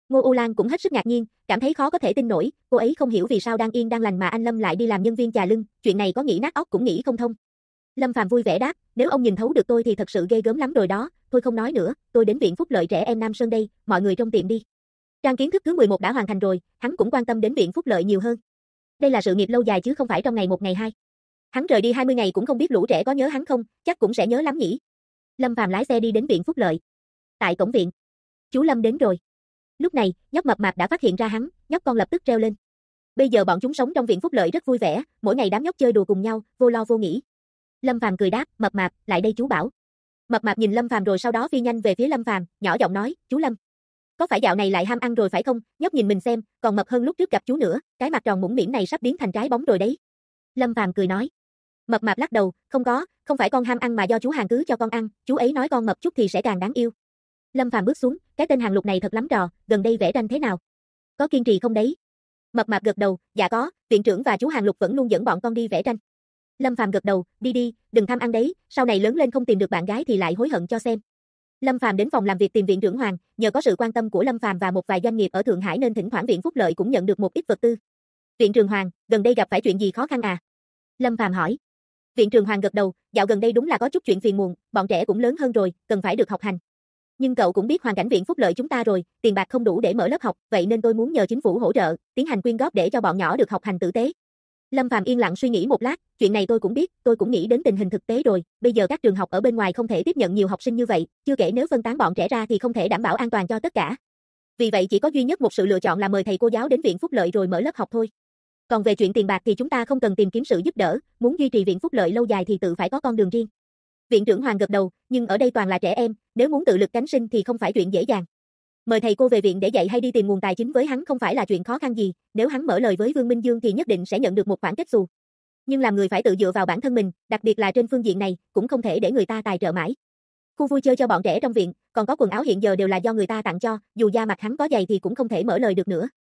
Ngô U Lan cũng hết sức ngạc nhiên, cảm thấy khó có thể tin nổi, cô ấy không hiểu vì sao đang yên đang lành mà anh Lâm lại đi làm nhân viên chà lưng, chuyện này có nghĩ nát óc cũng nghĩ không thông. Lâm Phàm vui vẻ đáp, nếu ông nhìn thấu được tôi thì thật sự ghê gớm lắm rồi đó, thôi không nói nữa, tôi đến viện phúc lợi trẻ em Nam Sơn đây, mọi người trong tiệm đi. Trang kiến thức thứ 11 đã hoàn thành rồi, hắn cũng quan tâm đến viện phúc lợi nhiều hơn. Đây là sự nghiệp lâu dài chứ không phải trong ngày một ngày hai. Hắn rời đi 20 ngày cũng không biết lũ trẻ có nhớ hắn không, chắc cũng sẽ nhớ lắm nhỉ. Lâm Phàm lái xe đi đến viện phúc lợi. Tại cổng viện, chú Lâm đến rồi. Lúc này, nhóc mập mạp đã phát hiện ra hắn, nhóc con lập tức reo lên. Bây giờ bọn chúng sống trong viện phúc lợi rất vui vẻ, mỗi ngày đám nhóc chơi đùa cùng nhau, vô lo vô nghĩ. Lâm Phàm cười đáp, mập mạp, lại đây chú bảo. Mập mạp nhìn Lâm Phàm rồi sau đó phi nhanh về phía Lâm Phàm, nhỏ giọng nói, chú Lâm. Có phải dạo này lại ham ăn rồi phải không? Nhóc nhìn mình xem, còn mập hơn lúc trước gặp chú nữa, cái mặt tròn mũm mĩm này sắp biến thành trái bóng rồi đấy. Lâm Phàm cười nói. Mập mạp lắc đầu, không có, không phải con ham ăn mà do chú Hàng cứ cho con ăn, chú ấy nói con mập chút thì sẽ càng đáng yêu. Lâm Phàm bước xuống, cái tên Hàng Lục này thật lắm trò, gần đây vẽ tranh thế nào? Có kiên trì không đấy? Mập mạp gật đầu, dạ có, viện trưởng và chú Hàng Lục vẫn luôn dẫn bọn con đi vẽ tranh. Lâm Phàm gật đầu, đi đi, đừng tham ăn đấy, sau này lớn lên không tìm được bạn gái thì lại hối hận cho xem. Lâm Phàm đến phòng làm việc tìm viện trưởng Hoàng, nhờ có sự quan tâm của Lâm Phàm và một vài doanh nghiệp ở Thượng Hải nên thỉnh thoảng viện phúc lợi cũng nhận được một ít vật tư. Viện trưởng Hoàng, gần đây gặp phải chuyện gì khó khăn à? Lâm Phàm hỏi. Viện trưởng Hoàng gật đầu, dạo gần đây đúng là có chút chuyện phiền muộn, bọn trẻ cũng lớn hơn rồi, cần phải được học hành. Nhưng cậu cũng biết hoàn cảnh viện phúc lợi chúng ta rồi, tiền bạc không đủ để mở lớp học, vậy nên tôi muốn nhờ chính phủ hỗ trợ, tiến hành quyên góp để cho bọn nhỏ được học hành tử tế. Lâm Phàm yên lặng suy nghĩ một lát, chuyện này tôi cũng biết, tôi cũng nghĩ đến tình hình thực tế rồi, bây giờ các trường học ở bên ngoài không thể tiếp nhận nhiều học sinh như vậy, chưa kể nếu phân tán bọn trẻ ra thì không thể đảm bảo an toàn cho tất cả. Vì vậy chỉ có duy nhất một sự lựa chọn là mời thầy cô giáo đến viện phúc lợi rồi mở lớp học thôi. Còn về chuyện tiền bạc thì chúng ta không cần tìm kiếm sự giúp đỡ, muốn duy trì viện phúc lợi lâu dài thì tự phải có con đường riêng. Viện trưởng Hoàng gật đầu, nhưng ở đây toàn là trẻ em, nếu muốn tự lực cánh sinh thì không phải chuyện dễ dàng. Mời thầy cô về viện để dạy hay đi tìm nguồn tài chính với hắn không phải là chuyện khó khăn gì, nếu hắn mở lời với Vương Minh Dương thì nhất định sẽ nhận được một khoản kết xù. Nhưng làm người phải tự dựa vào bản thân mình, đặc biệt là trên phương diện này, cũng không thể để người ta tài trợ mãi. Khu vui chơi cho bọn trẻ trong viện, còn có quần áo hiện giờ đều là do người ta tặng cho, dù da mặt hắn có dày thì cũng không thể mở lời được nữa.